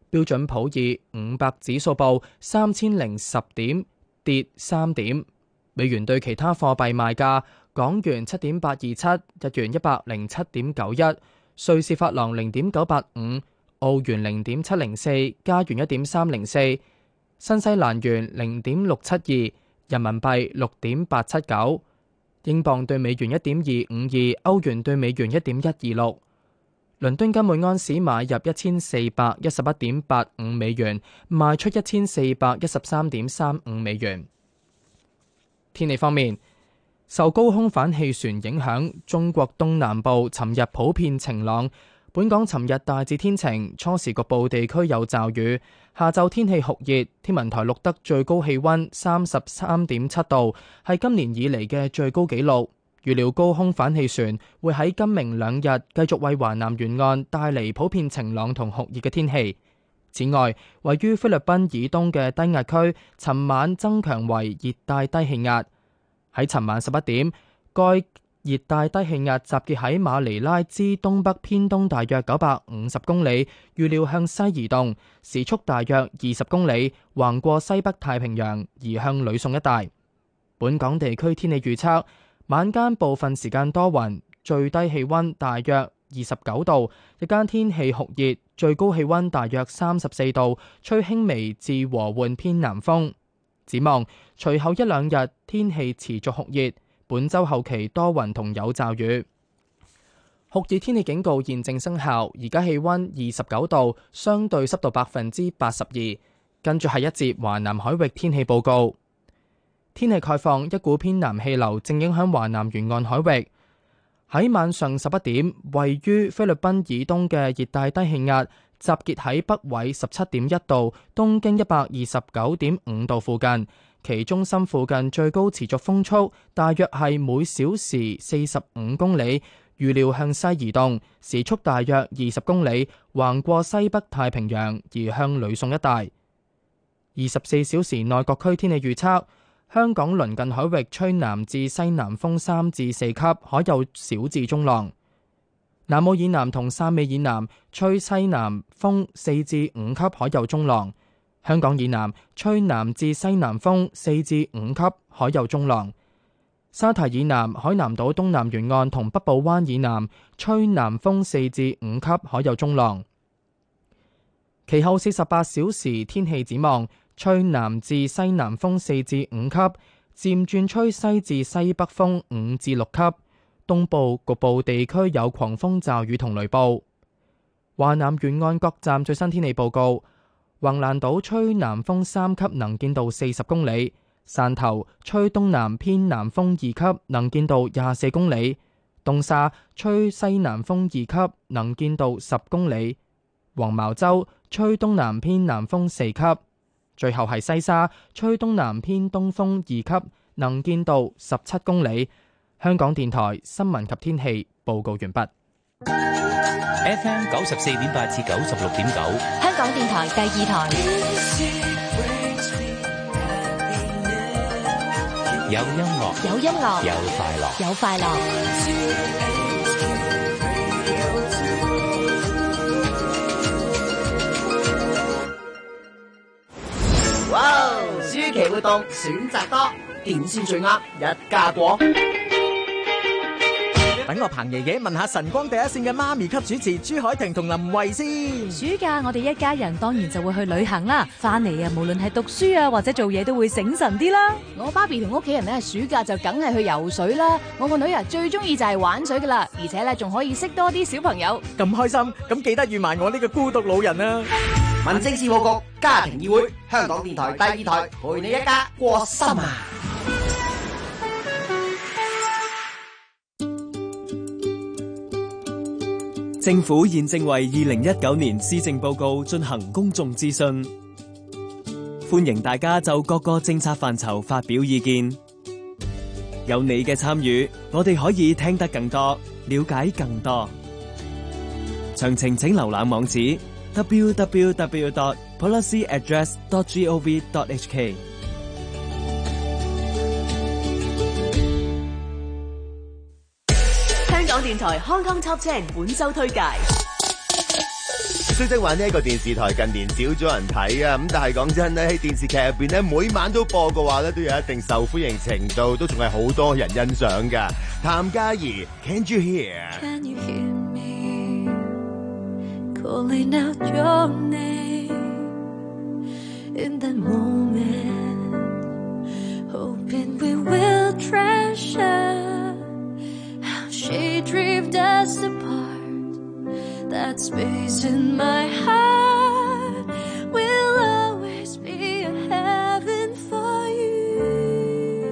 標準普爾500指數報3010點，跌3點。美元對其他貨幣賣價：港元7.827，日元107.91，瑞士法郎0.985，澳元0.704，加元1.304，新西蘭元0.672，人民幣6.879，英鎊對美元1.252，歐元對美元1.126。倫敦金每安士買入1411.85美元，賣出1413.35美元。天氣方面，受高空反氣旋影響，中國東南部尋日普遍晴朗。本港尋日大致天晴，初時局部地區有驟雨，下晝天氣酷熱，天文台錄得最高氣溫33.7度，係今年以嚟嘅最高紀錄。預料高空反氣旋會喺今明兩日繼續為華南沿岸帶嚟普遍晴朗同酷熱嘅天氣。此外，位於菲律賓以東嘅低壓區，尋晚增強為熱帶低氣壓。喺尋晚11點，該熱帶低氣壓集結喺馬尼拉之東北偏東大約950公里，預料向西移動，時速大約20公里，橫過西北太平洋，移向呂宋一帶。本港地區天氣預測：晚間部分時間多雲，最低氣溫大約29度，日間天氣酷熱，最高氣溫大約34度，吹輕微至和緩偏南風。展望隨後一兩日天氣持續酷熱，本週後期多雲同有驟雨。酷熱天氣警告現正生效，而家氣溫29度，相對濕度82%。跟住係一節華南海域天氣報告。天氣概況，一股偏南氣流正影響華南沿岸海域。喺晚上11點，位於菲律賓以東嘅熱帶低氣壓集結喺北緯17.1度、東經129.5度附近，其中心附近最高持續風速大約係每小時45公里，預料向西移動，時速大約20公里，橫過西北太平洋，移向呂宋一帶。24小時內各區天氣預測：香港鄰近海域吹南至西南風3至4級，海有小至中浪；南澳以南同汕尾以南吹西南風4至5級，海有中浪；香港以南吹南至西南風4至5級，海有中浪；沙堤以南、海南島東南沿岸同北部灣以南吹南風4至5級，海有中浪。其後48小時天氣展望：吹南至西南風4至5級，漸轉吹西至西北風5至6級，東部局部地區有狂風驟雨同雷暴。華南沿岸各站最新天氣報告：橫瀾島吹南風3級，能見度40公里；汕頭吹東南偏南風2級，能見度24公里；東沙吹西南風2級，能見度10公里；黃茅洲吹東南偏南風4級。最後係西沙，吹東南偏東風2級，能見度17公里。香港電台新聞及天氣報告完畢。 FM 94.8至96.9， 香港電台第二台。 有音樂， 有音樂， 有快樂， 有快樂。 哇！暑期活動選擇多，點先最啱？一家過。等我彭爺爺問下晨光第一線嘅媽咪級主持朱海婷同林慧先。 暑假我哋一家人當然就會去旅行啦，翻嚟啊無論係讀書啊或者做嘢都會醒神啲啦。 我爸比同屋企人咧暑假就梗係去游水啦。我個女啊最中意就係玩水噶啦，而且咧仲可以識多啲小朋友。 咁開心，咁記得預埋我呢個孤獨老人啊！ 民政事務局家庭議會，香港電台第二台，陪你一家過心啊！ 政府現正為2019年施政報告進行公眾諮詢，歡迎大家就各個政策範疇發表意見。有你嘅參與，我哋可以聽得更多，了解更多。詳情請瀏覽網址www.policyaddress.gov.hk。 香港電台 Hong Kong Top 10本周推介。 雖則話呢一個電視台近年少咗人睇啊，咁但係講真咧，喺電視劇入邊咧，每晚都播嘅話咧，都有一定受歡迎程度，都仲係好多人欣賞噶。譚嘉儀 Can't You Hear？Can you hear me calling out your name in that moment, hoping we will treasure how she drifted us apart.That space in my heart will always be a heaven for you.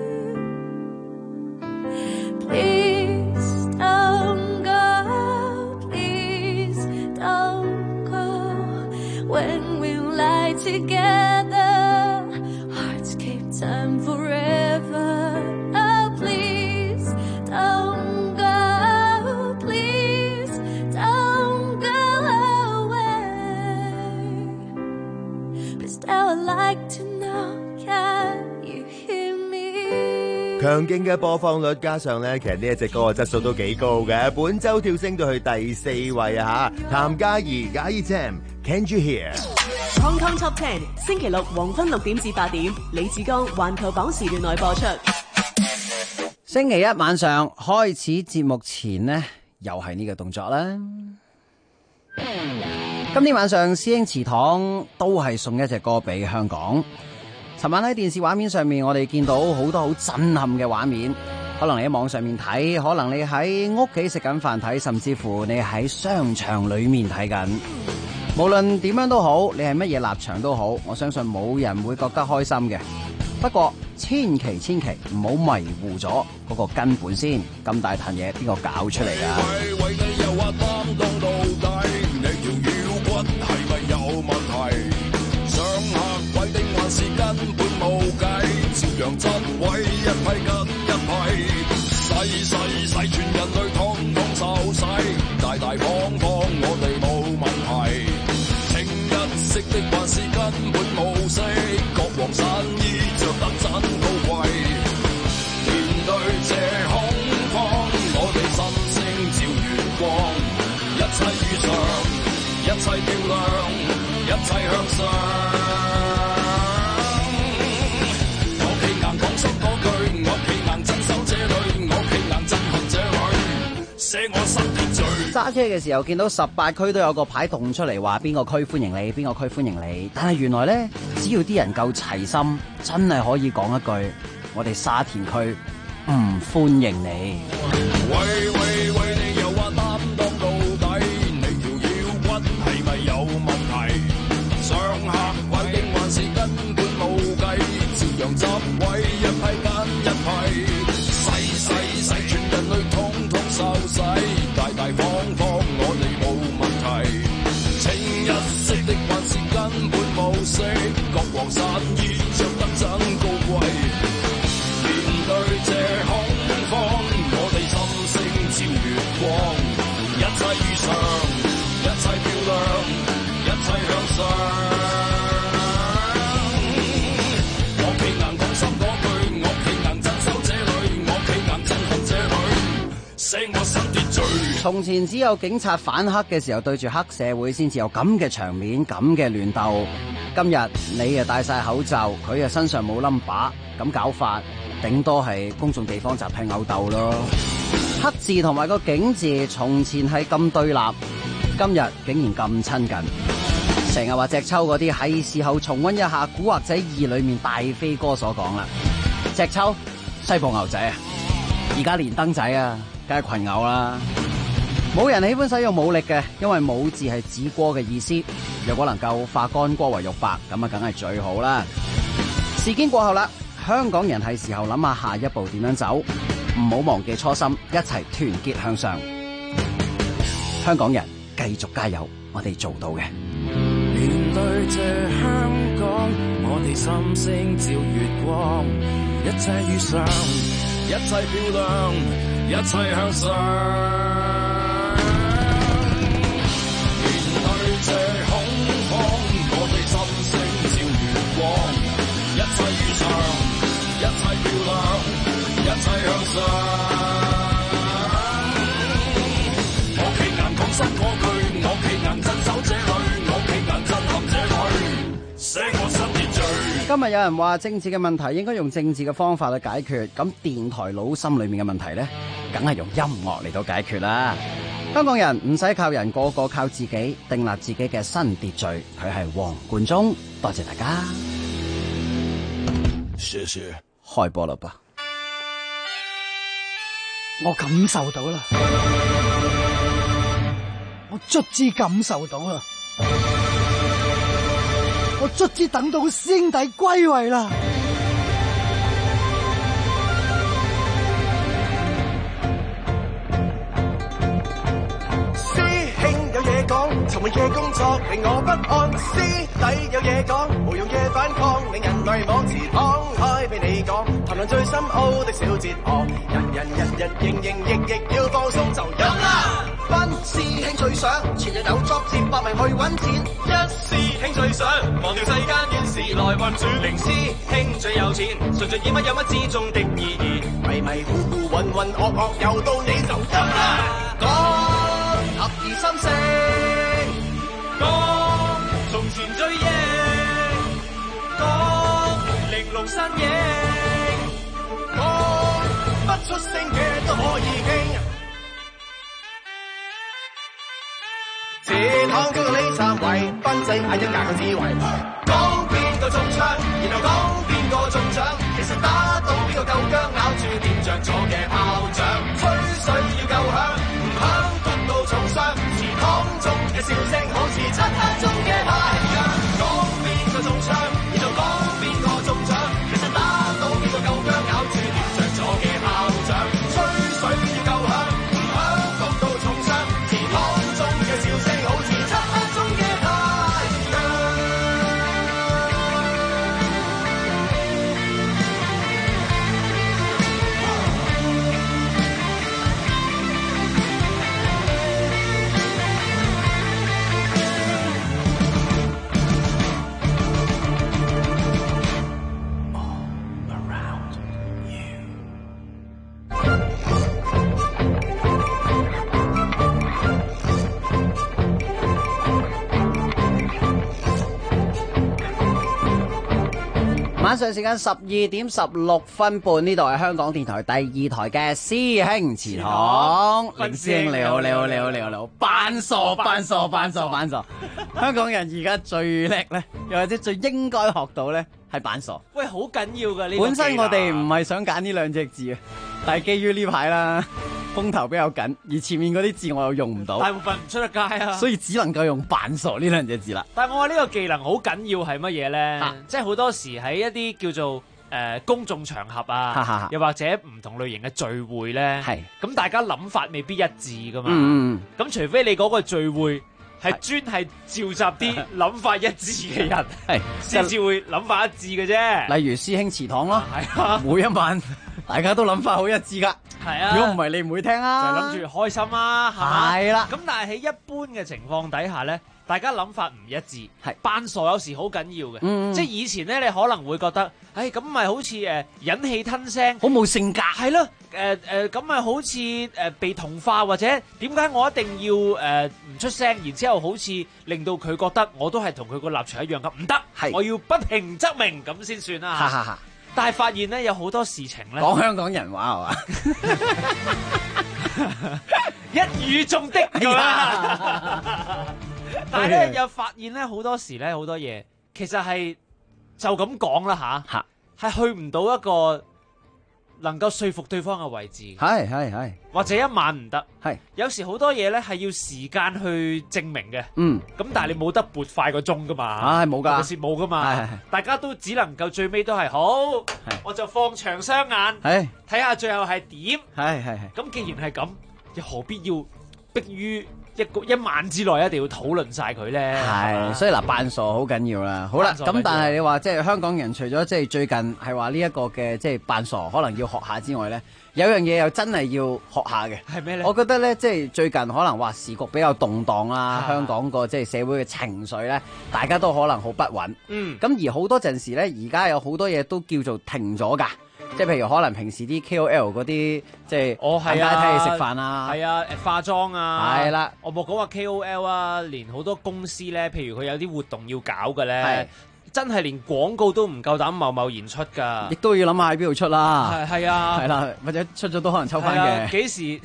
Please don't go, please don't go. When we lie together, hearts keep time forever.Oh, please don't go, please don't.Now I'd like to know, can you hear me? 強勁嘅播放率加上咧，其實呢一隻歌嘅質素都幾高嘅，本周跳升到去第4位啊吓！譚嘉儀《Can't You Hear》 Hong Kong Top 10，星期六黃昏6點至8點，李志剛環球榜時段內播出。 星期一晚上開始節目前呢，又係呢個動作啦。今天晚上師兄祠堂都係送一隻歌俾香港。尋晚喺電視畫面上面，我哋見到好多好震撼嘅畫面。可能你喺網上面睇，可能你喺屋企食緊飯睇，甚至乎你喺商場裏面睇緊。無論點樣都好，你係乜嘢立場都好，我相信冇人會覺得開心嘅。不過千祈唔好迷糊咗嗰個根本先。咁大壇嘢邊個搞出嚟㗎？係咪有問題？想嚇鬼定還是根本冇計？照樣真偽一批跟一批，洗全人類統統受洗，大方我哋冇問題。清一色的還是根本冇色，國王新衣着得真高貴。面對這恐慌，我哋心聲照月光，一切如常。一切漂亮，一切向上。我企硬講出嗰句，我企硬鎮守這裏，我企硬震撼這裏，寫我心秩序。揸車嘅時候見到18區都有個牌動出嚟，話邊個區歡迎你，邊個區歡迎你。但係原來咧，只要啲人夠齊心，真係可以講一句：我哋沙田區唔歡迎你。喂，你又話擔當到底？有問題，想嚇鬼定還是根本冇計，照樣執位一批跟一批，洗全人類統統受洗，大方我哋冇問題，清一色的還是根本冇色，國王新衣着得真高貴，面對這恐慌，我哋心聲照月光，一切如常。一切漂亮，一切向上。我企硬講心嗰句，我企硬鎮守這裏，我企硬震撼這裏，寫我心秩序。從前只有警察反黑嘅時候對住黑社會先至有咁嘅場面，咁嘅亂鬥。今日你又戴晒口罩，佢又身上冇冧把，咁搞法，頂多係公眾地方集體毆鬥咯。黑字同埋個警字，從前係咁對立。今日竟然咁親近，成日話隻抽嗰啲係時候重溫一下《古惑仔2》裏面大飛哥所講啦。隻抽西部牛仔啊，而家連登仔啊，梗係群毆啦。冇人喜歡使用武力嘅，因為武字係指過嘅意思。若果能夠化干戈為玉帛，咁啊梗係最好啦。事件過後啦，香港人係時候諗下下一步點樣走，唔好忘記初心，一齊團結向上。香港人繼續加油，我哋做到嘅。面對這香港，我哋心聲照月光，一切如常，一切漂亮，一切向上。面對這恐慌，我哋心聲照月光，一切如常，一切漂亮，一切向上。我企硬講心嗰句，我企硬鎮守這裏。 今日有人話政治嘅問題應該用政治嘅方法去解決，咁電台佬心裏面嘅問題呢，梗係用音樂嚟到解決啦。香港人唔使靠人，個個靠自己，訂立自己嘅新秩序。佢係黃貫中，多謝大家。 謝謝。 開波啦吧！ 我感受到啦，我卒之感受到啦，我卒之等到師兄弟歸位啦。 尋日嘅工作令我不安，師弟有嘢講，無用嘅反抗令人迷惘，遲敞開俾你講，談論最深奧的小哲學，人營役要放鬆就飲啦。分師兄最想，前日有作接百名去揾錢，一師兄最想忘掉世間怨事來運轉，零師兄最有錢，純粹以乜有乜之中的意義，迷糊渾噩又到你就飲啦。講合意心聲。講從前追憶，講玲瓏身影，講不出聲嘅都可以傾。前行經過你站位，賓仔嗌一架嘅智慧，講邊個中槍，然後講邊個中獎，其實打到邊個夠薑，咬住點着咗嘅炮仗，吹水要夠響，唔響焗到重傷。祠堂中嘅笑聲好似漆黑中嘅太陽，講邊個中槍，然後講邊個中獎，其實打到邊個夠薑，咬住點着咗嘅炮仗，吹水要夠響，唔響焗到重傷。祠堂中嘅笑聲好似漆黑中嘅太陽。 晚上時間12:16，呢度係香港電台第2台嘅師兄祠堂。林師兄你好，扮傻。香港人而家最叻咧，又或者最應該學到咧，係扮傻。 喂，好緊要噶呢個。 本身我哋唔係想揀呢兩隻字嘅，但係基於呢排啦，風頭比較緊，而前面嗰啲字我又用唔到， 大部分唔出得街啊， 所以只能夠用扮傻呢兩隻字啦。 但係我話呢個技能好緊要係乜嘢咧？即係好多時喺一啲叫做公眾場合啊，又或者唔同類型嘅聚會咧，咁大家諗法未必一致噶嘛。咁除非你嗰個聚會係專係召集啲諗法一致嘅人，先至會諗法一致嘅啫。 例如師兄祠堂咯，每一晚大家都諗法好一致噶。 係啊， 如果唔係你唔會聽啊， 就諗住開心啊， 係啦。 咁但係喺一般嘅情況底下咧，大家諗法唔一致，扮傻有時好緊要嘅。即係以前咧，你可能會覺得，咁咪好似忍氣吞聲， 好冇性格， 係咯，咁咪好似被同化，或者點解我一定要唔出聲，然之後好似令到佢覺得我都係同佢個立場一樣咁，唔得，我要不平則鳴咁先算啦。但係發現咧，有好多事情咧， 講香港人話係嘛，一語中的咁啦。但係咧，又發現咧，好多時咧，好多嘢其實係就咁講啦吓，係去唔到一個能夠說服對方嘅位置。 係， 或者一晚唔得。 係，有時好多嘢咧係要時間去證明嘅。咁但係你冇得撥快個鐘噶嘛？ 冇噶， 冇噶嘛。大家都只能夠最尾都係好，我就放長雙眼，睇下最後係點。咁既然係咁，又何必要迫於一晚之內一定要討論晒佢咧？ 係，所以嗱，扮傻好緊要啦。好啦，咁但係你話即係香港人除咗即係最近係話呢一個嘅即係扮傻可能要學下之外咧，有樣嘢又真係要學下嘅。 係咩咧？ 我覺得咧，即係最近可能話時局比較動盪啦，香港個即係社會嘅情緒咧，大家都可能好不穩。咁而好多陣時咧，而家有好多嘢都叫做停咗㗎。即係譬如可能平時啲 KOL 嗰啲，即係大家睇你食飯啊， 係啊，化妝啊， 係啦。 我冇講話 KOL 啊，連好多公司咧，譬如佢有啲活動要搞嘅咧， 真係連廣告都唔夠膽貿然出㗎， 亦都要諗下喺邊度出啦。 係啊， 係啦，或者出咗都可能抽翻嘅。 幾時？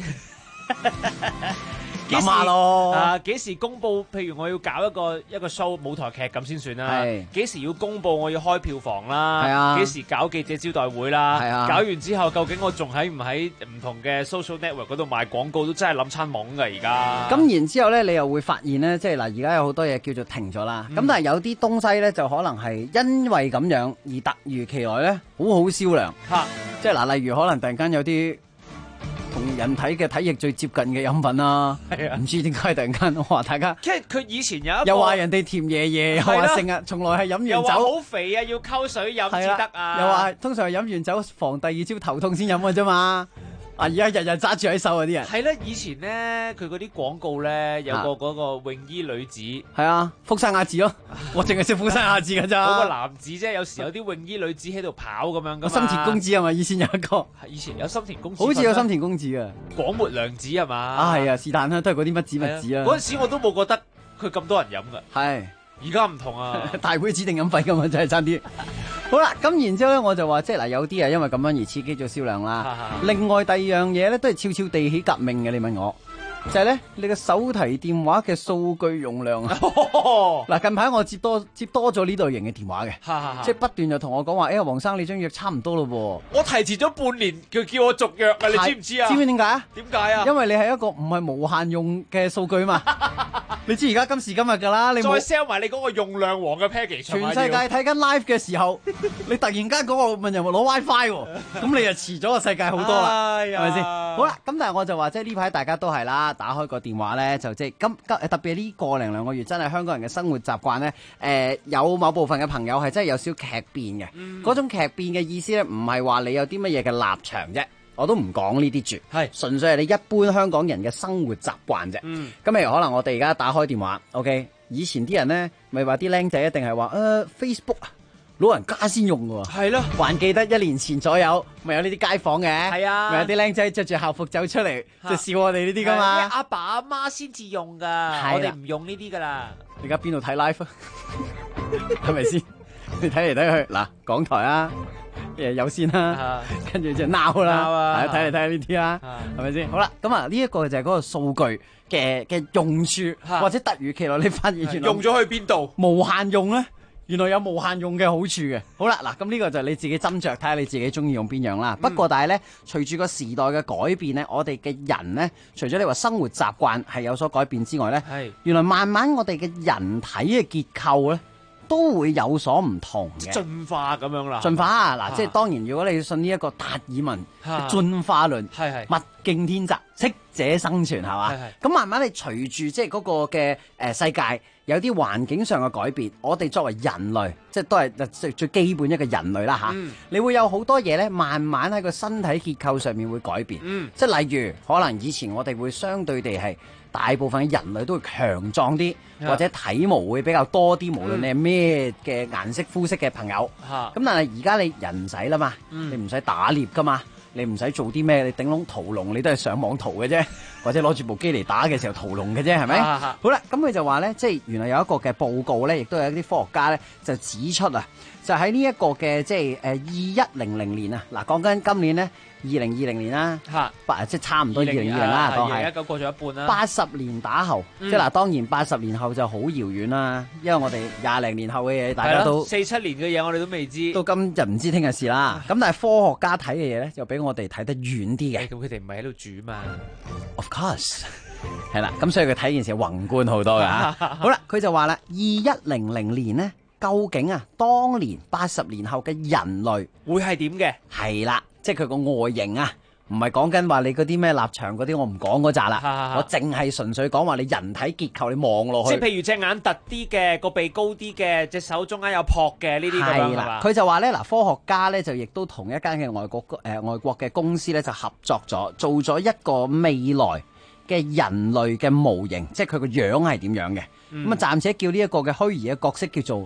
諗下咯， 幾時公佈？譬如我要搞一個 show 舞台劇咁先算啦。幾時要公佈我要開票房啦？ 係啊。 幾時搞記者招待會啦？ 係啊。 搞完之後，究竟我仲喺唔喺唔同嘅 social network 嗰度賣廣告都真係諗餐懵㗎而家。 咁然之後咧，你又會發現咧，即係嗱，而家有好多嘢叫做停咗啦。咁但係有啲東西咧，就可能係因為咁樣而突如其來咧，好好銷量。即係嗱，例如可能突然間有啲同人體嘅體液最接近嘅飲品啦，唔知點解突然間話大家， 即係佢以前有一個又話人哋甜爺爺，又話成日從來係飲完酒好肥啊，要溝水飲至得啊， 又話通常係飲完酒防第二朝頭痛先飲嘅啫嘛。而家日日揸住喺手嗰啲人係咧，以前咧佢嗰啲廣告咧有個嗰個泳衣女子係啊，福山雅治咯，我淨係識福山雅治㗎咋。 嗰個男子啫，有時有啲泳衣女子喺度跑咁樣噶嘛。 深田恭子係咪？以前有一個， 以前有深田恭子， 好似有深田恭子啊， 廣末涼子係嘛？ 啊係啊，是但啦，都係嗰啲乜子乜子啦。 嗰陣時我都冇覺得佢咁多人飲噶， 係而家唔同啊， 大會指定飲費噶嘛，真係差啲。好啦，咁然之後咧，我就話即係嗱，有啲啊，因為咁樣而刺激咗銷量啦。另外第二樣嘢咧，都係悄悄地起革命嘅。你問我，就係咧，你嘅手提電話嘅數據用量啊。嗱，近排我接多咗呢類型嘅電話嘅，即係不斷就同我講話，黃生你張約差唔多咯喎。 我提前咗半年，佢叫我續約啊，你知唔知啊？ 知唔知點解啊？ 點解啊？ 因為你係一個唔係無限用嘅數據嘛。你知而家今時今日㗎啦，你再 sell 埋你嗰個用量王嘅 package， 全世界睇緊 live 嘅時候，你突然間講我問人攞 WiFi 喎，咁你就遲咗個世界好多啦，係咪先？好啦，咁但係我就話即係呢排大家都係啦，打開個電話咧就即係特別係呢個零兩個月，真係香港人嘅生活習慣咧，有某部分嘅朋友係真係有少劇變嘅，嗰種劇變嘅意思咧，唔係話你有啲乜嘢嘅立場啫。我都唔講呢啲住，係純粹係你一般香港人嘅生活習慣啫。咁譬如可能我哋而家打開電話 ，OK， 以前啲人咧咪話啲僆仔一定係話Facebook 啊，老人家先用㗎喎。係咯，還記得1年前左右咪有呢啲街坊嘅，係啊，咪有啲僆仔着住校服走出嚟就笑我哋呢啲㗎嘛。 阿爸阿媽先至用㗎，我哋唔用呢啲㗎啦。 你而家邊度睇 live 啊？係咪先？你睇嚟睇去嗱，港台啊。有線啦，跟住就鬧啦，睇嚟睇下呢啲啦，係咪先？好啦，咁啊呢一個就係嗰個數據嘅用處，或者突如其來你發現原來用咗去邊度？ 無限用咧，原來有無限用嘅好處嘅。好啦，嗱咁呢個就係你自己斟酌，睇下你自己中意用邊樣啦。不過但係咧，隨住個時代嘅改變咧，我哋嘅人咧，除咗你話生活習慣係有所改變之外咧，原來慢慢我哋嘅人體嘅結構咧，都會有所唔同嘅進化咁樣啦。 進化啊！嗱，即係當然，如果你信呢一個達爾文嘅進化論，物競天擇，適者生存，係嘛？咁慢慢你隨住即係嗰個嘅世界有啲環境上嘅改變，我哋作為人類，即係都係最基本一個人類啦嚇。你會有好多嘢咧，慢慢喺個身體結構上面會改變。即係例如，可能以前我哋會相對地係大部分嘅人類都會強壯啲，或者體毛會比較多啲，無論你係咩嘅顏色膚色嘅朋友。咁但係而家你人唔使啦嘛，你唔使打獵噶嘛，你唔使做啲咩，你頂籠屠龍，你都係上網屠嘅啫，或者攞住部機嚟打嘅時候屠龍嘅啫，係咪？好啦，咁佢就話咧，即係原來有一個嘅報告咧，亦都有一啲科學家咧就指出啊，就喺呢一個嘅即係2100年啊，嗱講緊今年咧2020年啦，即係差唔多2020啦，當係 2019過咗一半啦。 80年打後，即係嗱，當然80年後就好遙遠啦，因為我哋20年後嘅嘢，大家都 47年嘅嘢，我哋都未知， 到今日唔知聽日事啦。咁但係科學家睇嘅嘢咧，就比我哋睇得遠啲嘅。 咁佢哋唔係喺度煮嘛 ？Of course， 係啦，咁所以佢睇件事宏觀好多㗎。好啦，佢就話啦，2100年咧，究竟啊，當年80年後嘅人類會係點嘅？ 係啦。即係佢個外形啊，唔係講緊話你嗰啲咩立場嗰啲，我唔講嗰扎啦。我淨係純粹講話你人體結構，你望落去。 即係譬如隻眼突啲嘅，個鼻高啲嘅，隻手中間有蹼嘅呢啲咁樣係嘛？ 佢就話咧，嗱，科學家咧就亦都同一間嘅外國嘅公司咧就合作咗，做咗一個未來嘅人類嘅模型，即係佢個樣係點樣嘅。咁啊，暫且叫呢一個嘅虛擬嘅角色叫做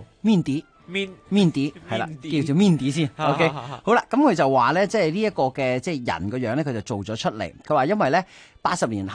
Mindy。Mindy 係啦，叫做 Mindy 先。OK， 好啦，咁佢就話咧，即係呢一個嘅即係人個樣咧，佢就做咗出嚟。佢話因為咧80年後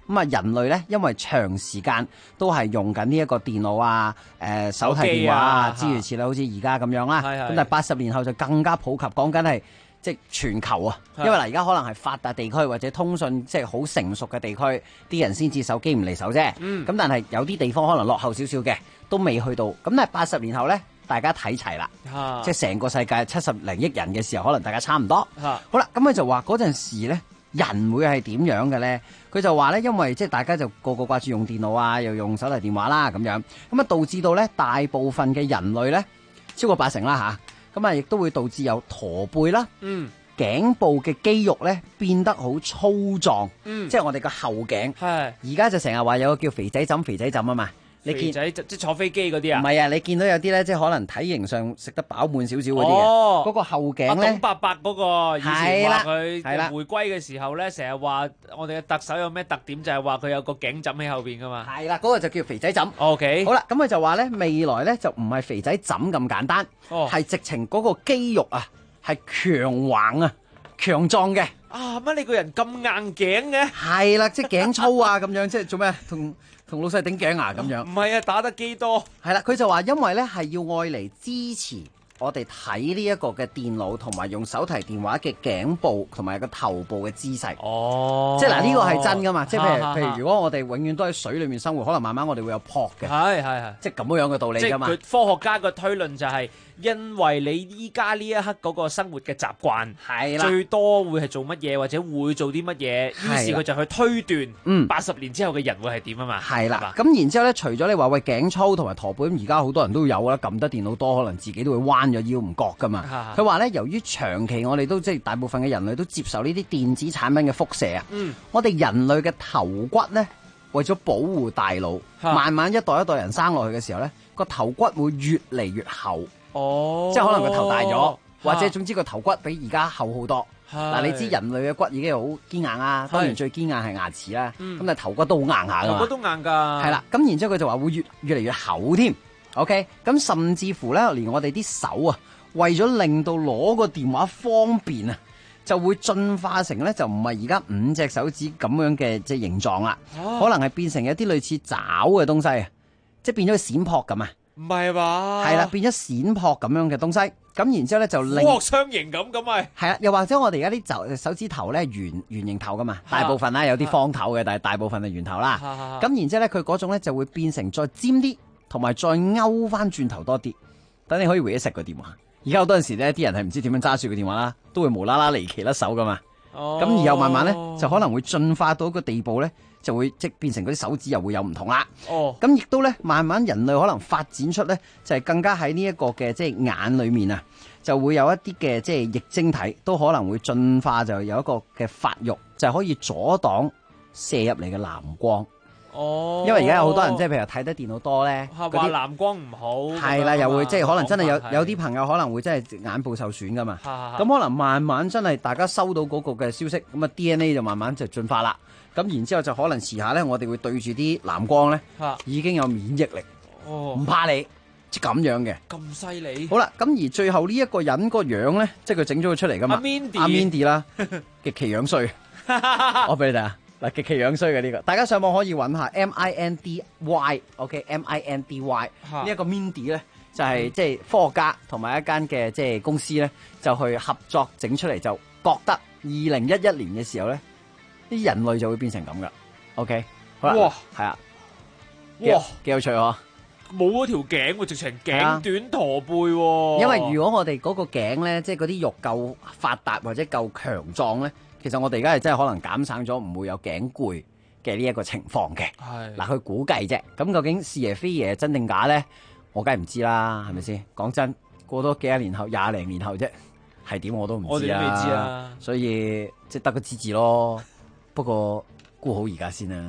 咁啊，人類咧，因為長時間都係用緊呢一個電腦啊、手提電話啊諸如此類，好似而家咁樣啦。咁但係80年後就更加普及，講緊係即係全球啊。因為嗱，而家可能係發達地區或者通訊即係好成熟嘅地區，啲人先至手機唔離手啫。咁但係有啲地方可能落後少少嘅，都未去到。咁但係80年後咧，大家睇齊啦，即係成個世界70零億人嘅時候，可能大家差唔多。好啦，咁佢就話嗰陣時咧。人會係點樣嘅咧？佢就話咧，因為即係大家就個掛住用電腦啊，又用手提電話啦咁樣，咁啊導致到咧大部分嘅人類咧超過80%啦吓，咁啊亦都會導致有駝背啦，頸部嘅肌肉咧變得好粗壯，即係我哋個後頸。而家就成日話有個叫肥仔枕啊嘛。你見仔即係坐飛機嗰啲啊？ 唔係啊，你見到有啲咧，即係可能體型上食得飽滿少少嗰啲嘅，嗰個後頸咧， 董伯伯嗰個以前話佢回歸嘅時候咧，成日話我哋嘅特首有咩特點，就係話佢有個頸枕喺後邊噶嘛。 係啦，嗰個就叫肥仔枕。 OK， 好啦，咁佢就話咧，未來咧就唔係肥仔枕咁簡單，係直情嗰個肌肉啊，係強橫啊、強壯嘅。 啊，乜你個人咁硬頸嘅？ 係啦，即係頸粗啊咁樣，即係做咩同老細頂頸啊咁樣？ 唔係啊，打得幾多？ 係啦，佢就話因為咧係要愛嚟支持我哋睇呢一個嘅電腦同埋用手提電話嘅頸部同埋個頭部嘅姿勢。即係嗱呢個係真噶嘛？即係譬如如果我哋永遠都喺水裏面生活，可能慢慢我哋會有撲嘅。係，即係咁樣嘅道理噶嘛。 即係佢科學家嘅推論就係。因為你依家呢一刻嗰個生活嘅習慣，係啦，最多會係做乜嘢或者會做啲乜嘢，於是佢就去推斷80年之後嘅人會係點啊嘛。係啦， 咁然之後咧，除咗你話喂頸粗同埋駝背，咁而家好多人都有啦，撳得電腦多，可能自己都會彎咗腰唔覺噶嘛。佢話咧，由於長期我哋都即係大部分嘅人類都接受呢啲電子產品嘅輻射啊，我哋人類嘅頭骨咧，為咗保護大腦，慢慢一代一代人生落去嘅時候咧，個頭骨會越嚟越厚。即係可能個頭大咗，或者總之個頭骨比而家厚好多。嗱，你知人類嘅骨已經好堅硬啊，當然最堅硬係牙齒啦。咁但係頭骨都好硬下噶嘛。 頭骨都硬噶。係啦，咁然之後佢就話會越嚟越厚添。OK，咁甚至乎咧，連我哋啲手啊，為咗令到攞個電話方便啊，就會進化成咧就唔係而家5隻手指咁樣嘅即係形狀啦，可能係變成一啲類似爪嘅東西啊，即係變咗個閃撲咁啊。 唔係吧？ 係啦，變咗閃撲咁樣嘅東西，咁然之後咧就令科學雙形咁咪係啦，又或者我哋而家啲手指頭咧圓形頭噶嘛，大部分啦有啲方頭嘅，但係大部分係圓頭啦。咁然之後咧佢嗰種咧就會變成再尖啲，同埋再勾翻轉頭多啲，等你可以搲實個電話。而家好多陣時咧，啲人係唔知點樣揸住個電話啦，都會無啦啦離奇甩手噶嘛。咁而後慢慢咧就可能會進化到一個地步咧。就會即變成嗰啲手指又會有唔同啦。咁亦都咧，慢慢人類可能發展出咧，就係更加喺呢一個嘅即係眼裏面啊，就會有一啲嘅即係液晶體都可能會進化，就有一個嘅發育，就係可以阻擋射入嚟嘅藍光。因為而家有好多人即係譬如睇得電腦多咧， 話藍光唔好。係啦，又會即係可能真係有啲朋友可能會真係眼部受損噶嘛。咁可能慢慢真係大家收到嗰個嘅消息，咁啊 DNA 就慢慢就進化啦。咁然之後就可能遲下咧，我哋會對住啲藍光咧，已經有免疫力，唔怕你，即係咁樣嘅。 咁犀利！ 好啦，咁而最後呢一個人個樣咧，即係佢整咗佢出嚟噶嘛。阿 Mindy 啦，極其樣衰。我俾你睇下，嗱，極其樣衰嘅呢個，大家上網可以揾下 MINDY，OK，MINDY 呢一個 Mindy 咧，就係即係科學家同埋一間嘅即係公司咧，就去合作整出嚟，就覺得2011年嘅時候咧。啲人類就會變成咁噶 ，OK， 好啦，係啊，哇，幾有趣嗬， 冇嗰條頸喎，直情頸短駝背喎。 因為如果我哋嗰個頸咧，即係嗰啲肉夠發達或者夠強壯咧，其實我哋而家係真係可能減省咗唔會有頸攰嘅呢一個情況嘅。係嗱，佢估計啫，咁究竟是爺非爺真定假咧？我梗係唔知啦，係咪先？講真，過多幾廿年後，20零年後啫，係點我都唔知啊。 我哋都未知啊， 所以即係得個知字咯。不過顧好而家先啦。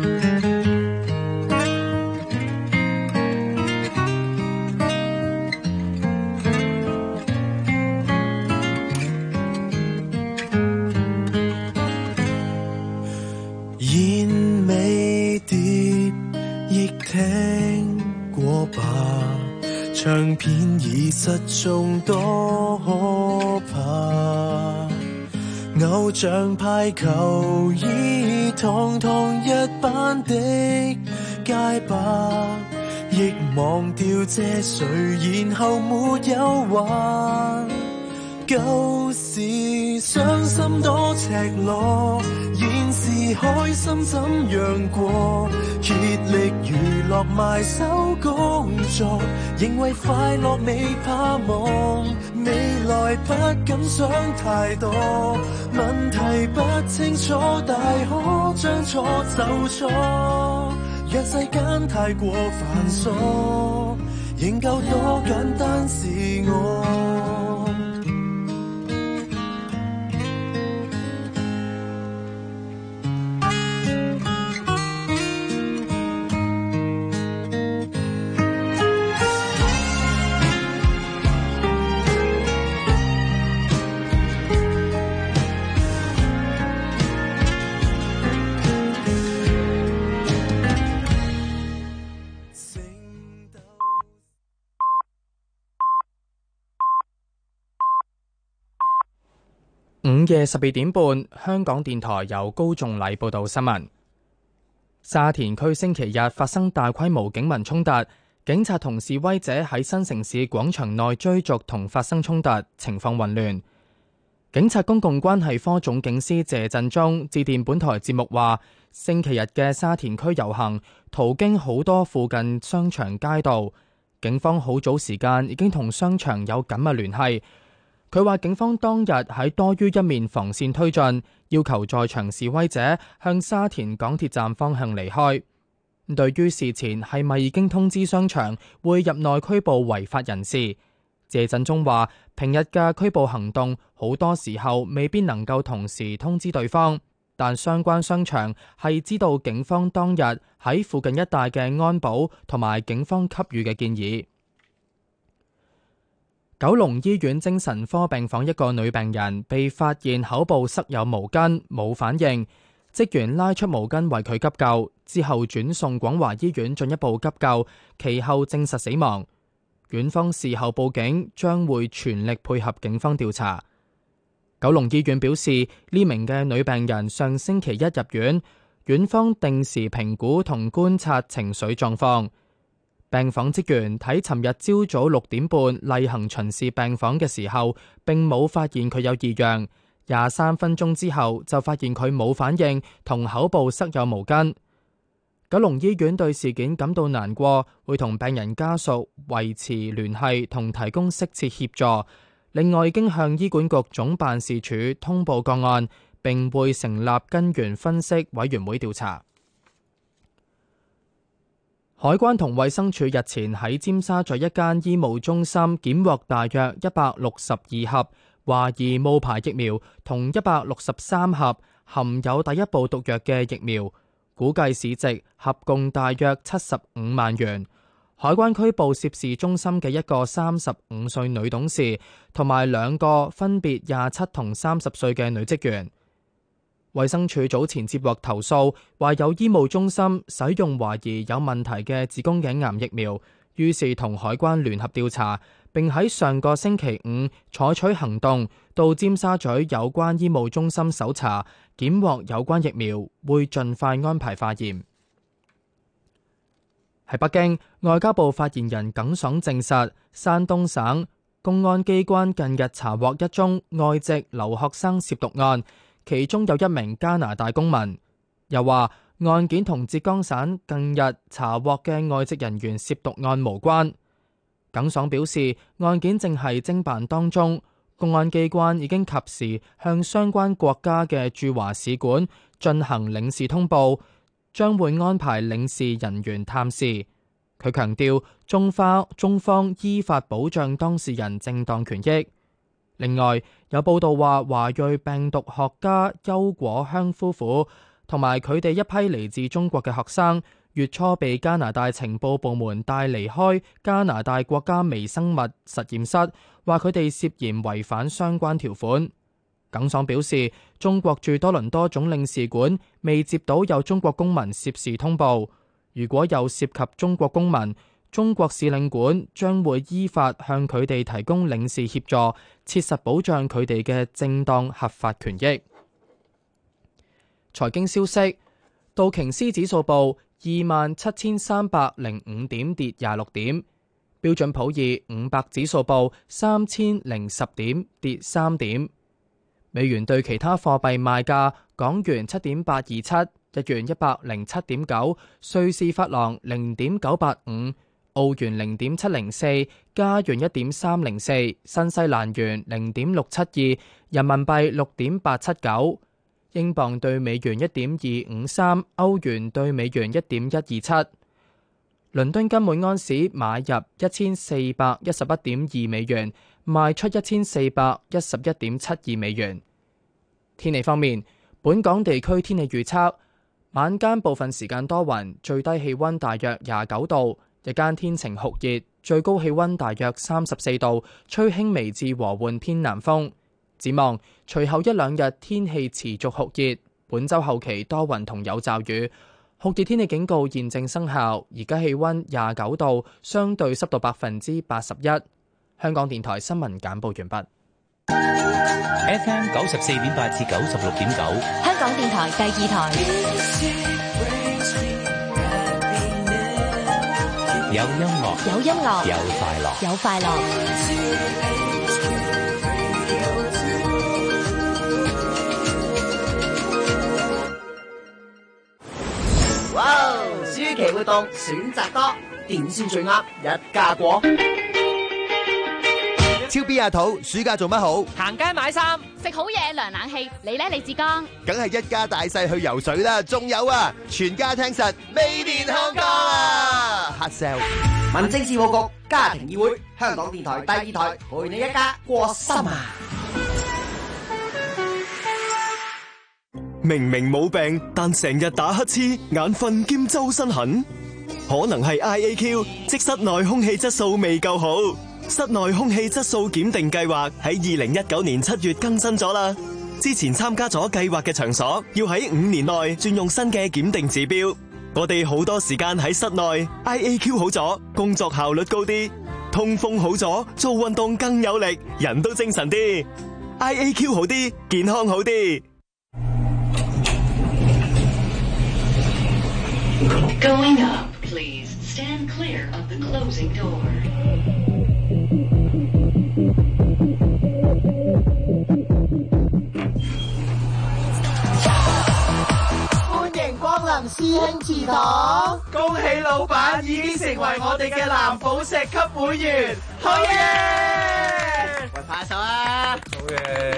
煙尾碟亦聽過吧，唱片已失蹤多可怕。偶像派球已褪堂堂一班的街白，亦忘掉這誰，然後沒有還。舊時傷心多赤裸，現時開心怎樣過？竭力娛樂埋首工作，仍為快樂未怕忘。未來不敢想太多，問題不清楚，大可將錯就錯。若世間太過繁瑣，仍舊多簡單是我。 午夜12點半，香港電台由高仲禮報道新聞。沙田區星期日發生大規模警民衝突，警察同示威者喺新城市廣場內追逐同發生衝突，情況混亂。警察公共關係科總警司謝振中致電本台節目話，星期日嘅沙田區遊行途經好多附近商場街道，警方好早時間已經同商場有緊密聯繫。佢話警方當日喺多於一面防線推進，要求在場示威者向沙田港鐵站方向離開。對於事前係咪已經通知商場會入內拘捕違法人士，謝振中話平日嘅拘捕行動好多時候未必能夠同時通知對方，但相關商場係知道警方當日喺附近一帶嘅安保同埋警方給予嘅建議。九龍醫院精神科病房一個女病人被發現口部塞有毛巾，冇反應，職員拉出毛巾為佢急救，之後轉送廣華醫院進一步急救，其後證實死亡。院方事後報警，將會全力配合警方調查。九龍醫院表示，呢名嘅女病人上星期一入院，院方定時評估同觀察情緒狀況。病房職員睇尋日朝早6點半例行巡視病房嘅時候，並冇發現佢有異樣。23分鐘之後就發現佢冇反應，同口部塞有毛巾。九龍醫院對事件感到難過，會同病人家屬維持聯繫同提供適切協助。另外，已經向醫管局總辦事處通報個案，並會成立根源分析委員會調查。海關同衛生署日前喺尖沙咀一間醫務中心檢獲大約162盒懷疑冒牌疫苗同163盒含有第一部毒藥嘅疫苗，估計市值合共大約75萬元。海關拘捕涉事中心嘅一個35歲女董事同埋2個分別27同30歲嘅女職員。衛生署早前接獲投訴，話有醫務中心使用懷疑有問題嘅子宮頸癌疫苗，於是同海關聯合調查，並喺上個星期五採取行動，到尖沙咀有關醫務中心搜查，檢獲有關疫苗，會盡快安排化驗。喺北京，外交部發言人耿爽證實，山東省公安機關近日查獲一宗外籍留學生涉毒案，其中有一名加拿大公民。又話案件同浙江省近日查獲嘅外籍人員涉毒案無關。耿爽表示，案件正係偵辦當中，公安機關已經及時向相關國家嘅駐華使館進行領事通報，將會安排領事人員探視。佢強調，中方依法保障當事人正當權益。另外，有報道話華裔病毒學家邱果香夫婦同埋佢哋一批嚟自中國嘅學生，月初被加拿大情報部門帶離開加拿大國家微生物實驗室，話佢哋涉嫌違反相關條款。耿爽表示，中國駐多倫多總領事館未接到有中國公民涉事通報，如果有涉及中國公民，中國使領館將會依法向佢哋提供領事協助，切實保障佢哋嘅正當合法權益。財經消息， 道瓊斯指數報27,305點，跌26點；標準普爾500指數報3010點，跌3點。美元對其他貨幣賣價：港元7.827，日元107.9，瑞士法郎0.985，澳元0.704，加元1.304，新西蘭元0.672，人民幣6.879，英鎊對美元1.253，歐元對美元1.127。倫敦金每安士買入1411.2美元，賣出1411.72美元。天氣方面，本港地區天氣預測：晚間部分時間多雲，最低氣溫大約29度；日間天晴酷熱，最高氣溫大約34度，吹輕微至和緩偏南風。展望隨後一兩日天氣持續酷熱，本週後期多雲同有驟雨。酷熱天氣警告現正生效，而家氣溫29度，相對濕度81%。香港電台新聞簡報完畢。 FM 94.8至96.9， 香港電台第二台。 有音樂， 有音樂， 有快樂， 有快樂。 哇！暑期活動選擇多，點先最啱？一家過。 超 B 阿土，暑假做乜好？ 行街買衫， 食好嘢，涼冷氣。你呢？李志剛？ 梗係一家大細去游水啦！仲有啊，全家聽實美年香港啊！黑 sell。 民政事務局家庭議會，香港電台第二台，陪你一家過心啊！ 明明冇病，但成日打乞嗤、眼瞓兼周身痕，可能係 IAQ， 即室內空氣質素未夠好。室內空氣質素檢定計劃喺2019年7月更新咗啦。之前參加咗計劃嘅場所，要喺5年內轉用新嘅檢定指標。我哋好多時間喺室內 ，IAQ 好咗，工作效率高啲；通風好咗，做運動更有力，人都精神啲。IAQ 好啲，健康好啲。 Going up, please. Stand clear of the closing door. 歡迎光臨師兄祠堂，恭喜老闆已經成為我哋嘅藍寶石級會員，好嘢！ 喂，拍手啊！ 好嘢！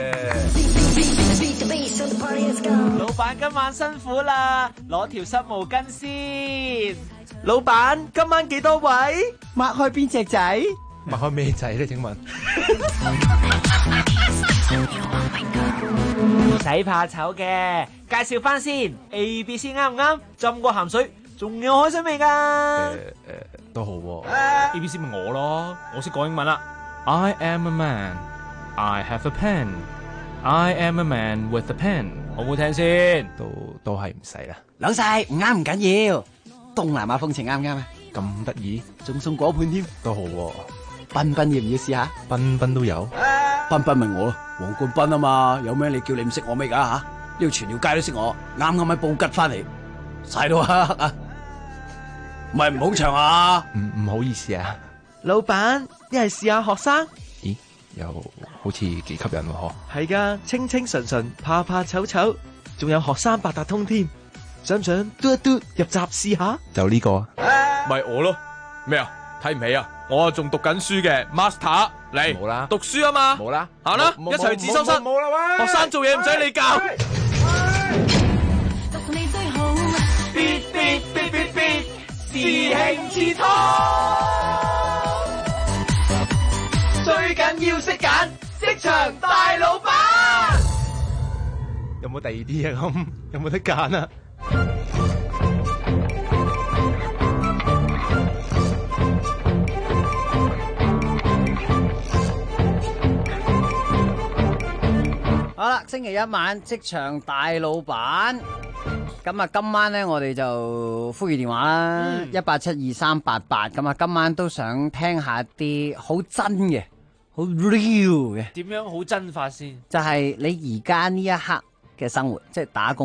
老闆今晚辛苦啦，攞條濕毛巾先。老闆今晚幾多位？擘開邊隻仔？ 擘開咩仔咧？請問？ 唔使怕醜嘅，介紹翻先。ABC 啱唔啱？浸過鹹水，仲有海水味㗎。 都好喎。ABC 咪我咯，我識講英文啦。I am a man. I have a pen. I am a man with a pen。好唔好聽先？都係唔使啦。 老細唔啱唔緊要，東南亞風情啱唔啱啊？ 咁得意， 仲送果盤添， 都好喎。 彬彬要唔要試下？ 彬彬都有， 彬彬咪我咯，黃冠彬啊嘛，有咩你叫你唔識我咩㗎吓？呢度全條街都識我，啱啱喺布吉翻嚟，晒到黑啊！唔係唔好長啊！ 唔好意思啊， 老闆一係試下學生。 咦，又好似幾吸引喎嗬？ 係噶，清清純純，怕怕醜醜，仲有學生八達通添，想唔想嘟一嘟入閘試下？ 就呢個啊，咪我咯。咩啊？睇唔起啊？我啊仲讀緊書嘅 Master 嚟，冇啦，讀書啊嘛，冇啦，行啦，一齊去自修室，冇啦喂，學生做嘢唔使你教。 必必必必必，師兄祠堂，最緊要識揀職場大老闆。 有冇第二啲啊？咁有冇得揀啊？ 好啦，星期一晚職場大老闆，咁啊今晚咧我哋就呼籲電話啦，1872388，咁啊今晚都想聽下啲好真嘅、好 real 嘅。 點樣好真法先？ 就係你而家呢一刻嘅生活，即係打工仔，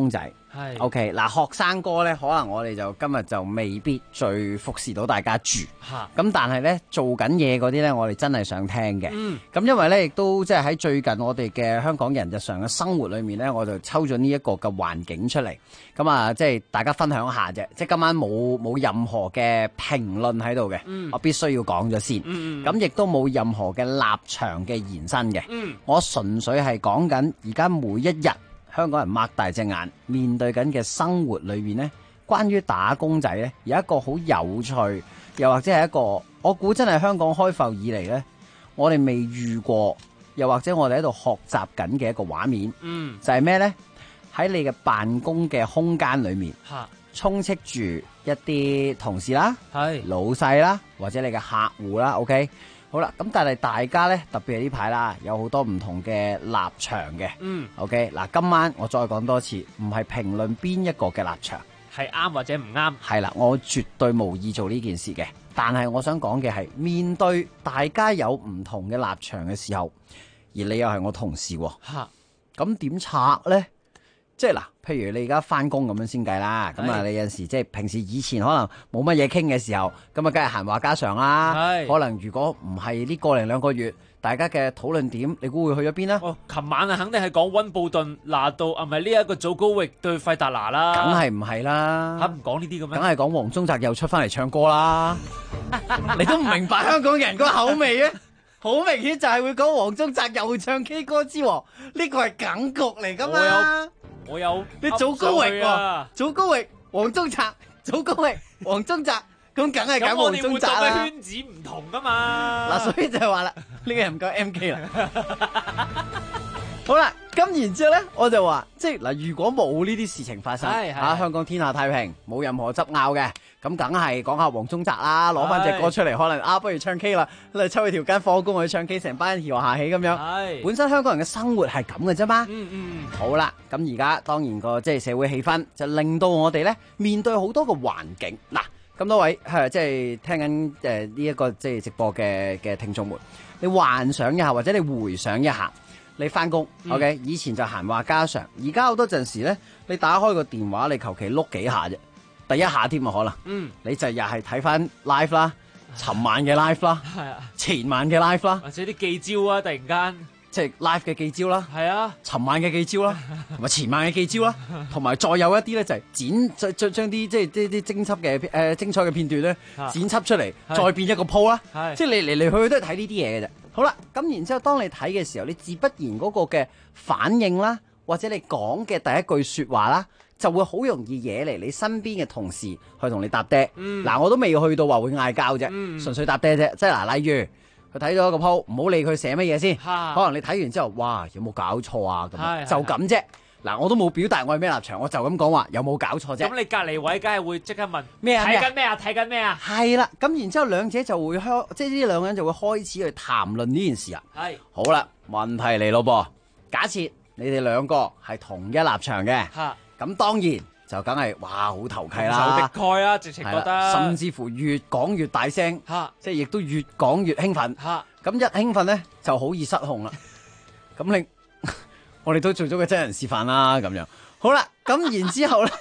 係 OK 嗱，學生哥咧，可能我哋就今日就未必最服侍到大家住。咁但係咧做緊嘢嗰啲咧，我哋真係想聽嘅。咁因為咧亦都即係喺最近我哋嘅香港人日常嘅生活裏面咧，我就抽咗呢一個嘅環境出嚟。咁啊，即係大家分享下啫。即係今晚冇任何嘅評論喺度嘅，我必須要講咗先。咁亦都冇任何嘅立場嘅延伸嘅。我純粹係講緊而家每一日香港人擘大隻眼面對緊嘅生活裏面呢，關於打工仔呢，有一個好有趣，又或者係一個我估真係香港開埠以嚟呢，我哋未遇過，又或者我哋喺度學習緊嘅一個畫面，就係咩呢？喺你嘅辦公嘅空間裏面，充斥住一啲同事啦、老細啦，或者你嘅客戶啦 ，OK。好啦，咁但係大家咧，特別係呢排啦，有好多唔同嘅立場嘅。OK， 嗱，今晚我再講多次，唔係評論邊一個嘅立場， 係啱或者唔啱。係啦，我絕對無意做呢件事嘅。但係我想講嘅係，面對大家有唔同嘅立場嘅時候，而你又係我同事喎，咁點拆咧？即係嗱，譬如你而家翻工咁樣先計啦，咁啊你有陣時即係平時以前可能冇乜嘢傾嘅時候，咁啊梗係閒話家常啦。可能如果唔係呢個零兩個月，大家嘅討論點，你估會去咗邊啊？ 琴晚啊，肯定係講溫布頓拿到啊，唔係呢一個祖高域對費達拿啦。 梗係唔係啦？ 嚇唔講呢啲嘅咩？ 梗係講黃宗澤又出翻嚟唱歌啦。你都唔明白香港人個口味啊！好明顯就係會講黃宗澤又唱 K 歌之王，呢個係梗局嚟㗎嘛。 我有你祖高域喎，祖高域、黃宗澤、祖高域、黃宗澤，咁梗係揀黃宗澤啦。 咁我哋活動嘅圈子唔同㗎嘛。 嗱，所以就係話啦，呢個人唔夠 MK 啦。好啦，咁然之後咧，我就話，即係嗱，如果冇呢啲事情發生，香港天下太平，冇任何執拗嘅，咁梗係講下黃宗澤啦，攞翻隻歌出嚟，可能不如唱 K 啦，你抽去條街放工去唱 K， 成班人協和下起咁樣。本身香港人嘅生活係咁嘅啫嘛。好啦，咁而家當然個即係社會氣氛就令到我哋咧面對好多個環境。嗱，咁多位即係聽緊呢一個即係直播嘅聽眾們，你幻想一下或者你回想一下。你翻工 ，OK？以前就閒話家常，而家好多陣時咧，你打開個電話，你求其碌幾下啫，第一下添啊，可能，你就又係睇翻 live 啦，尋晚嘅 live 啦，前晚嘅 live 啦， 或者啲記招啊，突然間即係 live 嘅記招啦， 係啊， 尋晚嘅記招啦，同埋前晚嘅記招啦，同埋再有一啲咧就係將啲即係啲精輯嘅精彩嘅片段咧剪輯出嚟，再變一個鋪啦，即係你嚟嚟去去都係睇呢啲嘢嘅啫。好啦，咁然之後，當你睇嘅時候，你自不然嗰個嘅反應啦，或者你講嘅第一句說話啦，就會好容易惹嚟你身邊嘅同事去同你搭爹。嗱，我都未去到話會嗌交啫，純粹搭爹啫。即係嗱，例如佢睇咗一個 po，唔好理佢寫乜嘢先，可能你睇完之後，哇，有冇搞錯啊？咁就咁啫。嗱，我都冇表達我係咩立場，我就咁講話有冇搞錯啫。 咁你隔離位梗係會即刻問咩啊？ 睇緊咩啊？睇緊咩啊？ 係啦，咁然之後兩者就會即係呢兩個人就會開始去談論呢件事啊。係。好啦，問題嚟咯噃。假設你哋兩個係同一立場嘅，咁當然就梗係哇好投契啦， 仇敵愾啊，直情覺得。 甚至乎越講越大聲，即係亦都越講越興奮。咁一興奮咧就好易失控啦。咁我哋都做咗個真人示範啦，咁樣好啦，咁然之後咧，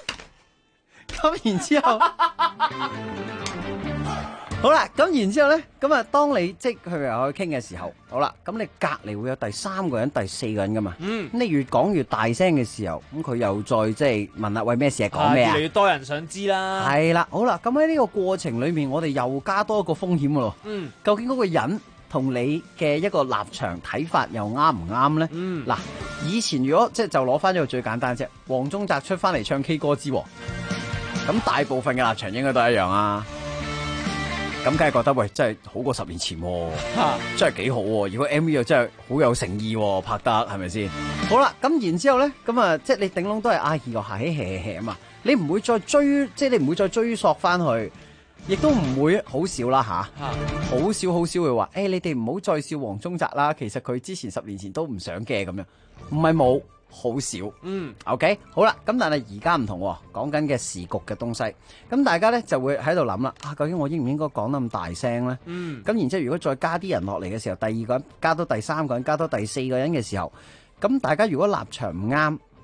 好啦，咁然之後咧，咁啊，當你即係佢又去傾嘅時候，好啦，咁你隔籬會有第三個人、第四個人噶嘛，咁你越講越大聲嘅時候，咁佢又再即係問啦，喂，咩事啊？講咩啊？ 越嚟越多人想知啦。 係啦，好啦，咁喺呢個過程裏面，我哋又加多一個風險噶咯。究竟嗰個人同你嘅一個立場睇法又啱唔啱咧？嗱，以前如果即係就攞翻咗個最簡單啫，黃宗澤出翻嚟唱 K 歌之王，咁大部分嘅立場應該都一樣啊。咁梗係覺得喂，真係好過10年前，真係幾好。如果 MV 又真係好有誠意，拍得係咪先？好啦，咁然之後咧，咁啊，即係你頂籠都係阿兒個下起起啊嘛，你唔會再追，即係你唔會再追溯翻去。亦都唔會好少啦吓，好少會話，你哋唔好再笑黃宗澤啦。其實佢之前10年前都唔想嘅咁樣，唔係冇，好少。OK， 好啦，咁但係而家唔同，講緊嘅時局嘅東西，咁大家咧就會喺度諗啦，究竟我應唔應該講得咁大聲咧？咁然之後如果再加啲人落嚟嘅時候，第二個人加多第三個人，加多第四個人嘅時候，咁大家如果立場唔啱，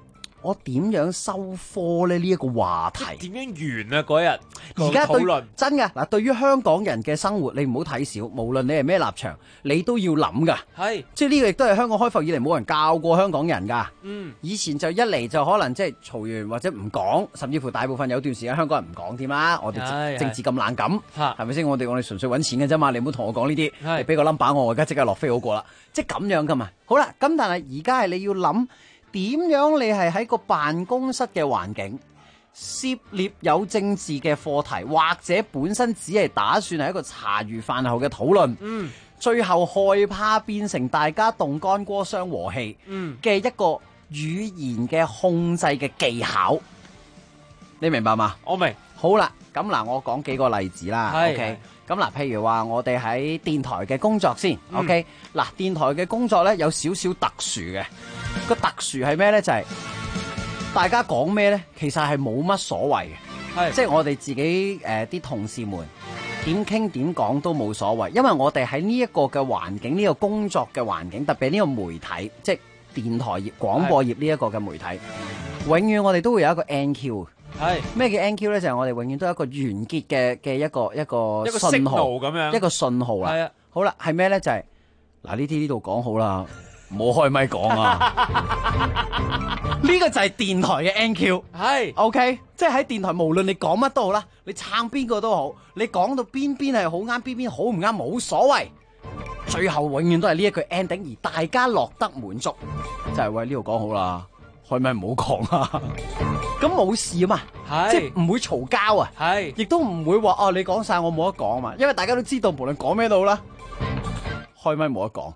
我點樣收科呢？呢一個話題點樣完啊？嗰日而家討論真嘅嗱，對於香港人嘅生活，你唔好睇小，無論你係咩立場，你都要諗噶。 係， 即係呢個亦都係香港開埠以嚟冇人教過香港人噶。 嗯， 以前就一嚟就可能即係嘈完或者唔講，甚至乎大部分有段時間香港人唔講添啦。我哋政治咁冷感，係咪先？我哋純粹揾錢嘅啫嘛，你唔好同我講呢啲，你俾個 number 我而家即刻落飛好過啦。即係咁樣噶嘛。好啦，咁但係而家係你要諗點樣，你係喺個辦公室嘅環境涉獵有政治嘅課題，或者本身只係打算係一個茶餘飯後嘅討論，最後害怕變成大家動干戈傷和氣嘅一個語言嘅控制嘅技巧，你明白嗎？ 我明。 好啦，咁嗱，我講幾個例子啦。OK，咁嗱，譬如話我哋喺電台嘅工作先。OK，嗱，電台嘅工作呢，有少少特殊嘅，個特殊係咩呢？就係大家講咩呢？其實係冇乜所謂嘅，即係我哋自己啲同事們點傾點講都冇所謂，因為我哋喺呢一個嘅環境，呢個工作嘅環境，特別係呢個媒體，即係電台業、廣播業呢一個嘅媒體，永遠我哋都會有一個 NQ。係咩叫 NQ 咧？就係我哋永遠都有一個完結嘅一個信號咁樣，一個信號啦。係啊，好啦，係咩咧？就係嗱，呢度講好啦，唔好開咪講啊！呢個就係電台嘅 NQ。係 OK， 即係喺電台，無論你講乜都好啦，你撐邊個都好，你講到邊係好啱，邊好唔啱，冇所謂。最後永遠都係呢一句 ending， 而大家落得滿足，就係喂，呢度講好啦。開咪唔好講啊！咁冇事啊嘛，即係唔會嘈交啊，亦都唔會話哦，你講晒我冇得講啊嘛，因為大家都知道無論講咩都好啦，開咪冇得講。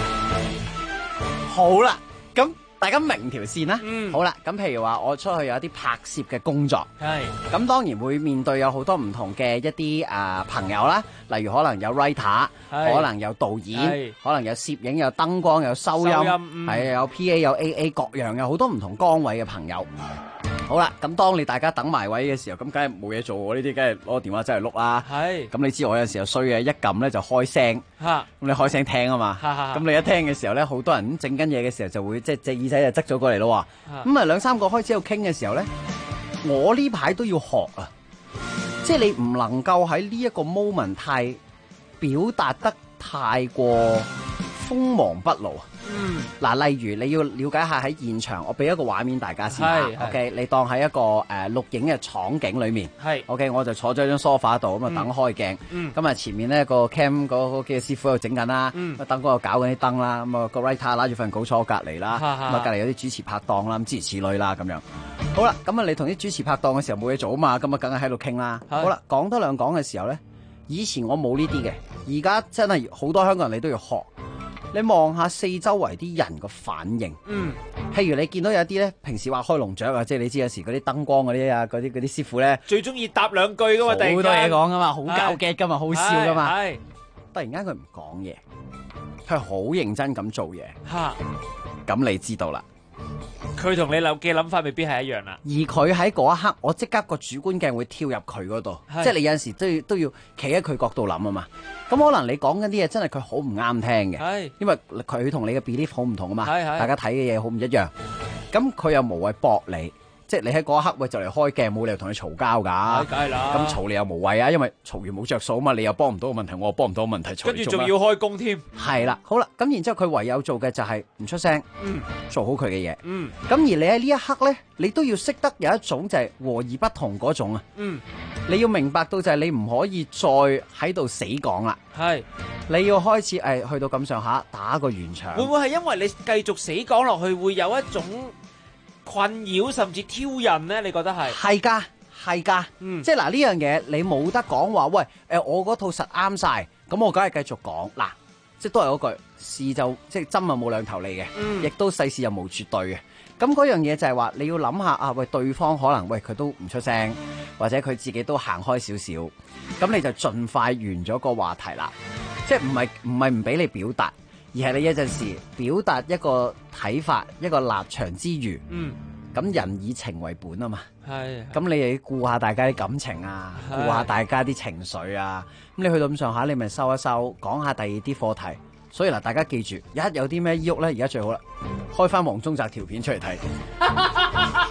好啦，咁大家明條線啦。好啦，咁譬如話我出去有一啲拍攝嘅工作，咁當然會面對有好多唔同嘅一啲朋友啦，例如可能有 writer，可能有導演，可能有攝影，有燈光，有收音，係有 PA， 有 AA， 各樣有好多唔同崗位嘅朋友。好啦，咁當你大家等埋位嘅時候，咁梗係冇嘢做喎，呢啲梗係攞個電話真係碌啦。咁你知我有陣時候衰嘅，一撳咧就開聲，咁你開聲聽啊嘛。咁你一聽嘅時候咧，好多人整緊嘢嘅時候就會即係隻耳仔就側咗過嚟咯。咁啊2-3個開始喺度傾嘅時候咧，我呢排都要學啊，即係你唔能夠喺呢一個 moment 太表達得太過鋒芒不露啊。嗱，例如你要了解下喺現場，我俾一個畫面大家先啦。OK， 你當喺一個錄影嘅場景裏面。OK， 我就坐咗張梳化度咁啊，等開鏡。咁啊，前面咧個 cam 嗰幾個師傅喺度整緊啦，燈光又搞緊啲燈啦，咁啊個 writer 拉住份稿坐我隔離啦，咁啊隔離有啲主持拍檔啦，咁諸如此類啦咁樣。好啦，咁啊你同啲主持拍檔嘅時候冇嘢做啊嘛，咁啊梗係喺度傾啦。好啦，講多兩講嘅時候咧，以前我冇呢啲嘅，而家真係好多香港人你都要學。你望下四周圍啲人個反應，譬如你見到有啲咧，平時話開龍雀啊，即係你知有時嗰啲燈光嗰啲啊，嗰啲師傅咧， 最中意搭兩句噶嘛， 好多嘢講噶嘛，好搞激噶嘛，好笑噶嘛，突然間佢唔講嘢，佢好認真咁做嘢，咁你知道啦。 佢同你嘅諗法未必係一樣啦， 而佢喺嗰一刻，我即刻個主觀鏡會跳入佢嗰度，即係你有陣時都要企喺佢角度諗啊嘛。咁可能你講緊啲嘢真係佢好唔啱聽嘅，因為佢同你嘅 belief 好唔同啊嘛，大家睇嘅嘢好唔一樣。咁佢又無謂駁你，即係你喺嗰一刻喂就嚟開鏡，冇理由同你嘈交㗎， 梗係啦。 咁嘈你又無謂啊，因為嘈完冇着數啊嘛，你又幫唔到個問題，我又幫唔到個問題，嘈跟住仲要開工添。 係啦，好啦，咁然之後佢唯有做嘅就係唔出聲，做好佢嘅嘢。咁而你喺呢一刻咧，你都要識得有一種就係和而不同嗰種啊。你要明白到就係你唔可以再喺度死講啦。你要開始去到咁上下打個圓場。 會唔會係因為你繼續死講落去，會有一種困擾甚至挑釁呢？你覺得係？ 係㗎，即係嗱呢樣嘢你冇得講話，喂我嗰套實啱晒，咁我梗係繼續講嗱，即係都係嗰句事就即係針啊冇兩頭利嘅，亦都世事又無絕對嘅。咁嗰樣嘢就係話你要諗下啊，喂對方可能喂佢都唔出聲，或者佢自己都行開少少，咁你就盡快完咗個話題啦。即係唔係唔俾你表達，而係你有陣時表達一個睇法、一個立場之餘，咁人以情為本啊嘛。咁你又要顧下大家啲感情啊，顧下大家啲情緒啊。咁你去到咁上下，你咪收一收，講下第二啲課題。所以嗱，大家記住，一有啲咩喐咧，而家最好啦，開翻黃宗澤條片出嚟睇。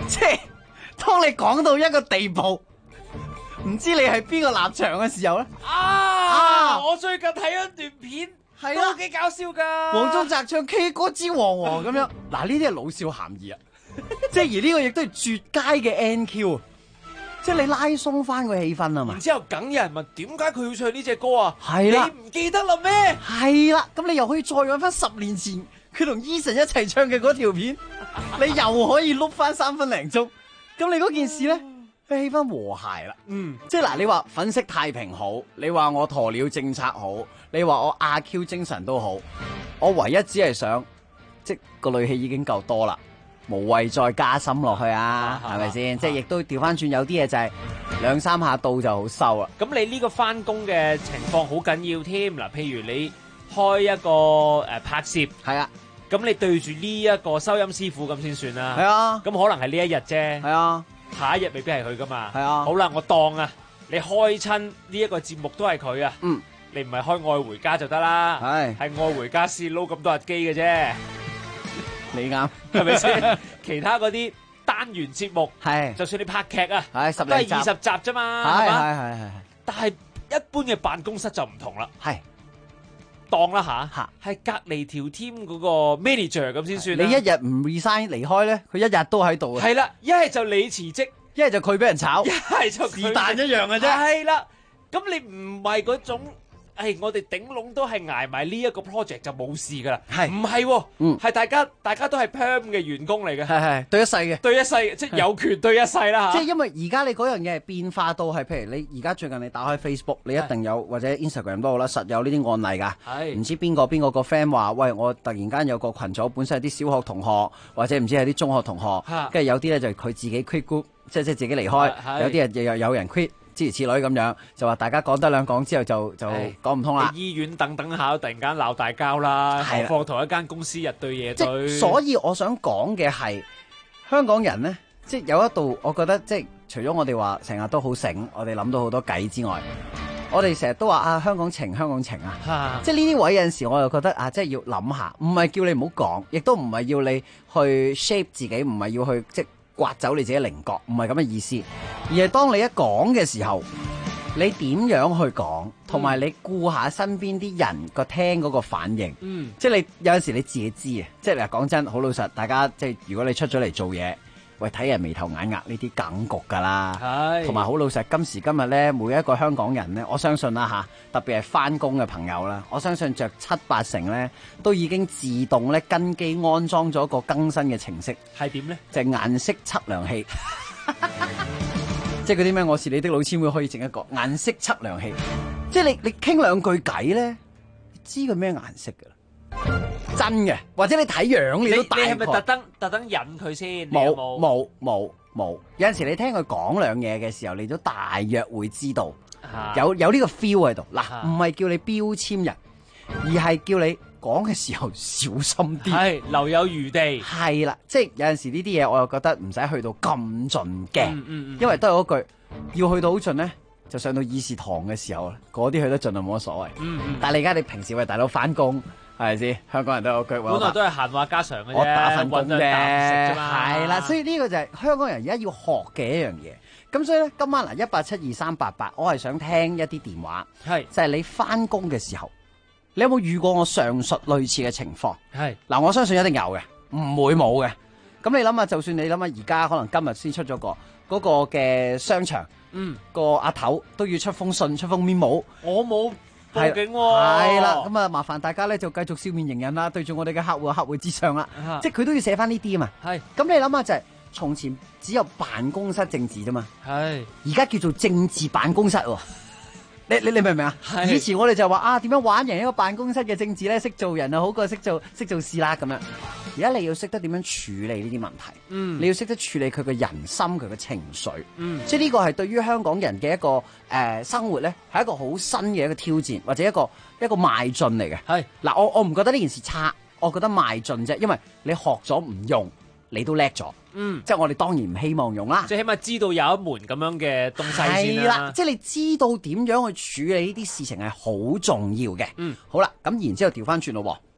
即係當你講到一個地步，唔知你係邊個立場嘅時候咧， 我最近睇咗段片， 係都幾搞笑噶。 黃宗澤唱 K 歌之王喎，咁樣嗱，呢啲係老少咸宜啊！即係而呢個亦都係絕佳嘅 NQ， 即係你拉鬆翻個氣氛啊嘛。 然之後梗有人問點解佢要唱呢隻歌啊？ 係啦， 你唔記得啦咩？ 係啦，咁你又可以再揾翻10年前佢同 Eason 一齊唱嘅嗰條片，你又可以碌翻3分零鐘，咁你嗰件事咧，佢氣氛和諧啦。即係嗱，你話粉飾太平好，你話我鴕鳥政策好，你話我阿 Q 精神都好，我唯一只係想，即係個戾氣已經夠多啦。無謂再加深落去啊，係咪先？即係亦都調翻轉，有啲嘢就係2-3下到就好收啦。 咁你呢個翻工嘅情況好緊要添嗱，譬如你開一個拍攝， 係啊， 咁你對住呢一個收音師傅咁先算啦。 係啊， 咁可能係呢一日啫。 係啊， 下一日未必係佢噶嘛。 係啊。 好啦，我當啊，你開親呢一個節目都係佢啊。你唔係開愛回家就得啦。係愛回家先撈咁多日機嘅啫。 你啱， 係咪先？其他嗰啲單元節目， 係就算你拍劇啊， 係都係20集啫嘛，係嘛？ 係。 但係一般嘅辦公室就唔同啦， 係當啦吓，係隔離條 team 嗰個 manager 咁先算。 你一日唔 resign 離開咧，佢一日都喺度。 係啦，一係就你辭職， 一係就佢俾人炒， 一係就是但一樣嘅啫。 係啦，咁你唔係嗰種。我哋頂籠都係捱埋呢一個 project 就冇事噶啦，唔係喎，係大家都係 perm 嘅員工嚟嘅， 係對一世嘅， 對一世即係有權對一世啦嚇。 即係因為而家你嗰樣嘢係變化到係，譬如你而家最近你打開 Facebook， 你一定有或者 Instagram 都好啦，實有呢啲案例㗎。唔知邊個個 friend 話，喂，我突然間有個群組，本身係啲小學同學或者唔知係啲中學同學，跟住有啲咧就係佢自己 quit group，即係自己離開，有啲又有人 quit。諸如此類咁樣，就話大家講得兩講之後就講唔通啦。 醫院等下突然間鬧大交啦，何況同一間公司日對夜對。 所以我想講嘅係香港人呢，即係有一度，我覺得即係除咗我哋話成日都好醒，我哋諗到好多計之外，我哋成日都話啊香港情啊，即係呢啲位有陣時我又覺得啊，即係要諗下，唔係叫你唔好講，亦都唔係要你去 shape 自己，唔係要去即刮走你自己稜角，唔係咁嘅意思，而係當你一講嘅時候，你點樣去講，同埋你顧下身邊啲人個聽嗰個反應，即係你有陣時你自己知啊，即係嗱講真，好老實，大家即係如果你出咗嚟做嘢，喂睇人眉頭眼額呢啲梗局㗎啦，同埋好老實，今時今日咧，每一個香港人咧，我相信啦嚇，特別係返工嘅朋友啦，我相信着7-8成咧，都已經自動咧跟機安裝咗個更新嘅程式，係點咧？就係顏色測量器，即係嗰啲咩？我是你的老千會可以整一個顏色測量器，即係你傾兩句偈咧，知佢咩顏色㗎啦。真嘅，或者你睇樣你都大概。你係咪特登引佢先？ 冇，有陣時你聽佢講兩嘢嘅時候，你都大約會知道，有呢個 feel 喺度。嗱，唔係叫你標籤人，而係叫你講嘅時候小心啲， 係留有餘地。 係啦，即係有陣時呢啲嘢，我又覺得唔使去到咁盡嘅，因為都係嗰句，要去到好盡咧。就上到議事堂嘅時候，嗰啲去得盡就冇乜所謂。但係你而家你平時為大佬返工，係咪先？香港人都有句話， 本來都係閒話家常嘅啫， 我打份工啫， 係啦。所以呢個就係香港人而家要學嘅一樣嘢。咁所以咧，今晚嗱1872388，我係想聽一啲電話，係就係你返工嘅時候，你有冇遇過我上述類似嘅情況？係嗱，我相信一定有嘅，唔會冇嘅。咁你諗下，就算你諗下而家可能今日先出咗嗰個嘅商場。個阿頭都要出封信、出封 memo， 我冇報警喎。係啦，咁啊麻煩大家咧就繼續笑面迎人啦，對住我哋嘅客戶之上啦，即係佢都要寫翻呢啲啊嘛。係，咁你諗下就係從前只有辦公室政治啫嘛，係，而家叫做政治辦公室喎。你明唔明啊？以前我哋就話啊，點樣玩贏一個辦公室嘅政治咧？識做人啊，好過識做事啦咁樣。而家你要識得點樣處理呢啲問題，你要識得處理佢嘅人心、佢嘅情緒，即係呢個係對於香港人嘅一個生活咧，係一個好新嘅一個挑戰，或者一個邁進嚟嘅。係嗱，我唔覺得呢件事差，我覺得邁進啫，因為你學咗唔用，你都叻咗。即係我哋當然唔希望用啦， 即係起碼知道有一門咁樣嘅東西先啦。係啦， 即係你知道點樣去處理呢啲事情係好重要嘅。好啦，咁然之後調翻轉咯，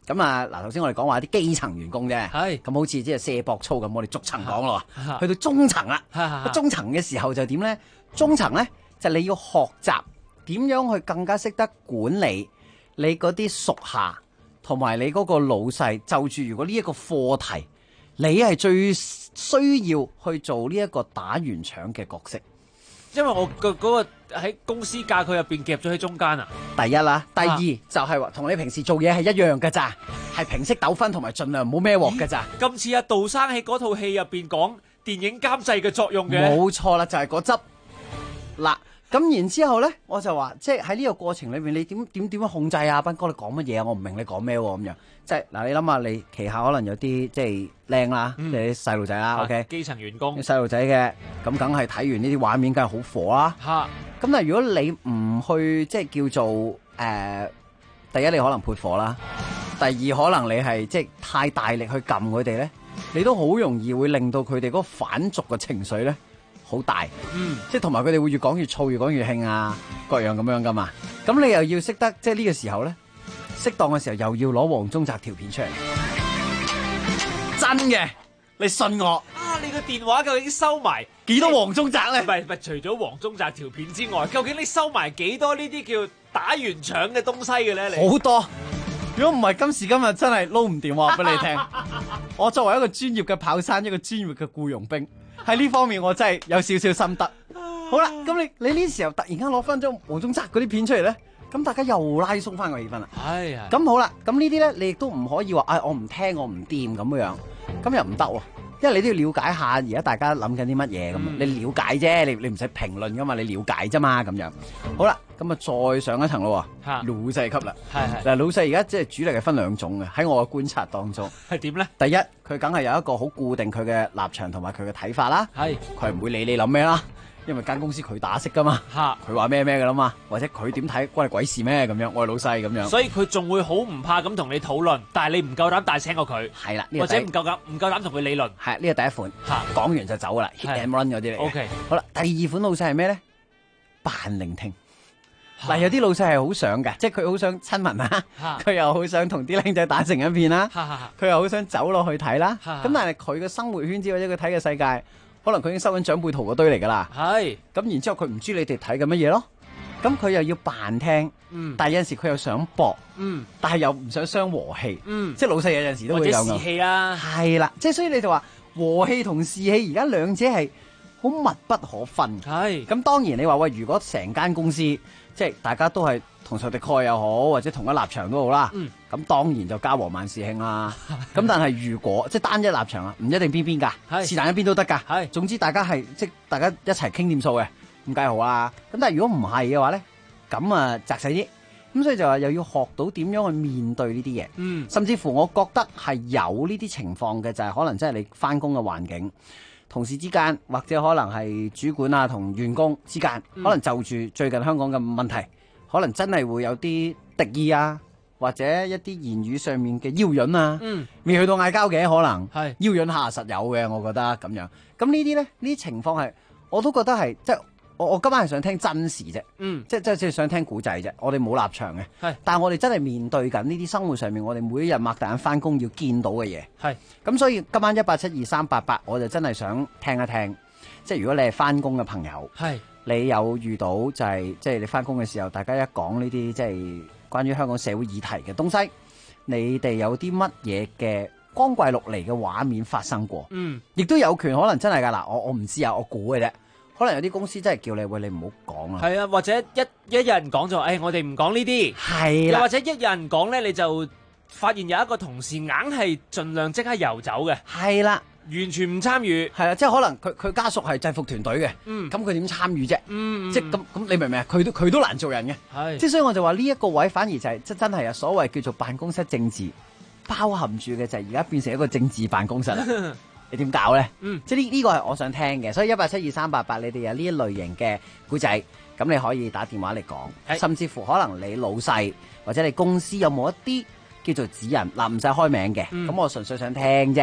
咁啊，嗱，頭先我哋講話啲基層員工啫，咁好似即係卸膊操咁，我哋逐層講咯，去到中層啦，中層嘅時候就點咧？中層咧就你要學習點樣去更加識得管理你嗰啲屬下同埋你嗰個老細，就住如果呢一個課題，你係最需要去做呢一個打圓場嘅角色。 因為我嗰個喺公司架構入邊夾咗喺中間啊。 第一啦，第二就係話同你平時做嘢係一樣㗎咋，係平息糾紛同埋盡量唔好孭鑊㗎咋。 今次阿杜生喺嗰套戲入邊講電影監製嘅作用嘅， 冇錯啦，就係嗰汁嗱。咁然之後咧，我就話即係喺呢個過程裏邊，你點樣控制啊？斌哥你講乜嘢啊？我唔明你講咩喎咁樣。即係嗱，你諗下，你旗下可能有啲即係靚啦，即係啲細路仔啦，OK， 基層員工， 啲細路仔嘅，咁梗係睇完呢啲畫面，梗係好火啦。咁但係如果你唔去即係叫做第一你可能潑火啦，第二可能你係即係太大力去撳佢哋咧，你都好容易會令到佢哋嗰個反族嘅情緒咧好大，即係同埋佢哋會越講越燥，越講越興啊，各樣咁樣噶嘛。咁你又要識得即係呢個時候咧，適當嘅時候又要攞黃宗澤條片出嚟，真嘅，你信我。 啊，你個電話究竟收埋幾多黃宗澤咧？ 唔係，除咗黃宗澤條片之外，究竟你收埋幾多呢啲叫打圓場嘅東西嘅咧？你好多。如果唔係今時今日真係撈唔掂，話俾你聽。我作為一個專業嘅跑山，一個專業嘅僱傭兵，喺呢方面我真係有少少心得。好啦，咁你呢時候突然間攞翻張黃宗澤嗰啲片出嚟咧，咁大家又拉鬆翻個氣氛啦。係啊。咁好啦，咁呢啲咧你亦都唔可以話，我唔聽，我唔掂咁樣，咁又唔得喎。因為你都要了解下而家大家諗緊啲乜嘢咁，你了解啫，你唔使評論噶嘛，你了解啫嘛咁樣。好啦，咁啊再上一層咯，老細級啦。係嗱，老細而家即係主力係分兩種嘅，喺我嘅觀察當中。 係點咧？ 第一，佢梗係有一個好固定佢嘅立場同埋佢嘅睇法啦。係，佢係唔會理你諗咩啦。因為間公司佢打識噶嘛，佢話咩噶啦嘛，或者佢點睇關你鬼事咩咁樣，我係老細咁樣， 所以佢仲會好唔怕咁同你討論，但係你唔夠膽大聲過佢， 係啦， 或者唔夠膽同佢理論， 係呢個第一款，講完就走噶啦 ，hit and run 嗰啲嚟。OK， 好啦，第二款老細係咩咧？扮聆聽。嗱，有啲老細係好想嘅，即係佢好想親民啦，佢又好想同啲靚仔打成一片啦，佢又好想走落去睇啦，咁但係佢嘅生活圈子或者佢睇嘅世界。可能佢已經收緊長輩圖嗰堆嚟噶啦，係咁然之後佢唔知你哋睇緊乜嘢咯，咁佢又要扮聽，但係有陣時佢又想搏，但係又唔想傷和氣，即係老細有陣時都會有或者士氣啦， 係啦，即係所以你就話和氣同士氣而家兩者係好密不可分，係咁當然你話喂，如果成間公司即係大家都係同仇敵愾又好，或者同一立場都好啦，咁當然就家和萬事興啦。咁但係如果即係單一立場啊，唔一定邊邊㗎，是但一邊都得㗎。係，總之大家係即係大家一齊傾掂數嘅，咁梗係好啦。咁但係如果唔係嘅話咧，咁啊窄細啲。咁所以就話又要學到點樣去面對呢啲嘢。甚至乎我覺得係有呢啲情況嘅，就係可能真係你返工嘅環境，同事之間，或者可能係主管啊同員工之間，可能就住最近香港嘅問題，可能真係會有啲敵意啊，或者一啲言語上面嘅邀潤啊，未去到嗌交嘅，可能係邀潤下實有嘅，我覺得咁樣。咁呢啲咧，呢啲情況係我都覺得係即係我今晚係想聽真事啫，即係想聽古仔啫。我哋冇立場嘅，但係我哋真係面對緊呢啲生活上面，我哋每一日擘大眼翻工要見到嘅嘢。係咁，所以今晚1872388，我就真係想聽一聽。即係如果你係翻工嘅朋友，你有遇到就係即係你翻工嘅時候，大家一講呢啲即係關於香港社會議題嘅東西，你哋有啲乜嘢嘅光怪陸離嘅畫面發生過？亦都有權可能真係㗎嗱，我唔知啊，我估嘅啫。可能有啲公司真係叫你喂，你唔好講啦。係啊， 或者一有人講就我哋唔講呢啲。係啦，又或者一有人講咧，你就發現有一個同事硬係盡量即刻游走嘅。係啦，完全唔參與。係啊，即係可能佢家屬係制服團隊嘅。咁佢點參與啫？即係咁你明唔明啊？佢都難做人嘅。係。即係所以我就話呢一個位反而就係即真係啊，所謂叫做辦公室政治，包含住嘅就係而家變成一個政治辦公室啦。你點搞咧？即係呢個係我想聽嘅，所以1872388，你哋有呢一類型嘅故仔，咁你可以打電話嚟講，甚至乎可能你老細或者你公司有冇一啲叫做指引嗱，唔使開名嘅，咁我純粹想聽啫。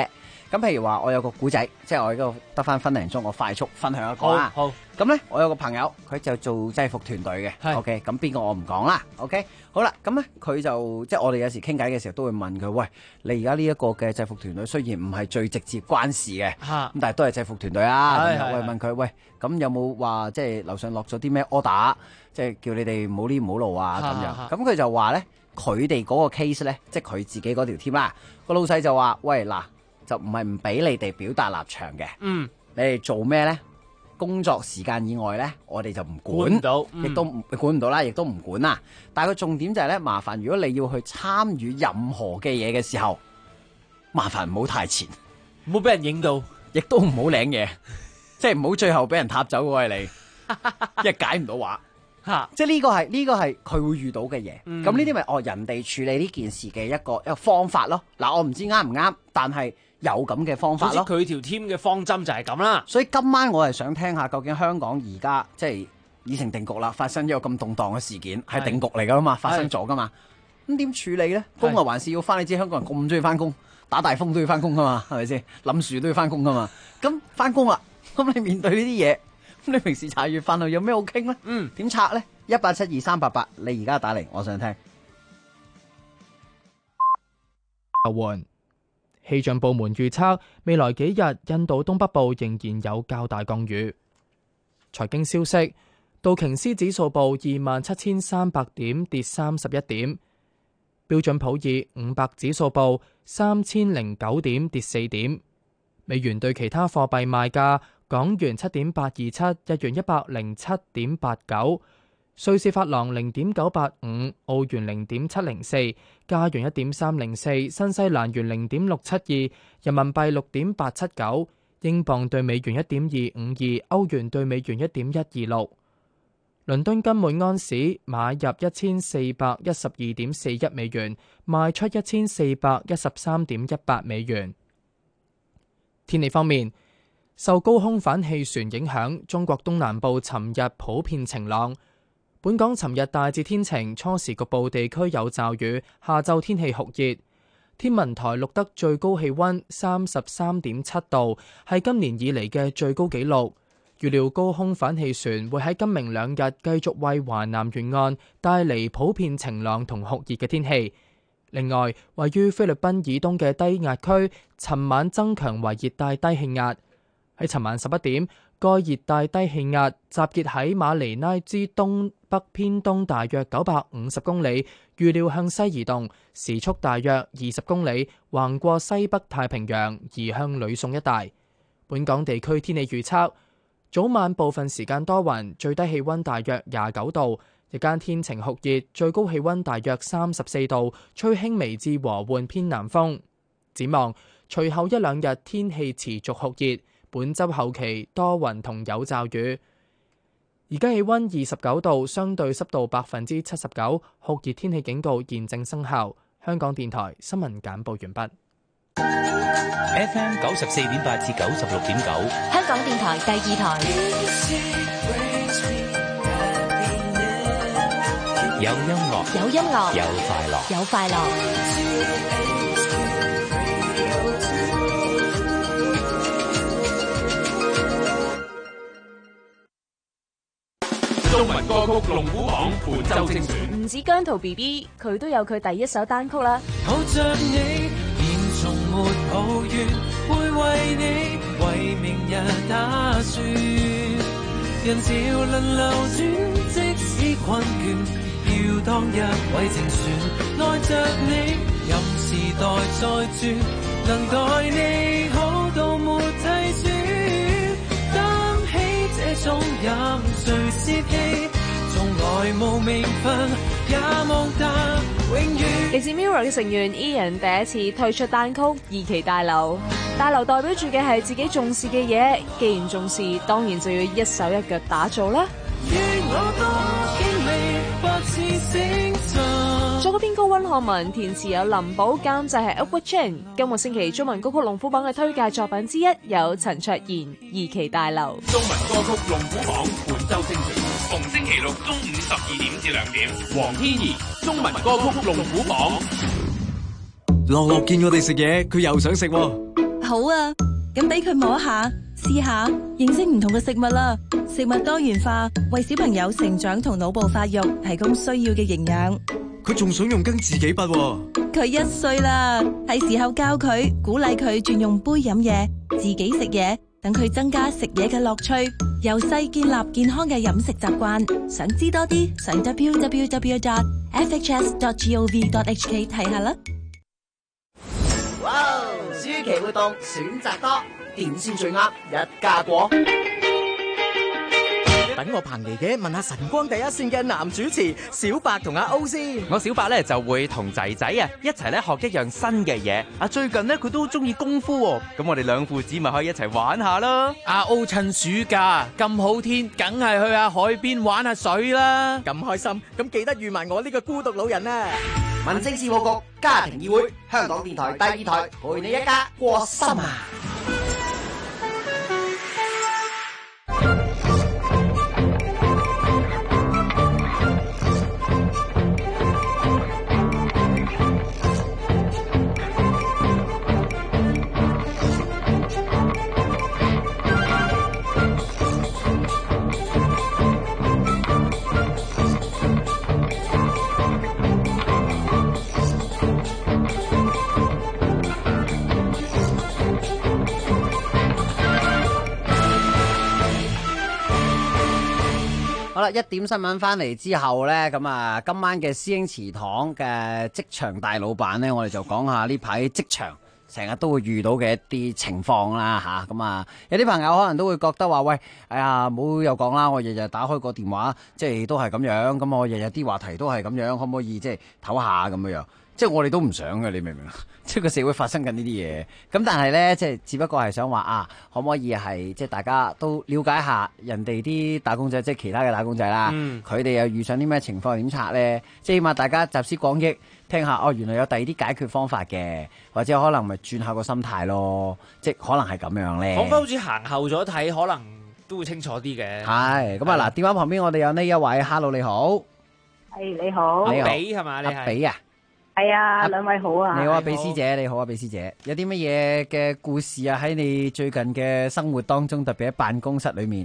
咁譬如話，我有個古仔，即係我而家得翻分零鐘，我快速分享一個啦。 好。 咁咧，我有個朋友，佢就做制服團隊嘅。OK， 咁邊個我唔講啦。OK， 好啦，咁咧佢就即係我哋有時傾偈嘅時候都會問佢，喂，你而家呢一個嘅制服團隊雖然唔係最直接關事嘅，咁但係都係制服團隊啊。咁我問佢，喂，咁有冇話即係樓上落咗啲咩 order， 即係叫你哋唔好呢唔好路啊咁樣。咁佢就話咧，佢哋嗰個 case 咧，即係佢自己嗰條 team 啦，個老細就話，喂嗱，就唔係唔俾你哋表達立場嘅，你哋做咩咧？工作時間以外咧，我哋就唔管到，亦都管唔到啦，亦都唔管啦。但係個重點就係咧，麻煩如果你要去參與任何嘅嘢嘅時候，麻煩唔好太前， 唔好俾人影到， 亦都唔好領嘢，即係唔好最後俾人撻走嗰係你，因為解唔到話。即係呢個係佢會遇到嘅嘢。咁呢啲咪人哋處理呢件事嘅一個方法咯。嗱，我唔知啱唔啱，但係有咁嘅方法咯。 佢條 team 嘅方針就係咁啦。 所以今晚我係想聽下，究竟香港而家即係已成定局啦，發生咗咁動盪嘅事件係定局嚟噶嘛，發生咗噶嘛。咁點處理咧？工啊還是要翻？你知香港人咁中意翻工，打大風都要翻工噶嘛，係咪先？冧樹都要翻工噶嘛。咁翻工啦，咁你面對呢啲嘢，咁你平時茶餘飯後有咩好傾咧？點拆咧？1872388，你而家打嚟，我想聽。 氣象部門預測未來幾日印度東北部仍然有較大降雨。財經消息，道瓊斯指數報27,300點，跌31點；標準普爾500指數報3009點，跌4點。美元對其他貨幣賣價：港元7.827，日元107.89。瑞士法郎0.985，澳元0.704，加元1.304，新西蘭元0.672，人民幣6.879，英鎊對美元1.252，歐元對美元1.126。倫敦金每安士買入1412.41美元，賣出1413.18美元。天氣方面，受高空反氣旋影響，中國東南部尋日普遍晴朗。本港尋日大致天晴，初時局部地區有驟雨，下晝天氣酷熱。天文台錄得最高氣溫33.7度，係今年以嚟嘅最高紀錄。預料高空反氣旋會喺今明兩日繼續為華南沿岸帶嚟普遍晴朗同酷熱嘅天氣。另外，位於菲律賓以東嘅低壓區，尋晚增強為熱帶低氣壓。喺尋晚11點，該熱帶低氣壓集結喺馬尼拉之東北偏東大約950公里，預料向西移動，時速大約20公里，橫過西北太平洋，移向呂宋一帶。本港地區天氣預測：早晚部分時間多雲，最低氣溫大約29度，日間天晴酷熱，最高氣溫大約34度，吹輕微至和緩偏南風。展望隨後一兩日天氣持續酷熱。本週後期多雲同有驟雨，而家氣溫29度，相對濕度79%，酷熱天氣警告現正生效。香港電台新聞簡報完畢。 FM 94.8至96.9， 香港電台第二台。 有音樂， 有音樂， 有快樂， 有快樂。 中文歌曲龍虎榜本周精選， 唔止姜濤 BB， 佢都有佢第一首單曲啦。 抱着你，現從沒抱怨，會為你為明日打算。人潮輪流轉，即使困倦，要當一位正選。愛着你，任時代再轉，能待你好到沒替算。這種飲醉泄氣，從來無名分，也望得永遠。 嚟自 Mirror 嘅成員 Ian 第一次推出單曲《二期大樓》，大樓代表住嘅係自己重視嘅嘢，既然重視，當然就要一手一腳打造啦。作曲編曲溫漢文，填詞有林寶，監製係 Edward Chan。今個星期中文歌曲龍虎榜嘅推介作品之一有陳卓賢《二期大樓》。 中文歌曲龍虎榜本周精選，逢星期六中午12點至2點。黃天怡中文歌曲龍虎榜。 樂樂見我哋食嘢，佢又想食喎。 好啊，咁俾佢摸下，試下，認識唔同嘅食物啦。食物多元化，為小朋友成長同腦部發育提供需要嘅營養。 佢仲想用羹自己筆喎。 佢1歲啦，係時候教佢，鼓勵佢轉用杯飲嘢，自己食嘢，等佢增加食嘢嘅樂趣，由細建立健康嘅飲食習慣。想知多啲，上 www.fhs.gov.hk 睇下啦。 哇！暑期活動選擇多，點先最啱？一家過。 等我彭爺爺問下晨光第一線嘅男主持小白同阿歐先。 我小白咧就會同仔仔啊一齊咧學一樣新嘅嘢。最近咧佢都中意功夫喎，咁我哋兩父子咪可以一齊玩下咯。 阿歐趁暑假咁好天，梗係去下海邊玩下水啦。 咁開心，咁記得預埋我呢個孤獨老人啊！ 民政事務局家庭議會，香港電台第2台，陪你一家過心啊！好啦，1點新聞翻嚟之後呢，咁啊，今晚嘅師兄祠堂嘅職場大老闆呢，我哋就講下呢排職場成日都會遇到嘅一啲情況啦吓，咁啊，有啲朋友可能都會覺得話，喂，哎呀，冇又講啦，我日日打開個電話，即係都係咁樣，咁我日日啲話題都係咁樣，可唔可以即係唞下咁樣？即係我哋都唔想嘅，你明唔明啊？即係個社會發生緊呢啲嘢，咁但係呢，即係只不過係想話啊，可唔可以係即係大家都了解下人哋啲打工仔，即係其他嘅打工仔啦，佢哋又遇上啲咩情況點拆呢？即係起碼大家集思廣益，聽下哦，原來有第二啲解決方法嘅，或者可能咪轉下個心態咯，即係可能係咁樣呢。 講翻好似行後咗睇，可能都會清楚啲嘅。 係咁啊！嗱，電話旁邊我哋有呢一位 ，Hello 你好， 係你好， 阿比係嘛？你係阿比啊？ 係啊，兩位好啊！ 你好啊，比師姐，你好啊，比師姐，有啲乜嘢嘅故事啊？喺你最近嘅生活當中，特別喺辦公室裏面。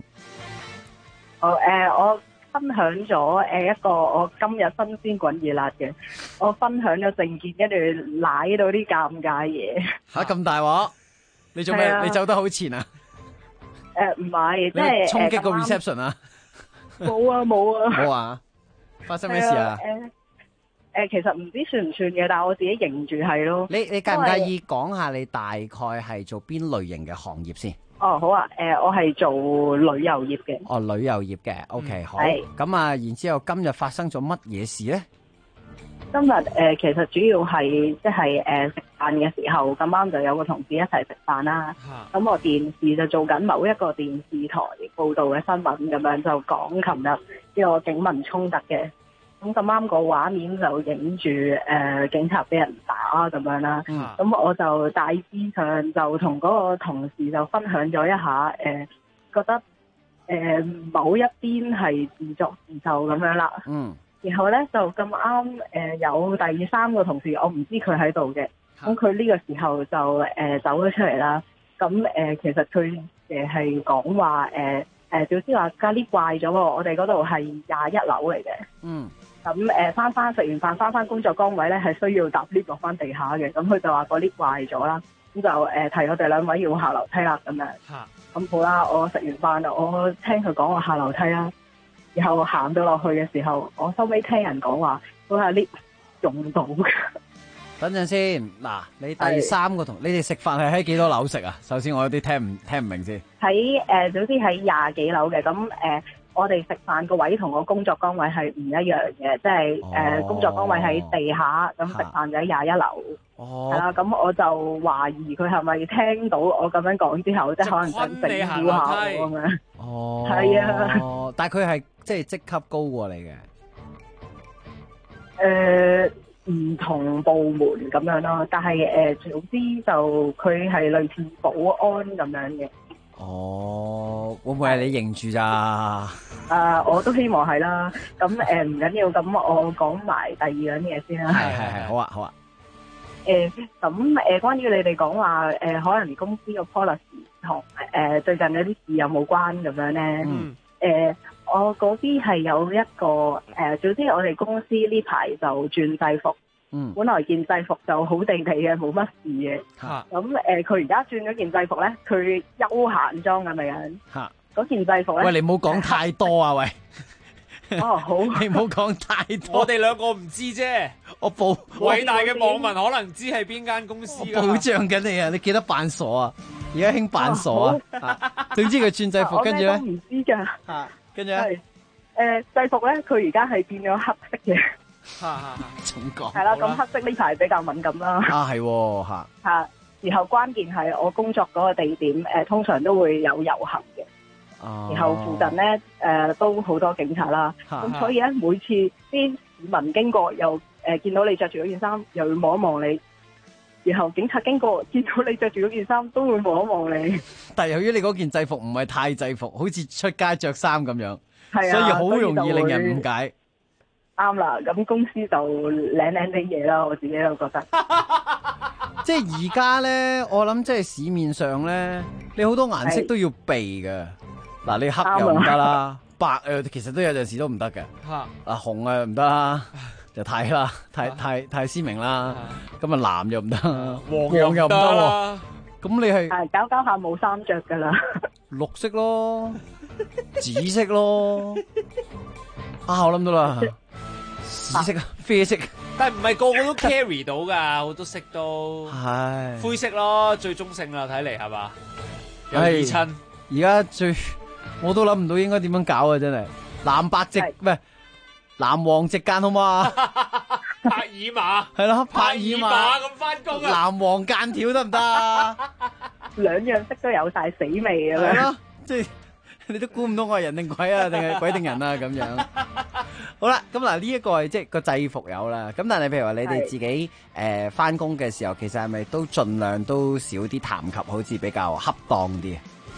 我分享咗一個我今日新鮮滾熱辣嘅，我分享咗證件，跟住舐到啲尷尬嘢。 吓咁大鑊！你做咩？你走得好前啊？ 唔係，即係衝擊個 reception 啊？ 冇啊冇啊！ 冇啊！發生咩事啊？ 其實唔知算唔算嘅，但係我自己認住係咯。 你介唔介意講下你大概係做邊類型嘅行業先？ 哦，好啊，我係做旅遊業嘅。 哦，旅遊業嘅，OK，好。咁啊，然之後今日發生咗乜嘢事咧？ 今日其實主要係即係食飯嘅時候，咁啱就有個同事一齊食飯啦。咁我電視就做緊某一個電視台報導嘅新聞，咁樣就講琴日呢個警民衝突嘅。咁啱個畫面就影住警察俾人打咁樣啦。咁我就大致上就同嗰個同事就分享咗一下，覺得某一邊係自作自受咁樣啦。然後咧就咁啱有第3個同事，我唔知佢喺度嘅。咁佢呢個時候就走咗出嚟啦。咁其實佢係講話總之話咖喱怪咗喎，我哋嗰度係21樓嚟嘅。咁食完飯翻工作崗位咧，係需要搭 lift 落翻地下嘅。咁佢就話個 lift 壞咗啦，咁就提我哋2位要下樓梯啦咁樣。咁好啦，我食完飯啦，我聽佢講話下樓梯啦，然後行到落去嘅時候，我收尾聽人講話嗰下 lift 用到嘅。 等陣先，嗱，你第3個你哋食飯係喺幾多樓食啊？首先我有啲聽唔明先。 喺總之喺20幾樓嘅，咁我哋食飯個位同我工作崗位係唔一樣嘅，即係工作崗位喺地下，咁食飯就喺21樓。係啦，咁我就懷疑佢係咪聽到我咁樣講之後，即係可能想整蠱下我咁樣。係啊。 但係佢係即係職級高過你嘅。唔同部門咁樣咯，但係總之就佢係類似保安咁樣嘅。 會唔會係你認住咋？ 我都希望係啦。咁唔緊要，咁我講埋第2樣嘢先啦。 係，好啊。 關於你哋講話可能公司個 policy 同最近有啲事有冇關咁樣咧？我嗰邊係有一個總之我哋公司呢排就轉制服。本來件制服就好地地嘅，冇乜事嘅。咁佢而家轉咗件制服咧，佢休閒裝咁樣。嗰件制服咧， 喂，你唔好講太多啊！喂， 哦好， 你唔好講太多。 我哋兩個唔知啫， 我保偉大嘅網民可能知係邊間公司㗎。 保障緊你啊！你記得扮傻啊！而家興扮傻啊！總之佢轉制服，跟住咧， 唔知㗎。 跟住咧， 制服咧，佢而家係變咗黑色嘅。 重講係啦，咁黑色呢排比較敏感啦。 係吓，然後關鍵係我工作嗰個地點，通常都會有遊行嘅。然後附近咧，都好多警察啦。咁所以咧，每次啲市民經過，又見到你着住嗰件衫，又會望一望你。然後警察經過，見到你着住嗰件衫，都會望一望你。 但係由於你嗰件制服唔係太制服，好似出街着衫咁樣， 係啊， 所以好容易令人誤解。 啱啦，咁公司就靚靚啲嘢啦，我自己都覺得。 即係而家咧，我諗即係市面上咧，你好多顏色都要避嘅。嗱，你黑又唔得啦，白其實都有陣時都唔得嘅。紅唔得啦，就太鮮明啦。咁藍又唔得，黃又唔得喎。咁你係搞下冇衫着噶啦。 綠色咯，紫色咯。我諗到啦。紫色啊，啡色， 但係唔係個個都 carry 到噶，好多色都係灰色咯，最中性啦，睇嚟係嘛？有二親， 而家我都諗唔到應該點樣搞啊！真係藍白直唔係藍黃直間好嘛？ 拍耳馬係咯，拍耳馬咁翻工啊！ 藍黃間條得唔得啊？ 兩樣色都有晒死味咁樣。 係咯，即係你都估唔到我係人定鬼啊，定係鬼定人啊咁樣。好啦，咁嗱呢一個係即係個制服有啦，咁但係譬如話你哋自己翻工嘅時候，其實係咪都盡量都少啲談及，好似比較恰當啲？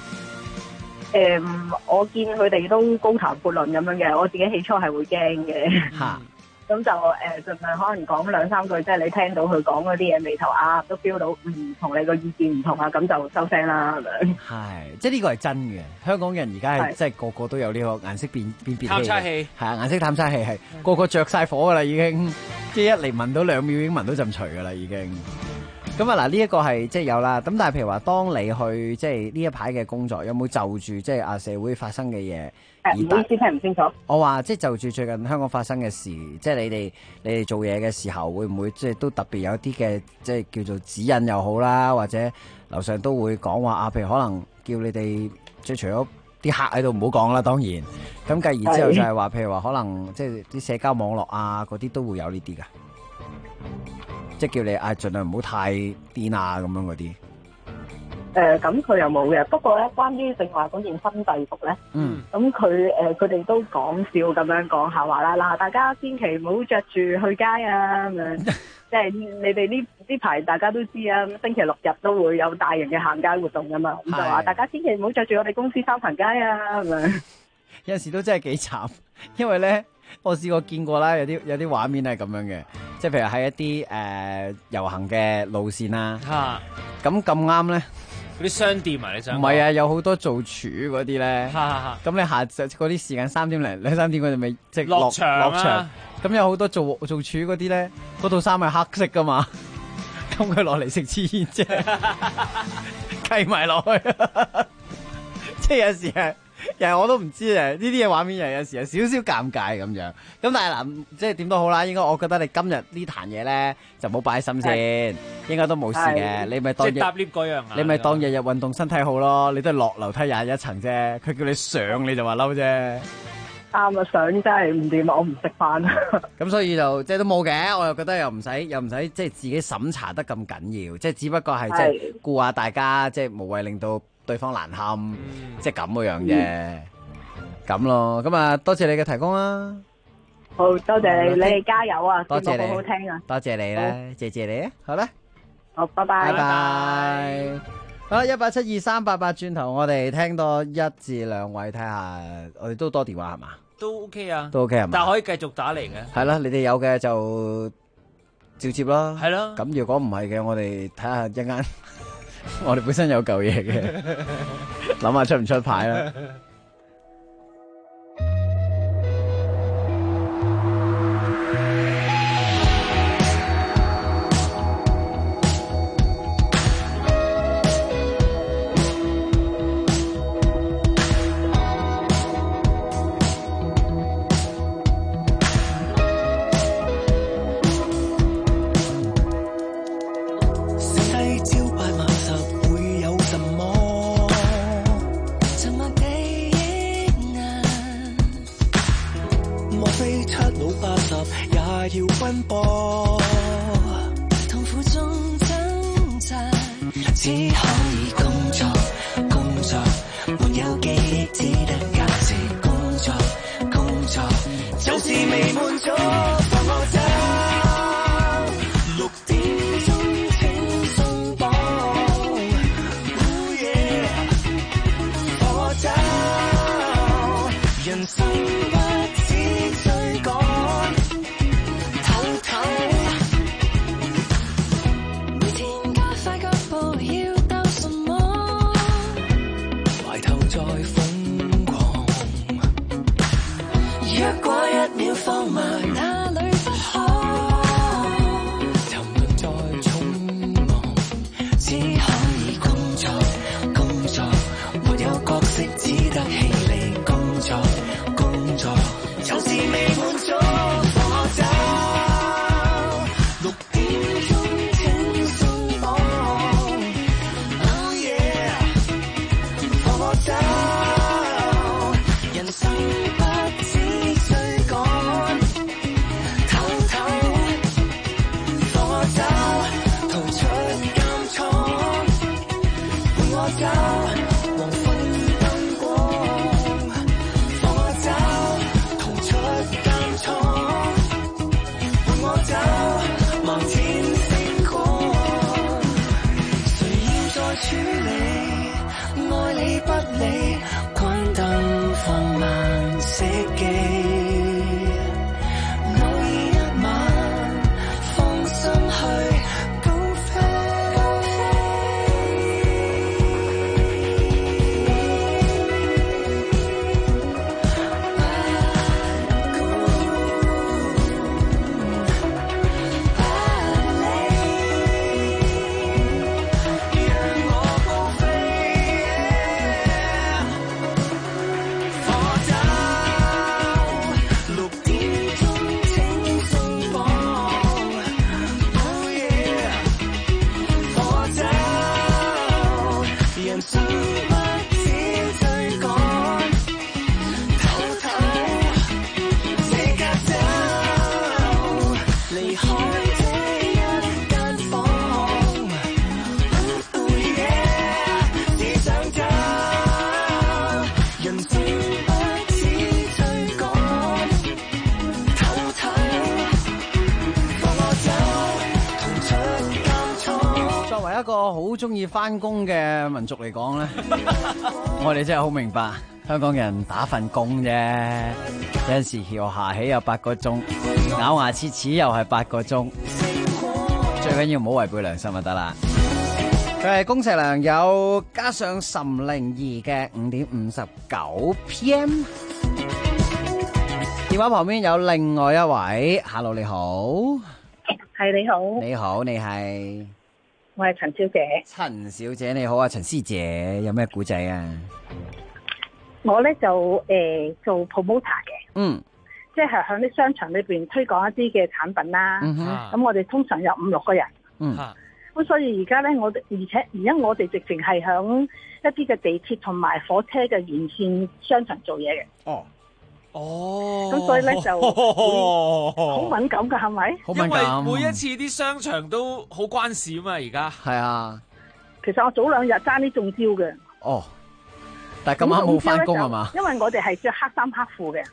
我見佢哋都高談闊論咁樣嘅，我自己起初係會驚嘅。 嚇！ 咁就盡量可能講兩三句，即係你聽到佢講嗰啲嘢眉頭啊，都 feel 到同你個意見唔同啊，咁就收聲啦咁樣。 係，即係呢個係真嘅。香港人而家係即係個個都有呢個顏色變探測器， 係啊，顏色探測器係個個着晒火噶啦，已經即係一嚟聞到2秒已經聞到陣除噶啦，已經。咁啊嗱，呢一個係即係有啦。咁但係譬如話，當你去即係呢一排嘅工作，有冇就住即係社會發生嘅嘢？ 唔好意思，聽唔清楚。 我話即係就住最近香港發生嘅事，即係你哋做嘢嘅時候，會唔會即係都特別有啲嘅即係叫做指引又好啦，或者樓上都會講話啊，譬如可能叫你哋即係除咗啲客喺度唔好講啦，當然咁繼而之後就係話，譬如話可能即係啲社交網絡啊嗰啲都會有呢啲噶，即係叫你盡量唔好太癲啊咁樣嗰啲。 咁佢又冇嘅，不過咧，關於正話嗰件新制服咧，咁佢哋都講笑咁樣講下話啦，嗱，大家千祈唔好着住去街啊咁樣，即係你哋呢排大家都知啊，星期六日都會有大型嘅行街活動噶嘛，咁就話大家千祈唔好着住我哋公司三層街啊咁樣。 有陣時都真係幾慘，因為咧我試過見過啦，有啲畫面係咁樣嘅，即係譬如喺一啲遊行嘅路線啦，咁啱咧。 嗰啲商店啊，你想？唔係啊，有好多做廚嗰啲咧。咁你下晝嗰啲時間2-3點嗰陣咪即係落場。咁有好多做廚嗰啲咧，嗰套衫係黑色噶嘛。咁佢落嚟食支煙啫，計埋落去。即係有時係，又我都唔知啊。呢啲嘢畫面又有時係少少尷尬咁樣。咁但係嗱，即係點都好啦。應該我覺得你今日呢壇嘢咧就冇擺喺心先。應該都冇事嘅，你咪當即係搭 lift 嗰樣啊！ 你咪當日日運動身體好咯，你都係落樓梯21層啫，佢叫你上你就話嬲啫。 啱啊，上真係唔掂，我唔食飯。 咁所以就即係都冇嘅，我又覺得又唔使即係自己審查得咁緊要，即係只不過係即係顧下大家，即係無謂令到對方難堪，即係咁個樣啫。咁咯，咁啊多謝你嘅提供啦。 好多謝你，你哋加油啊！ 多謝你， 好好聽啊！ 多謝你啦，謝你啊，好啦。 好，拜拜。 拜拜。好啦，1872388，轉頭我哋聽多1至2位，睇下我哋都多電話係嘛？ 都 OK 啊， 都 OK 係嘛？ 但係可以繼續打嚟嘅。 係啦，你哋有嘅就照接啦。 係咯。 咁如果唔係嘅，我哋睇下一間，我哋本身有嚿嘢嘅，諗下出唔出牌啦。 要奔波，痛苦中掙扎，只可以工作，工作，沒有記憶，只得價值。工作，工作，就是未滿足，放我走。6點鐘請鬆綁，放我走。人生不止追趕。放慢哪裏不可，沉淪在匆忙，只可以工作，工作，沒有角色，只得氣力，工作，工作，就是未滿足，放我走。6點鐘請鬆綁，Oh yeah，放我走，人生不止追趕。走，黃昏燈光，放我走，逃出監倉，伴我走，盲前星光。誰要再處理，愛理不理，關燈放慢熄機。偶爾一晚，放心去。 一個好中意翻工嘅民族嚟講咧，我哋真係好明白香港人打份工啫，有陣時搖下起又8個鐘，咬牙切齒又係8個鐘，最緊要唔好違背良心就得啦。佢係恭碩良友加上岑靈兒嘅5點59 PM。電話旁邊有另外一位 ，Hello 你好， 係你好， 你好，你係？ 我係陳小姐。 陳小姐你好啊，陳師姐，有咩古仔啊？ 我咧就做 promoter 嘅，即係喺啲商場裏邊推廣一啲嘅產品啦。咁我哋通常有5、6個人。咁所以而家咧，而家我哋直情係響一啲嘅地鐵同埋火車嘅沿線商場做嘢嘅。咁所以咧就好敏感噶，係咪？ 因為每一次啲商場都好關事啊嘛，而家係啊。 其實我早2日爭啲中招嘅。 哦，但係咁啱冇翻工係嘛？ 因為我哋係着黑衫黑褲嘅，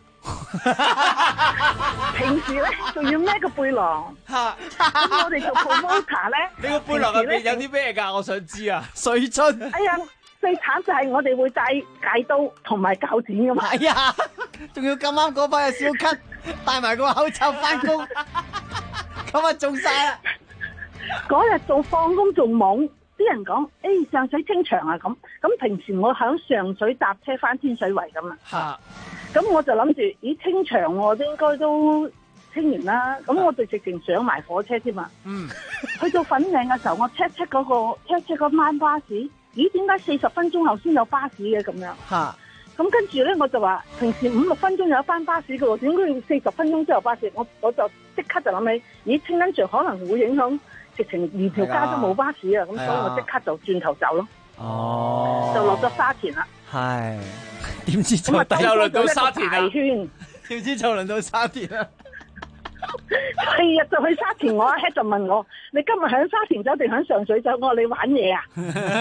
平時咧仲要孭個背囊。咁我哋做 promoter 咧， 你個背囊入邊有啲咩㗎？我想知啊。 水樽。 哎呀！最慘就係我哋會帶戒刀同埋鉸剪噶嘛， 係啊，仲要咁啱嗰班係小咳，戴埋個口罩翻工， 今日中晒啦！ 嗰日做放工仲懵，啲人講上水清場啊咁。咁平時我響上水搭車翻天水圍咁啊。咁我就諗住，咦清場我應該都清完啦。咁我就直情上埋火車添嘛。去到粉嶺嘅時候，我 check 嗰班巴士，咦點解40分鐘後先有巴士嘅咁樣？咁跟住咧，我就話平時5-6分鐘有一班巴士嘅喎，點解要40分鐘之後巴士？我就即刻就諗起，咦清緊場可能會影響，直情連條街都冇巴士啊！咁所以我即刻就轉頭走咯。就落咗沙田啦。 係，點知就輪到沙田啦？ 點知就輪到沙田啦？ 係啊，就去沙田，我阿 head 就問我：你今日喺沙田走定喺上水走？我話你玩嘢啊！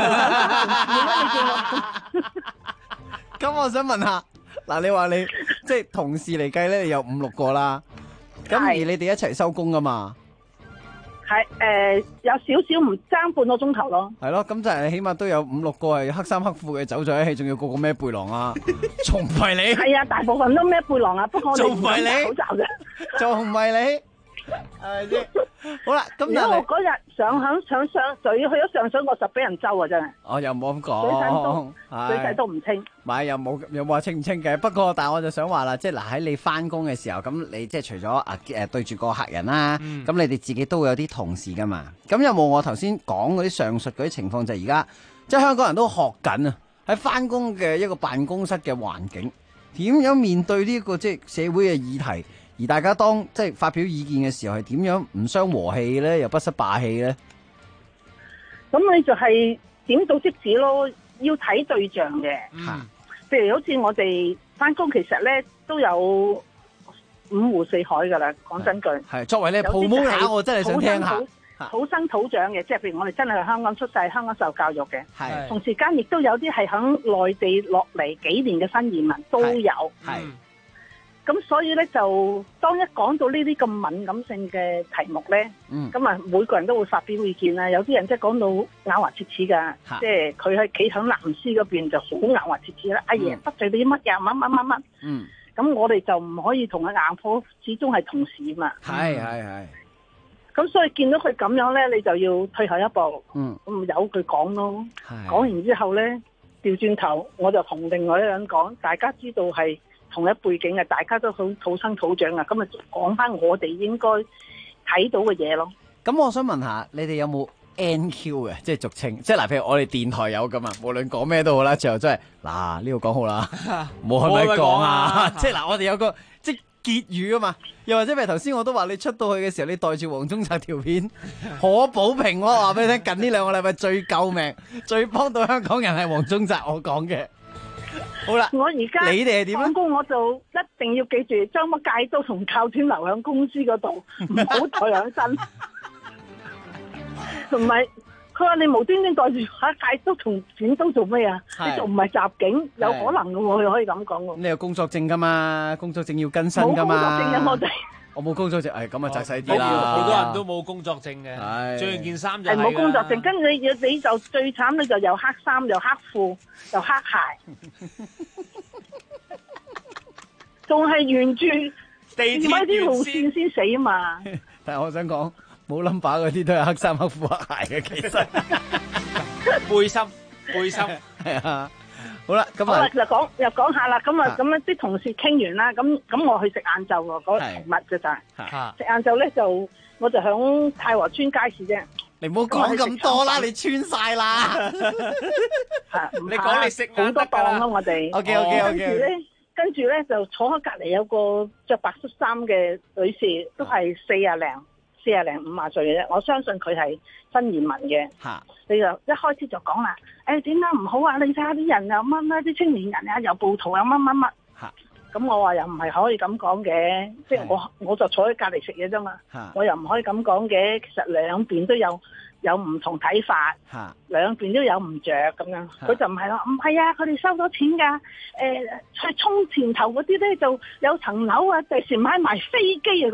咁我想問下，嗱，你話你即係同事嚟計咧，你有5-6個啦，咁而你哋一齊收工噶嘛？ 係有少少唔爭半個鐘頭咯。 係咯，咁就係起碼都有5-6個係黑衫黑褲嘅走咗一齊，仲要個個孭背囊啊！仲唔係你？係啊，大部分都孭背囊啊，不過我哋唔戴口罩啫。 仲唔係你？係咪先？好啦，咁如果我嗰日上水去咗上水，我實俾人周啊！真係。 我又冇咁講， 水勢都唔清。 唔係又冇話清唔清嘅，不過但係我就想話啦，即係嗱喺你翻工嘅時候，咁你即係除咗對住個客人啦，咁你哋自己都會有啲同事噶嘛。咁有冇我頭先講嗰啲上述嗰啲情況，就係而家即係香港人都學緊啊，喺翻工嘅一個辦公室嘅環境，點樣面對呢個即係社會嘅議題？而大家當即係發表意見嘅時候，係點樣唔傷和氣咧，又不失霸氣咧？ 咁你就係點到即止咯，要睇對象嘅。譬如好似我哋翻工，其實咧都有5湖4海噶啦。講真句， 係作為你 promoter，我真係想聽下。 土生土長嘅，即係譬如我哋真係喺香港出世，香港受教育嘅。 係同時間亦都有啲係喺內地落嚟幾年嘅新移民都有。 係。 咁所以咧，就當一講到呢啲咁敏感性嘅題目咧，咁啊每個人都會發表意見啦。有啲人即係講到咬牙切齒㗎，即係佢喺企響藍絲嗰邊就好咬牙切齒啦。阿爺得罪你乜呀？乜。咁我哋就唔可以同佢硬火，始終係同事嘛。 係。 咁所以見到佢咁樣咧，你就要退後一步。咁由佢講咯。講完之後咧，調轉頭我就同另外一個人講，大家知道係同一背景嘅，大家都好土生土長啊，咁啊講翻我哋應該睇到嘅嘢咯。 咁我想問下，你哋有冇 NQ 嘅，即係俗稱，即係嗱，譬如我哋電台有咁啊，無論講咩都好啦，最後真係嗱呢個講好啦，冇係咪講啊？即係嗱，我哋有個即係結語啊嘛，又或者譬如頭先我都話你出到去嘅時候，你袋住黃宗澤條片，可保平安，話俾你聽，近呢2個禮拜最救命、最幫到香港人係黃宗澤，我講嘅。好啦， 我而家你哋係點放工我就一定要記住將乜戒刀同鉸剪留喺公司嗰度，唔好抬喺身。同埋佢話你無端端袋住戒刀同剪刀做咩啊？你仲唔係襲警？有可能嘅喎，佢可以咁講喎。 你有工作證噶嘛？工作證要更新噶嘛？ 冇工作證嘅我哋。 我冇工作證，咁啊窄細啲啦。 好多人都冇工作證嘅，着完件衫就係冇工作證，跟住你就最慘，你就又黑衫又黑褲又黑鞋，仲係沿住地鐵啲路線先死啊嘛！ 但係我想講，冇 number 嗰啲都係黑衫黑褲黑鞋嘅，其實背心係啊。好啦，咁啊，又講下啦，咁啊啲同事傾完啦，咁我去食晏晝喎，嗰日物嘅就係食晏晝咧，我就響太和村街市啫。 你唔好講咁多啦，你穿晒啦。 你講你食好多檔咯，我哋。 OK。 跟住咧就坐喺隔離有個着白恤衫嘅女士，都係40零50歲嘅啫。我相信佢係新移民嘅。你就一開始就講啦，點解唔好啊？你睇下啲人又乜啲青年人啊，又暴徒又乜。咁我話又唔係可以咁講嘅，即係我就坐喺隔離食嘢啫嘛。我又唔可以咁講嘅，其實兩邊都有唔同睇法，兩邊都有唔着咁樣。佢就唔係咯，唔係啊，佢哋收咗錢㗎。去衝前頭嗰啲咧就有層樓啊，第時買埋飛機啊咁。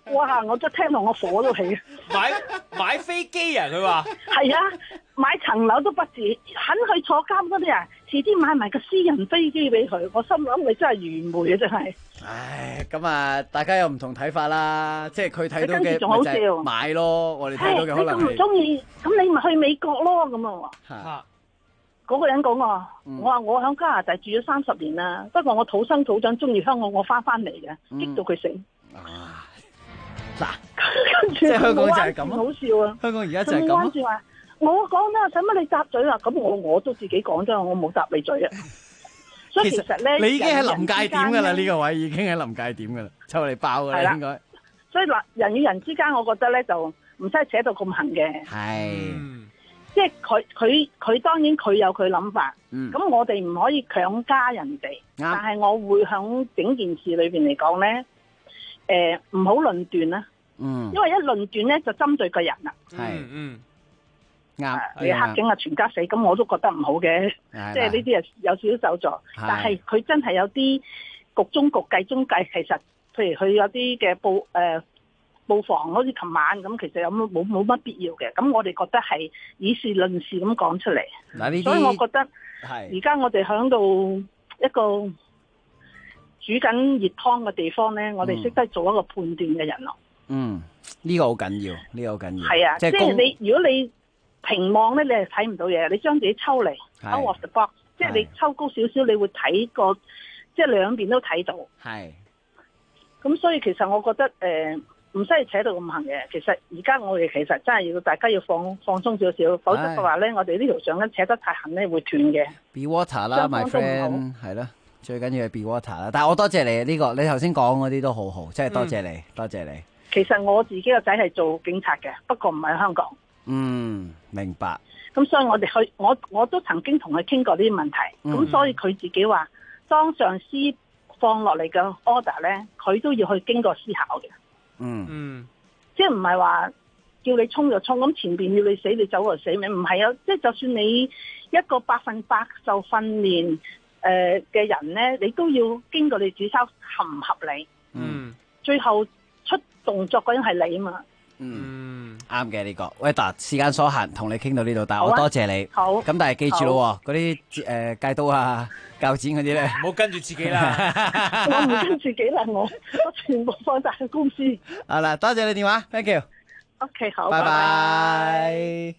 哇！我都聽到我火都起。 買飛機啊！佢話係啊，買層樓都不止，肯去坐監嗰啲人，遲啲買埋個私人飛機俾佢。我心諗你真係愚昧啊！真係。 唉，咁啊，大家有唔同睇法啦。即係佢睇到嘅仲好笑咪就係買咯，我哋睇到嘅可能你咁唔中意，咁你咪去美國咯咁啊。嗰個人講話，我話我喺加拿大住咗30年啦，不過我土生土長，中意香港，我翻嚟嘅，激到佢死。 嗱， 跟住即係香港就係咁好笑啊！ 香港而家就係咁。 跟住話我講啦，使乜你搭嘴啊？咁我都自己講啫，我冇搭你嘴啊。所以其實咧， 你已經喺臨界點㗎啦，呢個位已經喺臨界點㗎啦，就嚟爆㗎啦，應該。 所以嗱，人與人之間，我覺得咧就唔使扯到咁行嘅。 係。 即係佢當然佢有佢諗法，咁我哋唔可以強加人哋，但係我會響整件事裏邊嚟講咧，唔好論斷啦，因為一論斷咧就針對個人啦，啱，你黑警啊全家死，咁我都覺得唔好嘅，即係呢啲係有少少走助，但係佢真係有啲局中局計中計，其實譬如佢有啲嘅布防好似琴晚咁，其實有冇乜必要嘅？咁我哋覺得係以事論事咁講出嚟。所以我覺得而家我哋響度一個煮緊熱湯嘅地方咧，我哋識得做一個判斷嘅人咯。 呢個好緊要，呢個好緊要。 係啊，即係你如果你平望咧，你係睇唔到嘢，你將自己抽離 out of the box， 即係你抽高少少，你會睇個即係兩邊都睇到。係。咁所以其實我覺得唔使扯到咁行嘅，其實而家我哋其實真係要大家要放鬆少少，否則嘅話咧，我哋呢條上咧扯得太行咧會斷嘅。 Be water 啦，my friend， 係啦，最緊要係 be water 啦。但係我多謝你呢個，你頭先講嗰啲都好好，真係多謝你，多謝你。 其實我自己個仔係做警察嘅，不過唔係香港。 明白。 咁所以我哋我都曾經同佢傾過呢啲問題，咁所以佢自己話，當上司放落嚟嘅 order 咧，佢都要去經過思考嘅。即係唔係話叫你衝就衝，咁前邊要你死你走就死咪？唔係啊！即係就算你一個100%受訓練嘅人咧，你都要經過你自修合唔合理？最後出動作嗰人係你嘛？ 啱嘅呢個。喂，時間所限，同你傾到呢度，但係我多謝你。好。咁但係記住咯，嗰啲戒刀啊、鉸剪嗰啲咧， 唔好跟住自己啦。 我唔跟自己啦，我全部放晒喺公司。 好啦，多謝你電話 ，thank you。OK， 好，拜拜。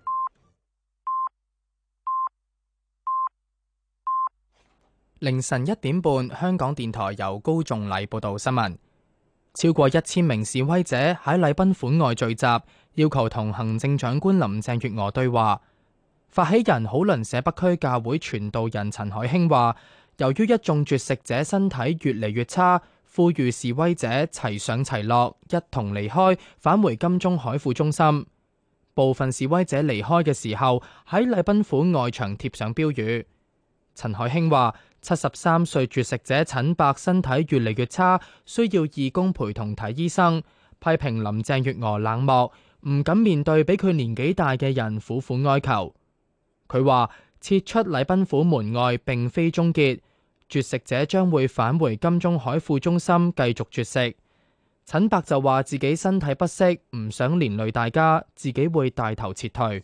凌晨1點半，香港電台由高頌禮報道新聞。超過1000名示威者喺禮賓府外聚集，要求同行政長官林鄭月娥對話。發起人好鄰社北區教會傳道人陳海興話，由於一眾絕食者身體越嚟越差，呼籲示威者齊上齊落，一同離開，返回金鐘海富中心。部分示威者離開嘅時候，喺禮賓府外牆貼上標語。陳海興話，73歲絕食者陳伯身體越嚟越差，需要義工陪同睇醫生，批評林鄭月娥冷漠，唔敢面對比佢年紀大嘅人苦苦哀求。佢話撤出禮賓府門外並非終結，絕食者將會返回金鐘海富中心繼續絕食。陳伯就話自己身體不適，唔想連累大家，自己會帶頭撤退。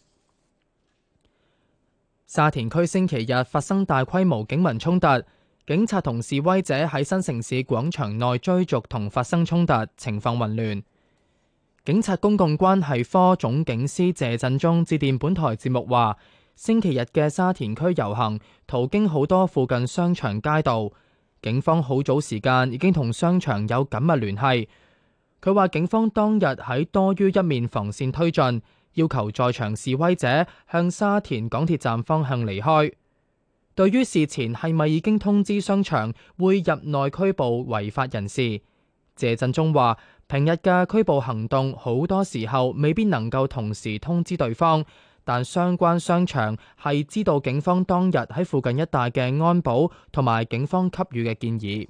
沙田區星期日發生大規模警民衝突，警察同示威者喺新城市廣場內追逐同發生衝突，情況混亂。警察公共關係科總警司謝振中致電本台節目話，星期日嘅沙田區遊行途經好多附近商場街道，警方好早時間已經同商場有緊密聯繫。佢話警方當日喺多於一面防線推進，要求在場示威者向沙田港鐵站方向離開。對於事前係咪已經通知商場會入內拘捕違法人士，謝振中話平日嘅拘捕行動好多時候未必能夠同時通知對方，但相關商場係知道警方當日喺附近一帶嘅安保同埋警方給予嘅建議。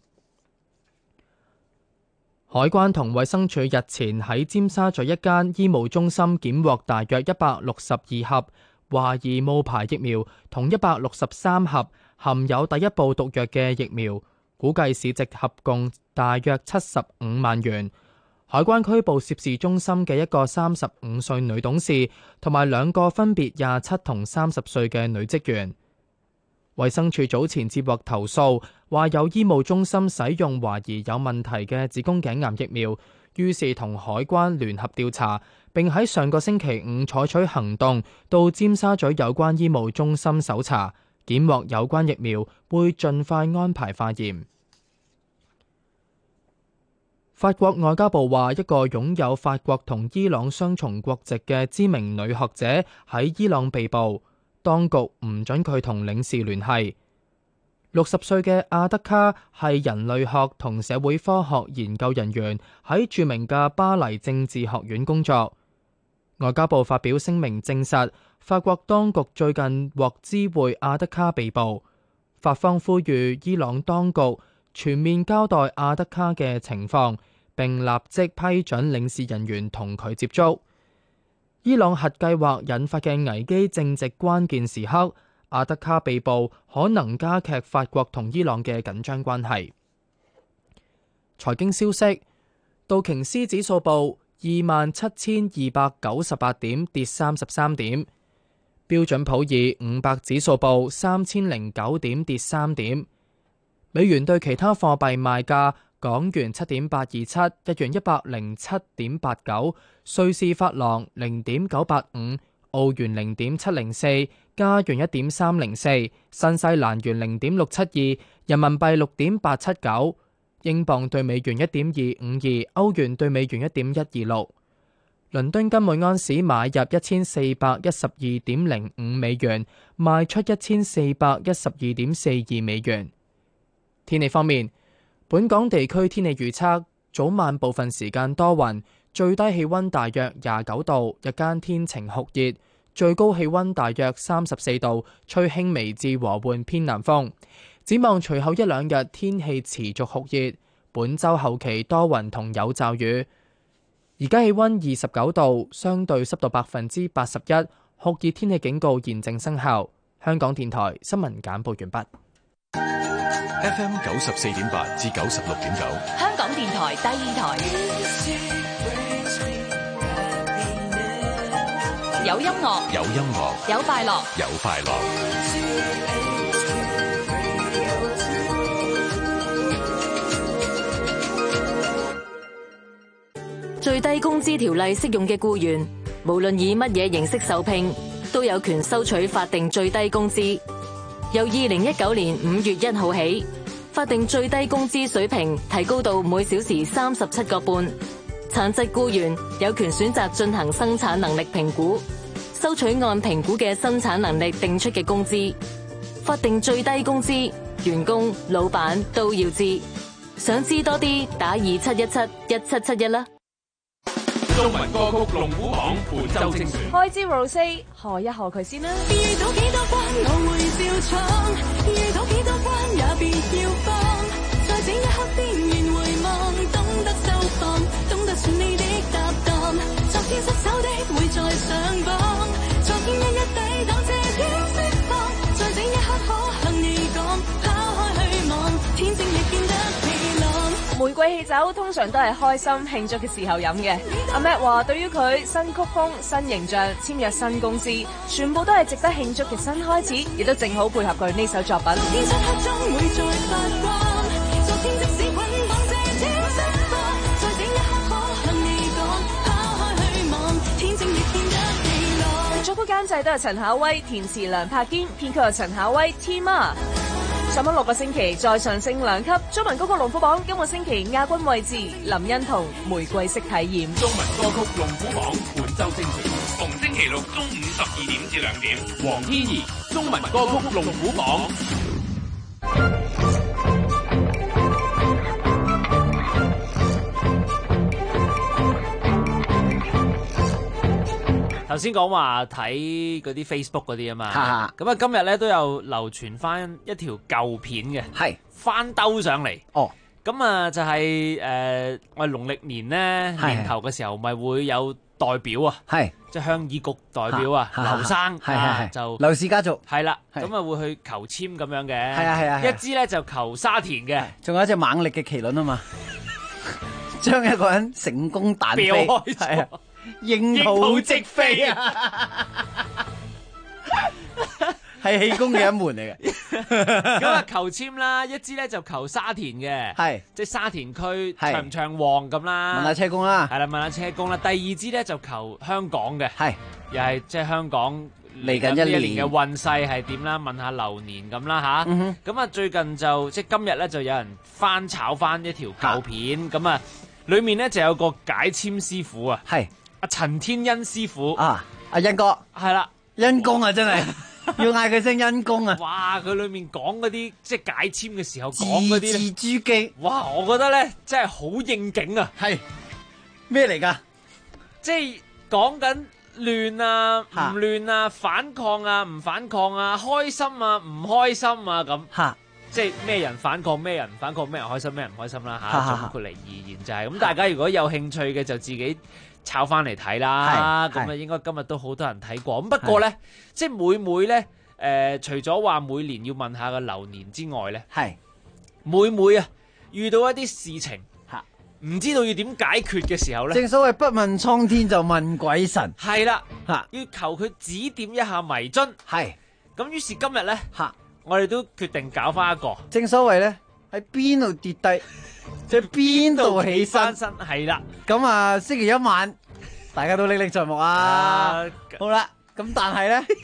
海關同衛生署日前喺尖沙咀一間醫務中心檢獲大約162盒懷疑冒牌疫苗同163盒含有第一部毒藥嘅疫苗，估計市值合共大約75萬元。 海關拘捕涉事中心嘅一個35歲女董事，同埋2個分別27同30歲嘅女職員。衛生署早前接獲投訴，話有醫務中心使用懷疑有問題嘅子宮頸癌疫苗，於是同海關聯合調查，並喺上個星期5採取行動，到尖沙咀有關醫務中心搜查，檢獲有關疫苗，會盡快安排化驗。法國外交部話，一個擁有法國同伊朗雙重國籍嘅知名女學者喺伊朗被捕，當局唔准佢同領事聯繫。60歲嘅阿德卡係人類學同社會科學研究人員，喺著名嘅巴黎政治學院工作。外交部發表聲明證實，法國當局最近獲知會阿德卡被捕，法方呼籲伊朗當局全面交代阿德卡嘅情況，並立即批准領事人員同佢接觸。伊朗核計劃引發嘅危機正值關鍵時刻，阿德卡被捕可能加劇法國同伊朗嘅緊張關係。財經消息，道瓊斯指數報27,298點，跌33點；標準普爾500指數報3009點，跌3點。美元對其他貨幣賣價：港元7.827，日元107.89，瑞士法郎0.985，澳元0.704，加元1.304，新西蘭元0.672，人民幣6.879，英鎊對美元1.252，歐元對美元1.126。倫敦金每安士買入1412.05美元，賣出1412.42美元。天氣方面，本港地區天氣預測，早晚部分時間多雲，最低氣溫大約29度，日間天晴酷熱，最高氣溫大約34度，吹輕微至和緩偏南風。展望隨後一兩日天氣持續酷熱，本週後期多雲同有驟雨。而家氣溫29度，相對濕度81%，酷熱天氣警告現正生效。香港電台新聞簡報完畢。 FM 94.8至96.9， 香港電台第二台，有音樂， 有音樂， 有快樂， 有快樂。 最低工資條例適用嘅僱員，無論以乜嘢形式受聘，都有權收取法定最低工資。由2019年5月1號起，法定最低工資水平提高到每小時37個半。殘疾僱員有權選擇進行生產能力評估，收取按評估嘅生產能力定出嘅工資。法定最低工資，員工、老闆都要知。想知多啲，打27171771啦。 中文歌曲龍虎榜本周精選， 開支 Rose 賀一賀佢先啦。 遇到幾多關我會照闖，遇到幾多關也別要慌，在這一刻邊緣回望，懂得收放，懂得選你的搭檔，昨天失手的會再上榜，昨天一一抵擋這天釋放，在這一刻可向你講，拋開去望，天正亦見得氣朗。 玫瑰汽酒通常都係開心慶祝嘅時候飲嘅。阿 Matt 話對於佢新曲風、新形象、簽約新公司，全部都係值得慶祝嘅新開始，亦都正好配合佢呢首作品。 天漆黑中會再發光，昨天即使捆綁這天釋放，在這一刻可向你講，拋開去望，天正亦見得氣朗。 作曲監製都係陳巧威，填詞梁柏堅，編曲係陳巧威 Tima。上咗6個星期，再上升2級。中文歌曲龍虎榜今個星期亞軍位置，林欣彤《玫瑰式體驗》。 中文歌曲龍虎榜本周精選，逢星期六中午12點至2點。黃天怡中文歌曲龍虎榜。 頭先講話睇嗰啲 Facebook 嗰啲啊嘛，咁啊今日咧都有流傳翻一條舊片嘅，係翻兜上嚟。哦，咁啊就係我哋農曆年咧年頭嘅時候，咪會有代表啊，係即係鄉議局代表啊，劉生就劉氏家族係啦，咁啊會去求簽咁樣嘅， 係啊， 一支咧就求沙田嘅， 仲有一隻猛力嘅麒麟啊嘛。 將一個人成功彈飛， 飆開咗係啊，櫻桃直飛啊！係氣功嘅一門嚟嘅。 咁啊，求籤啦，一支咧就求沙田嘅， 係即係沙田區係暢唔暢旺咁啦。 問下車公啦， 係啦，問下車公啦。第二支咧就求香港嘅， 係又係即係香港嚟緊一年嘅運勢係點啦？問下流年咁啦吓。 嗯哼咁啊，最近就即係今日咧就有人翻炒翻一條舊片，咁啊，裡面咧就有個解籤師傅啊， 係阿陳天恩師傅啊，阿恩哥係啦， 恩公啊，真係要嗌佢聲恩公啊！ 哇！佢裏面講嗰啲即係解籤嘅時候講嗰啲字字珠璣， 哇！我覺得咧真係好應景啊！ 係咩嚟㗎？ 即係講緊亂啊、唔亂啊、反抗啊、唔反抗啊、開心啊、唔開心啊咁。 嚇！ 即係咩人反抗，咩人唔反抗，咩人開心，咩人唔開心啦嚇。總括嚟而言就係咁。大家如果有興趣嘅就自己抄翻嚟睇啦，咁啊應該今日都好多人睇過。咁不過咧，即係每咧除咗話每年要問下個流年之外咧， 係每啊遇到一啲事情唔知道要點解決嘅時候咧， 正所謂不問蒼天就問鬼神， 係啦，要求佢指點一下迷津。 係咁，於是今日咧，我哋都決定搞翻一個。 正所謂咧，喺邊度跌低，即係邊度起身， 係啦。 咁啊，星期一晚大家都歷歷在目啊。好啦，咁但係咧，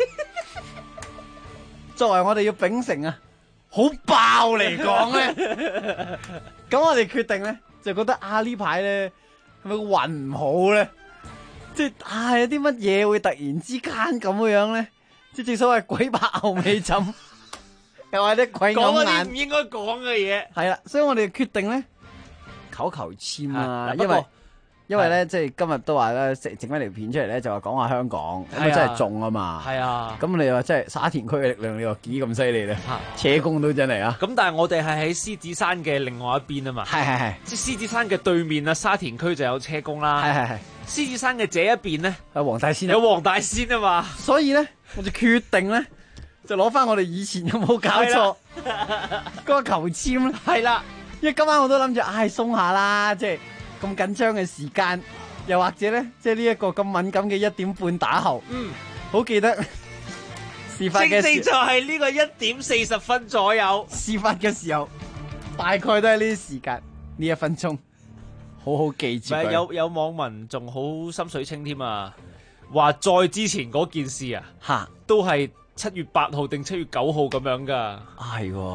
作為我哋要秉承啊，好爆嚟講咧，咁我哋決定咧，就覺得啊呢排咧係咪個運唔好咧？即係有啲乜嘢會突然之間咁嘅樣咧？即係正所謂鬼拍後尾枕，又或者鬼講嗰啲揞眼唔應該講嘅嘢。 係啦，所以我哋決定咧求籤啊， 不過因為咧即係今日都話咧整翻條片出嚟咧，就話講下香港，咁啊真係中啊嘛。 係啊， 咁你話真係沙田區嘅力量，你話幾咁犀利咧？車公都真係啊！ 咁但係我哋係喺獅子山嘅另外一邊啊嘛。 係， 即係獅子山嘅對面啊，沙田區就有車公啦。 係。 獅子山嘅這一邊咧， 有黃大仙， 有黃大仙啊嘛。 所以咧，我就決定咧，就攞翻我哋以前有冇搞錯嗰個求籤咧。 係啦， 因為今晚我都諗住鬆下啦，即係咁緊張嘅時間，又或者咧，即係呢一個咁敏感嘅1點半打後，好記得事發嘅正正就係呢個1點40分左右， 事發嘅時候，大概都係呢啲時間呢1分鐘。好好記住佢。 有網民仲好心水清添啊，話再之前嗰件事啊，都係7月8號定7月9號咁樣噶。 係喎，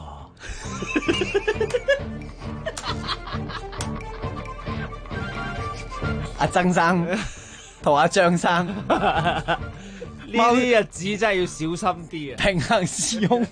阿曾生同阿張生呢啲日子真係要小心啲啊！ 平行時空，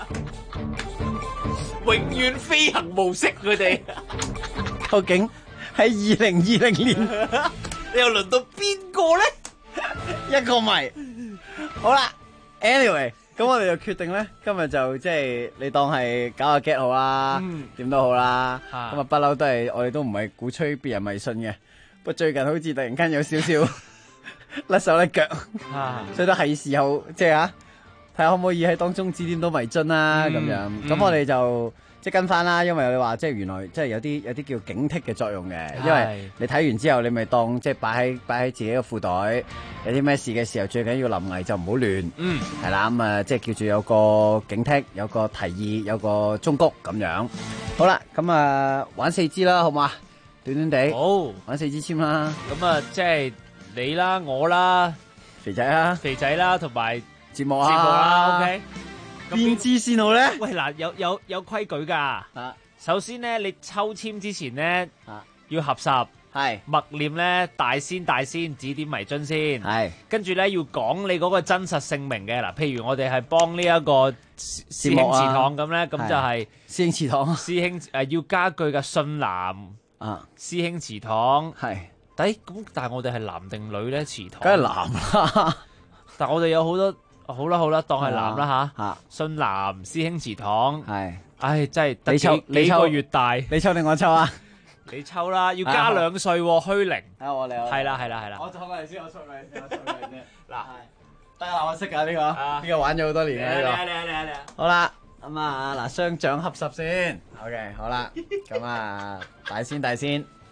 永遠飛行模式佢哋。 究竟喺2020年， 你又輪到邊個咧？ 一個謎。好啦 ，anyway， 咁我哋就決定咧，今日就即係你當係搞下 get 好啦，點都好啦。咁啊，不嬲都係我哋都唔係鼓吹別人迷信嘅，不過最近好似突然間有少少甩手甩腳，所以都係時候即係睇下可唔可以喺當中指點到迷津啦咁樣。咁我哋就。即跟翻啦，因為你話即係原來即係有啲叫警惕嘅作用嘅，因為你睇完之後你咪當即係擺喺自己個褲袋，有啲咩事嘅時候最緊要臨危就唔好亂，係啦，咁啊即係叫做有個警惕，有個提議，有個忠告咁樣。好啦，咁啊玩4支啦，好嘛？短短地， 好玩4支籤啦。 咁啊即係你啦，我啦， 肥仔啦， 同埋節目啦 ，OK。 邊支先好咧？ 喂，嗱，有規矩噶。首先咧，你抽籤之前咧，要合十， 係默念咧大仙指點迷津先， 係。 跟住咧要講你嗰個真實姓名嘅。嗱，譬如我哋係幫呢一個師兄祠堂咁咧，咁就係師兄祠堂。 師兄要加句嘅信男師兄祠堂係。 咁但係我哋係男定女咧？祠堂梗係男啦。 但係我哋有好多。好啦，當係男啦吓，信男師兄祠堂係，唉真係得幾個月大， 你抽定我抽啊？ 你抽啦，要加2歲虛齡， 我嚟， 係啦， 我抽嚟先，嗱，得啦，我識噶呢個，呢個玩咗好多年嘅呢個，你，好啦，咁啊嗱，雙掌合十先 ，OK， 好啦，咁啊大仙，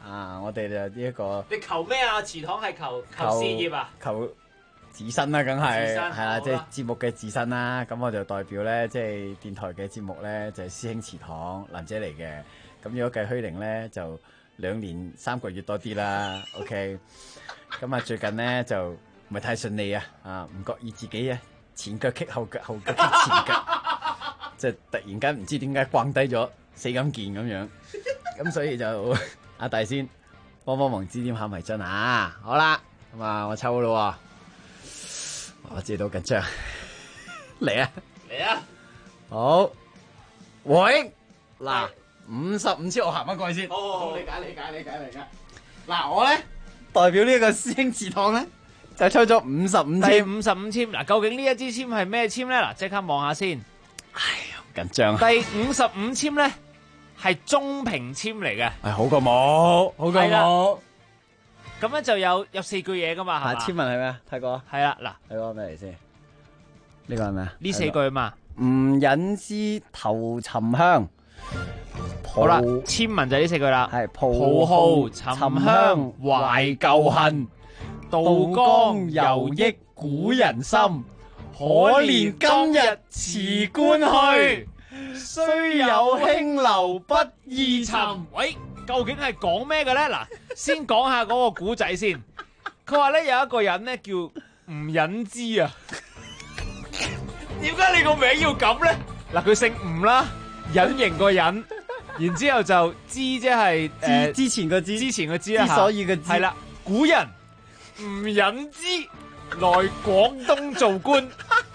啊，我哋就呢一個你求咩啊？祠堂係求事業啊？ 求自身啦，梗係自身係啦， 好即係節目嘅自身啦。咁我就代表咧，即係電台嘅節目咧，就係師兄祠堂蘭姐嚟嘅。咁如果計虛齡咧，就2年3個月多啲啦。OK， 咁啊最近咧就唔係太順利啊，唔覺意自己啊前腳棘後腳，後腳棘前腳，即係突然間唔知點解掛低咗4金件咁樣，咁所以就阿大仙幫忙指點下迷津啊！好啦，咁啊我抽咯，我知道緊張，嚟啊！好，喂，嗱，55籤我行翻過去先。好，理解。嗱，我咧代表呢個師兄祠堂咧，就抽咗55籤。 第55籤，嗱，究竟呢一支籤係咩籤咧？嗱，即刻望下先。 好緊張。 第55籤咧係中平籤嚟嘅。 係好過冇，好過冇。 咁咧就有4句嘢噶嘛，係嘛？ 籤文係咩啊？睇過。 係啦，嗱， 睇過咩嚟先？呢個係咩啊？ 呢4句嘛。 唔忍之頭沉香。 好啦，籤文就係呢4句啦。 係抱號沉香懷舊恨，渡江遊憶古人心。可憐今日辭官去，雖有興流不易尋。喂，究竟係講咩嘅咧？嗱，先講下嗰個古仔先。佢話咧有一個人咧叫吳忍之啊。點解你個名要咁咧？嗱，佢姓吳啦，隱形個隱，然之後就之即係之前個之啦， 所以個之係啦。古人吳忍之來廣東做官，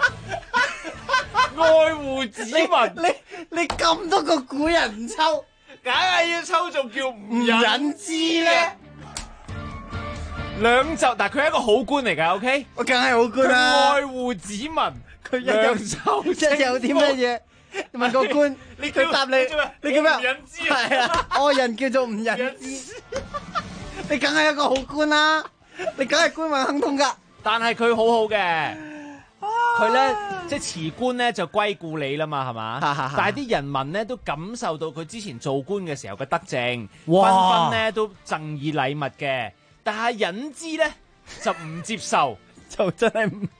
愛護子民。 你咁多個古人唔抽， 梗係要抽中叫吳忍之咧。 兩袖，但係佢係一個好官嚟㗎 ，OK？ 我梗係好官啦。 愛護子民， 佢一有啲乜嘢？問個官，佢答你叫咩？ 吳忍之係啊，愛人叫做吳忍之，你梗係一個好官啦，你梗係官運亨通噶。 但係佢好好嘅，佢咧即係辭官咧就歸故里啦嘛，係嘛？但係啲人民咧都感受到佢之前做官嘅時候嘅德政，紛紛咧都贈以禮物嘅。但係忍之咧就唔接受， 就真係唔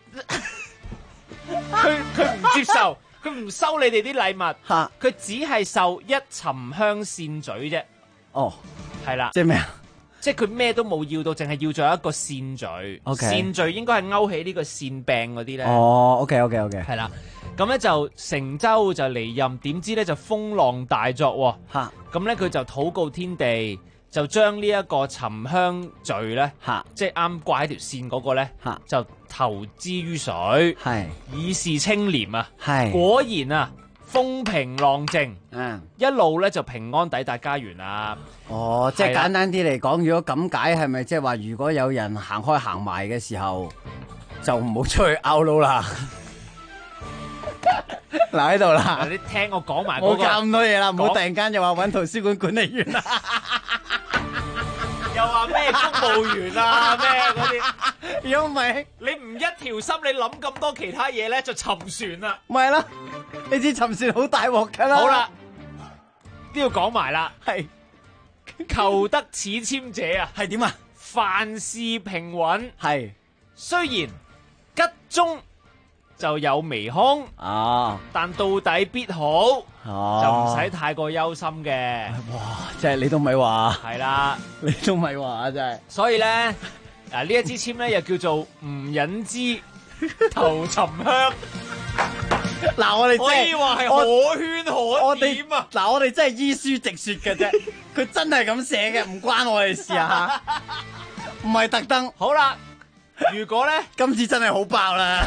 佢唔接受，佢唔收你哋啲禮物，佢只係受一沉香扇嘴啫。 哦， 係啦， 即係咩啊？ 即係佢咩都冇要到，淨係要咗一個扇嘴。 Okay. 扇嘴應該係勾起呢個扇柄嗰啲咧。 哦，OK， 係啦。咁咧就成舟就離任，點知咧就風浪大作喎。咁咧佢就禱告天地。就將呢一個沉香罪咧，即係啱掛喺條線嗰個咧，就投之於水，以示清廉啊！果然啊，風平浪靜，一路咧就平安抵達家園啦。 哦，即係簡單啲嚟講，如果咁解，係咪即係話，如果有人行開行埋嘅時候，就唔好出去 out 撈啦。嗱喺度啦， 你聽我講埋嗰個， 冇搞咁多嘢啦，唔好突然間又話揾圖書館管理員啦。 又話咩公務員啊咩嗰啲， 如果唔係你唔一條心，你諗咁多其他嘢咧，就沉船啦。 咪係咯，你知沉船好大鑊噶啦。 好啦，都要講埋啦。係求得此簽者啊， 係點啊？ 凡事平穩。 係雖然吉中就有微凶但到底必好，就唔使太過憂心嘅。 哇！即係你都咪話， 係啦， 你都咪話真係。 所以咧，呢一支簽咧又叫做吳忍之頭沉香。 嗱，我哋可以話係可圈可點啊！ 嗱，我哋真係依書直說嘅啫，佢真係咁寫嘅，唔關我哋事啊吓，唔係特登。 好啦。如果咧， 今次真係好爆啦！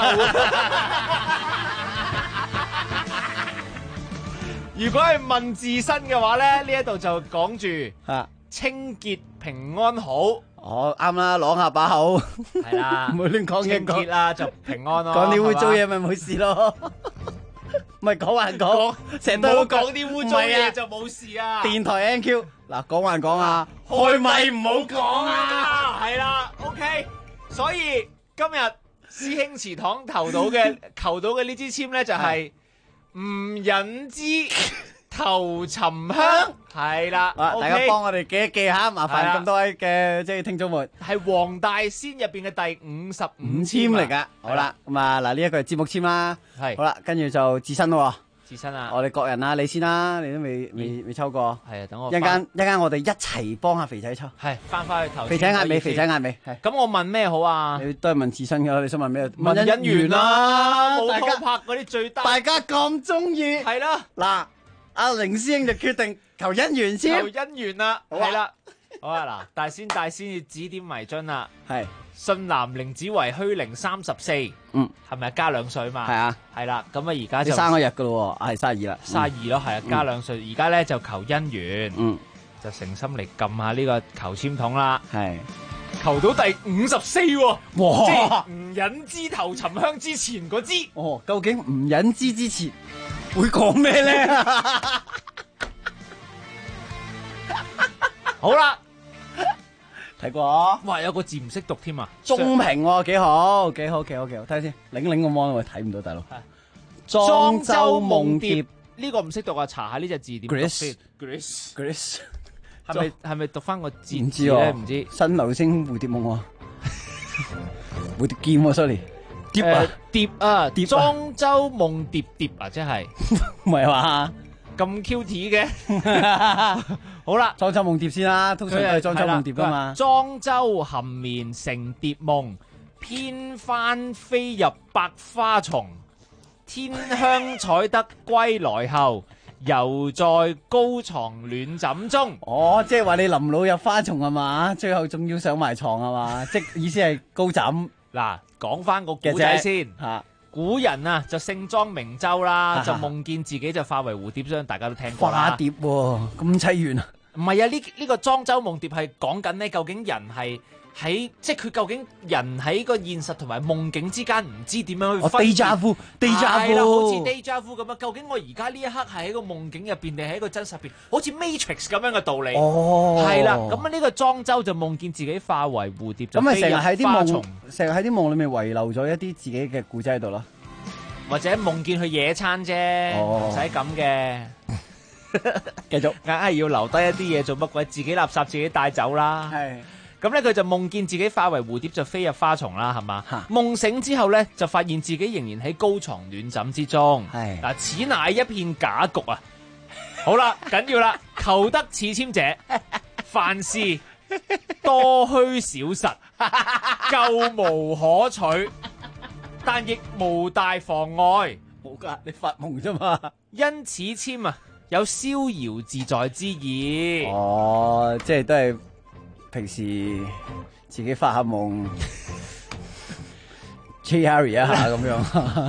如果係問自身嘅話咧，呢一度就講住清潔平安好。 哦，啱啦，朗下把口， 係啦， 唔好亂講嘢， 清潔啦就平安咯。 講啲污糟嘢咪冇事咯。唔係講還講，成日都講啲污糟嘢就冇事啊！ 電台 NQ 嗱，講還講啊，開咪唔好講啊！ 係啦 ，OK。所以今日師兄祠堂求到嘅呢支簽咧就係吳忍之頭沉香係啦， 大家幫我哋記一記下，麻煩咁多位嘅即係聽眾們， 係黃大仙入邊嘅第55 簽嚟噶。好啦，咁啊嗱呢一個係節目簽啦，係好啦，跟住就自身咯。 自身啊！ 我哋各人啊，你先啦，你都未抽過。 係啊，等我一間我哋一齊幫下肥仔抽。 係翻去頭。 肥仔壓尾，肥仔壓尾。係。 咁我問咩好啊？ 你都係問自身㗎，你想問咩？ 問姻緣啦，冇拖拍嗰啲最低。 大家咁中意。 係啦。 嗱，阿凌師兄就決定求姻緣先。 求姻緣啦，係啦。好啊，嗱，大仙要指點迷津啦。係。信男靈子為虛齡34，係咪加2歲嘛？係啊，係啦，咁啊而家就生咗日噶咯，係32啦 ，32咯，係啊，加2歲，而家咧就求姻緣，就誠心嚟撳下呢個求籤筒啦，係，求到第54，哇，即係吳隱之頭沉香之前嗰支， 哦，究竟吳隱之之前會講咩咧？ 好啦。 睇過， 哇！有個字唔識讀添啊， 中平喎，幾好，睇下先，擰個芒我睇唔到，大佬。 莊周夢蝶呢個唔識讀啊，查下呢隻字點讀先。 Grace， 係咪讀翻個字字咧？唔知。 新流星蝴蝶夢喎，蝴蝶劍喎 ，sorry。 蝶啊，莊周夢蝶啊，即係唔係話咁 cute 嘅。好啦， 莊周夢蝶先啦，通常都係莊周夢蝶噶嘛。 莊周含眠成蝶夢，偏翻飛入百花叢。天香採得歸來後，猶在高床暖枕中。 哦，即係話你臨老入花叢係嘛？最後仲要上埋床係嘛？即意思係高枕。 嗱，講翻個古仔先吓。古人啊，就姓莊名周啦，就夢見自己就化為蝴蝶，相信大家都聽過啦。 化蝶喎，咁淒怨啊！ 唔係啊，呢個莊周夢蝶係講緊呢，究竟人係喺即係佢究竟人喺個現實同埋夢境之間唔知點樣去分別。 déjà vu， 係啦，好似 déjà vu 咁啊！究竟我而家呢一刻係喺個夢境入邊定係喺個真實入邊？好似 Matrix 咁樣嘅道理。哦，係啦，咁啊呢個莊周就夢見自己化為蝴蝶，就飛入花叢。 成日喺啲夢裏面遺留咗一啲自己嘅故仔喺度咯。 或者夢見去野餐啫，唔使咁嘅。 繼續， 硬係要留低一啲嘢做乜鬼？自己垃圾自己帶走啦。係。咁咧，佢就夢見自己化為蝴蝶，就飛入花叢啦，係嘛？夢醒之後咧，就發現自己仍然喺高床暖枕之中。係。嗱，此乃一片假局啊！好啦，緊要啦，求得此籤者，凡事多虛少實，舊無可取。但亦無大妨礙， 冇噶，你發夢啫嘛。 因此籤啊，有逍遙自在之意。 哦，即係都係平時自己發下夢 ，carry 一下咁樣。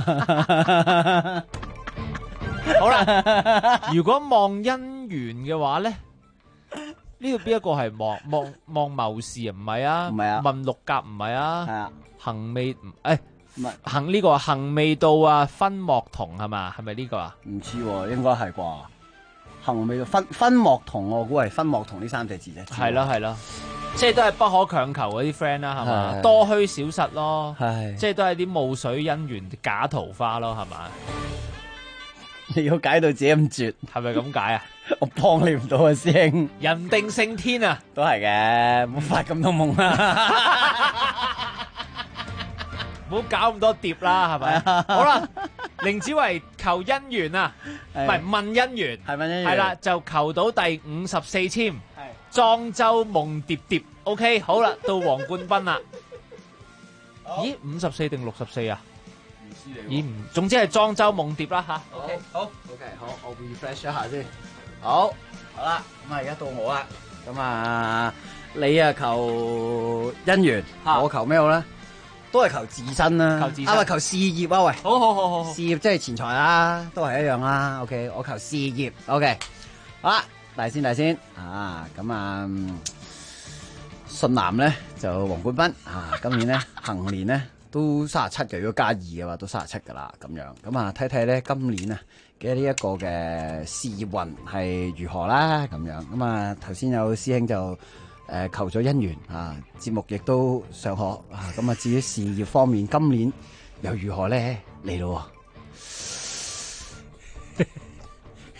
好啦，如果望姻緣嘅話咧，呢度邊一個係望謀事啊？唔係啊，唔係啊，問六甲唔係啊，係啊，行未行呢個行未到啊，分莫同係嘛？係咪呢個啊？ 唔知喎，應該係啩？行未到分莫同，我估係分莫同呢3隻字啫。 係咯係咯，即係都係不可強求嗰啲 friend 啦，係嘛？多虛少實咯，即係都係啲霧水姻緣假桃花咯，係嘛？ 你要解到自己咁絕， 係咪咁解啊？ 我幫你唔到啊，師兄。 人定勝天啊， 都係嘅，唔好發咁多夢啦。 唔好搞咁多碟啦，係咪？好啦，凌子維求姻緣啊，唔係問姻緣， 係問姻緣， 係啦，就求到第54籤，莊周夢蝶蝶。OK， 好啦，到黃冠斌啦。咦，54定64啊？唔知你。咦，總之係莊周夢蝶啦吓。OK， 好 ，OK， 好，我 refresh 一下先。好啦，咁啊，而家到我啦。咁啊，你啊求姻緣，我求咩好咧？都係求自身啦，求自身，求事業啊！喂， 好， 事業即係錢財啦，都係一樣啦。OK， 我求事業。OK， 好啦，大仙啊，咁啊，順男咧就黃冠斌啊，今年咧行年咧都37嘅，如果加2嘅話都37噶啦，咁樣。咁啊，睇睇咧今年啊嘅呢一個嘅事業運係如何啦，咁樣。咁啊，頭先有師兄就求咗姻緣啊，節目亦都尚可啊。咁啊，至於事業方面，今年又如何咧？嚟咯，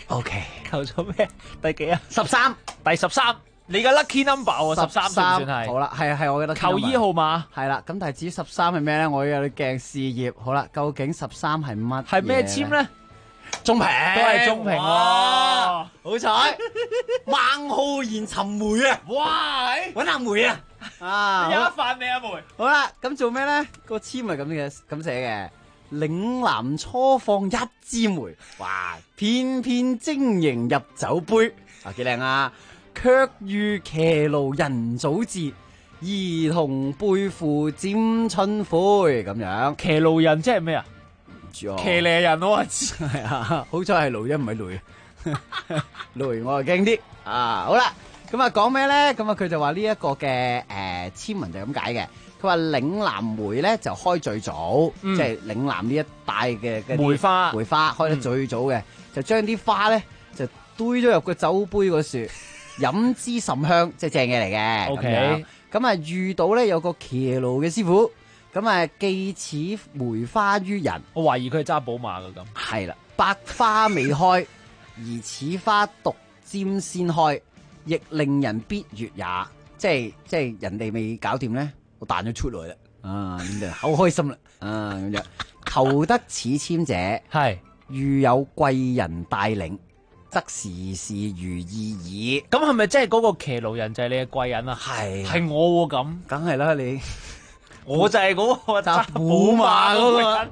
OK， 求咗咩？第幾啊 ？13， 第13。你嘅 lucky number 喎，13算唔算係？ 好啦，係我嘅 lucky number。 球衣號碼係啦，咁但係至於13係咩咧？我有啲鏡事業。好啦，究竟13係乜？ 係咩簽咧？ 中平都係中平喎， 好彩！孟浩然尋梅啊！ 哇， 揾阿梅啊！ 你有一飯未阿梅？ 好啦，咁做咩咧？個簽係咁寫嘅，嶺南初放一枝梅，哇！翩翩晶瑩入酒杯，啊幾靚啊！卻遇騎驢人早至，兒童背負沾春灰咁樣。 騎驢人即係咩啊？騎呢人我知， 係啊，好彩係驢啫，唔係驢。驢我就驚啲啊！好啦，咁啊講咩咧？咁啊佢就話呢一個嘅簽文就咁解嘅。佢話嶺南梅咧就開最早，即係嶺南呢一帶嘅梅花開得最早嘅，就將啲花咧就堆咗入個酒杯嗰樹。飲之甚香，即係正嘢嚟嘅。 OK， 咁啊遇到咧有個騎驢嘅師傅，咁啊寄此梅花於人。 我懷疑佢係揸寶馬嘅咁。 係啦，百花未開，而此花獨占先開，亦令人必悅也。即係人哋未搞掂咧，我彈咗出來啦。啊，咁就好開心啦。啊，咁樣求得此簽者， 係遇有貴人帶領，則事事如意矣。 咁係咪即係嗰個騎驢人就係你嘅貴人啊？係我喎咁， 梗係啦你， 我就係嗰個揸寶馬嗰個人。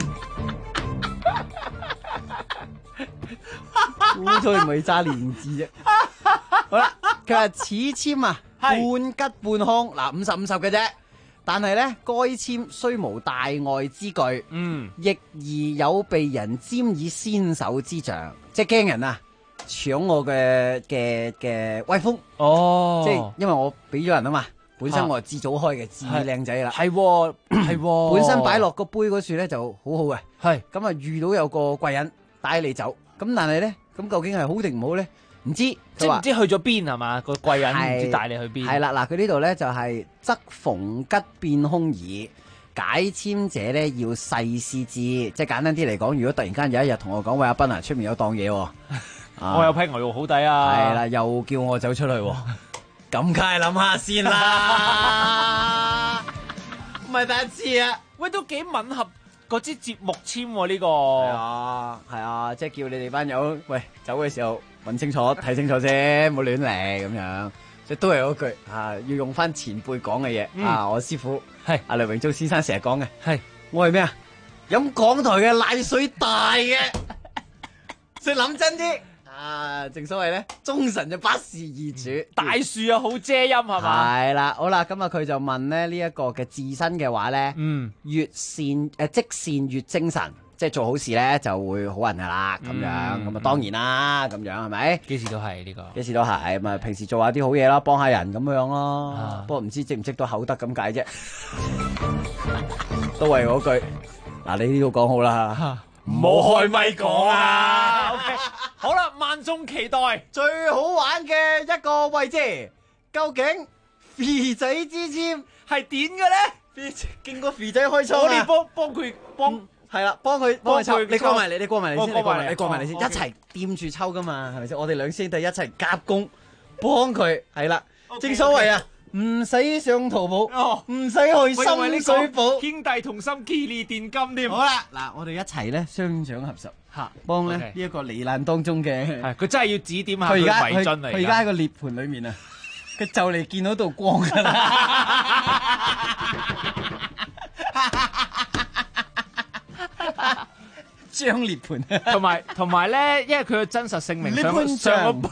好彩唔係揸連字啫。好啦，佢話此簽啊，半吉半凶，嗱50-50嘅啫。但係咧，該簽雖無大礙之懼，亦宜有被人沾以先手之象，即係驚人啊！搶我嘅威風哦， 即係因為我俾咗人啊嘛，本身我係至早開嘅，至靚仔啦， 係本身擺落個杯嗰處咧就好好嘅， 係咁啊遇到有個貴人帶你走，咁但係咧咁究竟係好定唔好咧？唔知即係唔知去咗邊係嘛？個貴人唔知帶你去邊。 係啦，嗱佢呢度咧就係則逢吉變凶矣。解簽者咧要細思之，即係簡單啲嚟講，如果突然間有一日同我講喂阿斌啊，出面有檔嘢喎。 我有批牛肉好抵啊！ 係啦，又叫我走出去，咁梗係諗下先啦，唔係第一次啊！ 喂，都幾吻合嗰支節目簽喎呢個。 係啊，即係叫你哋班友喂走嘅時候問清楚睇清楚先，唔好亂嚟咁樣。即係都係嗰句要用翻前輩講嘅嘢啊！我師傅係阿梁榮忠先生成日講嘅，係我係咩啊？飲港台嘅奶水大嘅，所以諗真啲。正所謂咧，忠臣就百事而主， 大樹又好遮陰係嘛？ 係啦，好啦，咁啊佢就問咧呢一個嘅自身嘅話咧，越善積善越精神，即係做好事咧就會好人噶啦，咁樣咁啊當然啦，咁樣係咪？ 幾時都係呢個， 幾時都係，咁啊平時做下啲好嘢啦，幫下人咁樣咯。不過唔知積唔積到口德咁解啫，都係嗰句，嗱你呢度講好啦。 唔好開咪講啊 ！OK， 好啦，萬眾期待最好玩嘅一個位置，究竟肥仔之簽係點嘅咧？ 經過肥仔開倉我哋幫佢係啦，幫佢抽。你過埋嚟，你過埋嚟先，你過埋嚟先，一齊掂住抽噶嘛，係咪先？我哋兩兄弟一齊夾攻，幫佢係啦。正所謂啊。唔使上淘寶，唔使去深水埗， 兄弟同心，其利斷金添。 好啦，嗱，我哋一齊咧雙掌合十，幫咧呢一個罹難當中嘅， 佢真係要指點下佢迷津嚟。 佢而家喺個涅盤裏面啊，佢就嚟見到道光噶啦。張涅盤， 同埋咧，因為佢嘅真實姓名上個，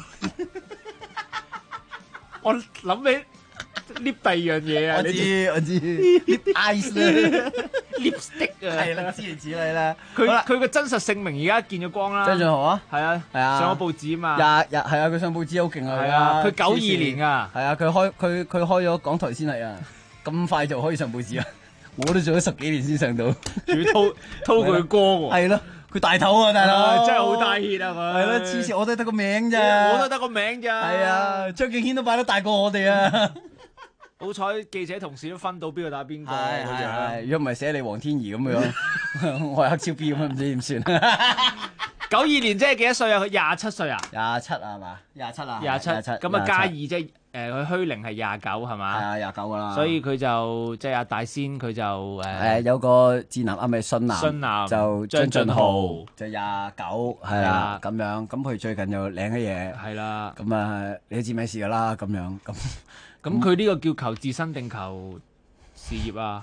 我諗起。lift 第二樣嘢啊！ 我知 lift ice 啦 ，lipstick 啊， 係啦，之類之類啦。 佢個真實姓名而家見咗光啦。 張俊豪啊， 係啊，上咗報紙啊嘛。 日係啊，佢上報紙好勁啊。 係啊，佢92年啊。 係啊，佢開咗港台先係啊，咁快就可以上報紙啊！我都做咗10幾年先上到， 仲要偷佢歌喎。 係咯。佢大頭啊，大佬真係好大熱啊！佢係咯，次次我都得個名咋， 我都得個名咋。係啊，張敬軒都擺得大過我哋啊！ 好彩記者同事都分到邊個打邊個。 係，如果唔係寫你黃天怡咁樣，我係黑超 B 咁樣，唔知點算。 92年即係幾多歲啊？佢27歲啊 ？27啊嘛？27啊 ？27咁啊加2即係佢虛齡係29係嘛？ 係啊29噶啦。 所以佢就即係阿大仙佢就有個智男咪信男就張俊豪就29係啦咁樣。咁佢最近又領嘅嘢係啦。 咁啊你都知咩事噶啦咁樣咁佢呢個叫求自身定求事業啊？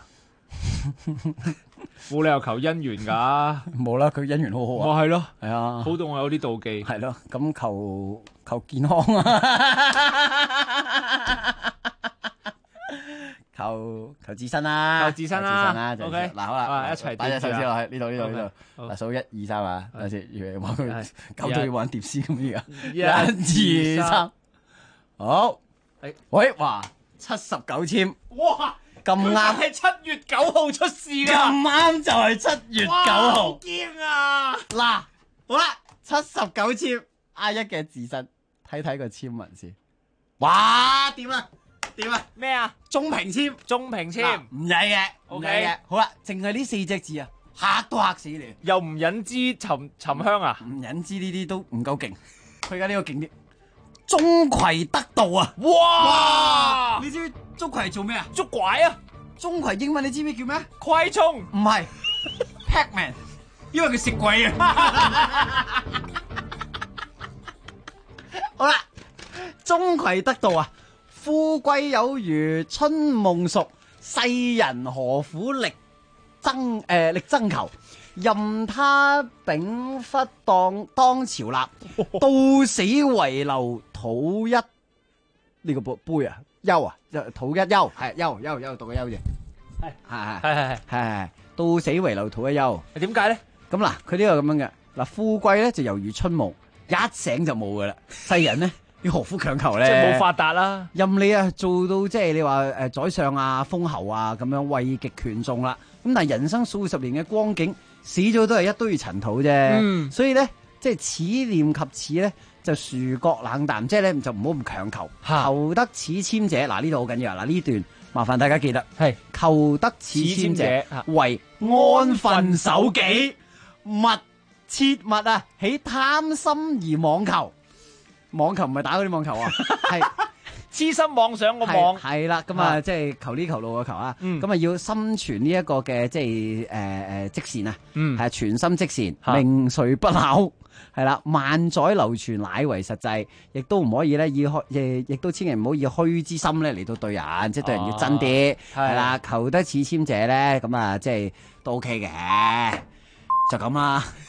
冇理由求姻緣噶， 冇啦，佢姻緣好好啊。 咪係咯， 係啊， 好到我有啲妒忌。 係咯，咁求健康啊，求自身啦， 求自身啦。OK， 嗱好啦， 一齊擺隻手指落去呢度。嗱數1、2、3啊，等陣先，以為話佢搞到要玩碟仙咁而家。1、2、3，好。喂，哇，79籤， 哇！ 咁啱係7月9號出事㗎， 咁啱就係7月9號。 好驚啊！ 嗱，好啦，79籤，I 一嘅自身，睇睇個籤文先。哇，點啊？ 咩啊？ 中平籤，唔曳嘅，OK。好啦，淨係呢4隻字啊，嚇都嚇死你。 又唔忍知沉香啊？ 唔忍知呢啲都唔夠勁，佢而家呢個勁啲。鍾馗得道啊！ 哇！ 你知唔知鍾馗係做咩啊？ 捉拐啊！ 鍾馗英文你知唔知叫咩？ 跬蟲唔係 Pac-Man， 因為佢食鬼啊！好啦，鍾馗得道啊！富貴有如春夢熟，世人何苦力爭求？任他秉忽當朝立，到死遺留土一呢個杯啊，休啊，土一休係休讀個休字，係到死遺留土一休。 點解咧？ 咁嗱，佢呢個咁樣嘅嗱，富貴咧就猶如春夢，一醒就冇噶啦。世人咧要何苦強求咧？ 即係冇發達啦。 任你啊做到即係你話宰相啊、封侯啊咁樣位極權重啦。咁但係人生數十年嘅光景，死咗都係一堆塵土啫。所以咧，即係此念及此咧，就殊覺冷淡，即係咧就唔好咁強求。求得此籤者，嗱呢度好緊要啊！嗱呢段麻煩大家記得係求得此籤者，為安分守己，切勿啊起貪心而妄求。網球唔係打嗰啲網球啊，係痴心妄想個妄係啦，咁啊即係求呢求路個求啊，咁啊要心存呢一個嘅即係積善啊，係全心積善，名垂不朽，係啦，萬載流傳乃為實際，亦都唔可以咧亦都千祈唔好以虛之心咧嚟到對人，即係對人要真啲，係啦，求得此籤者咧，咁啊即係都 OK 嘅，就咁啦。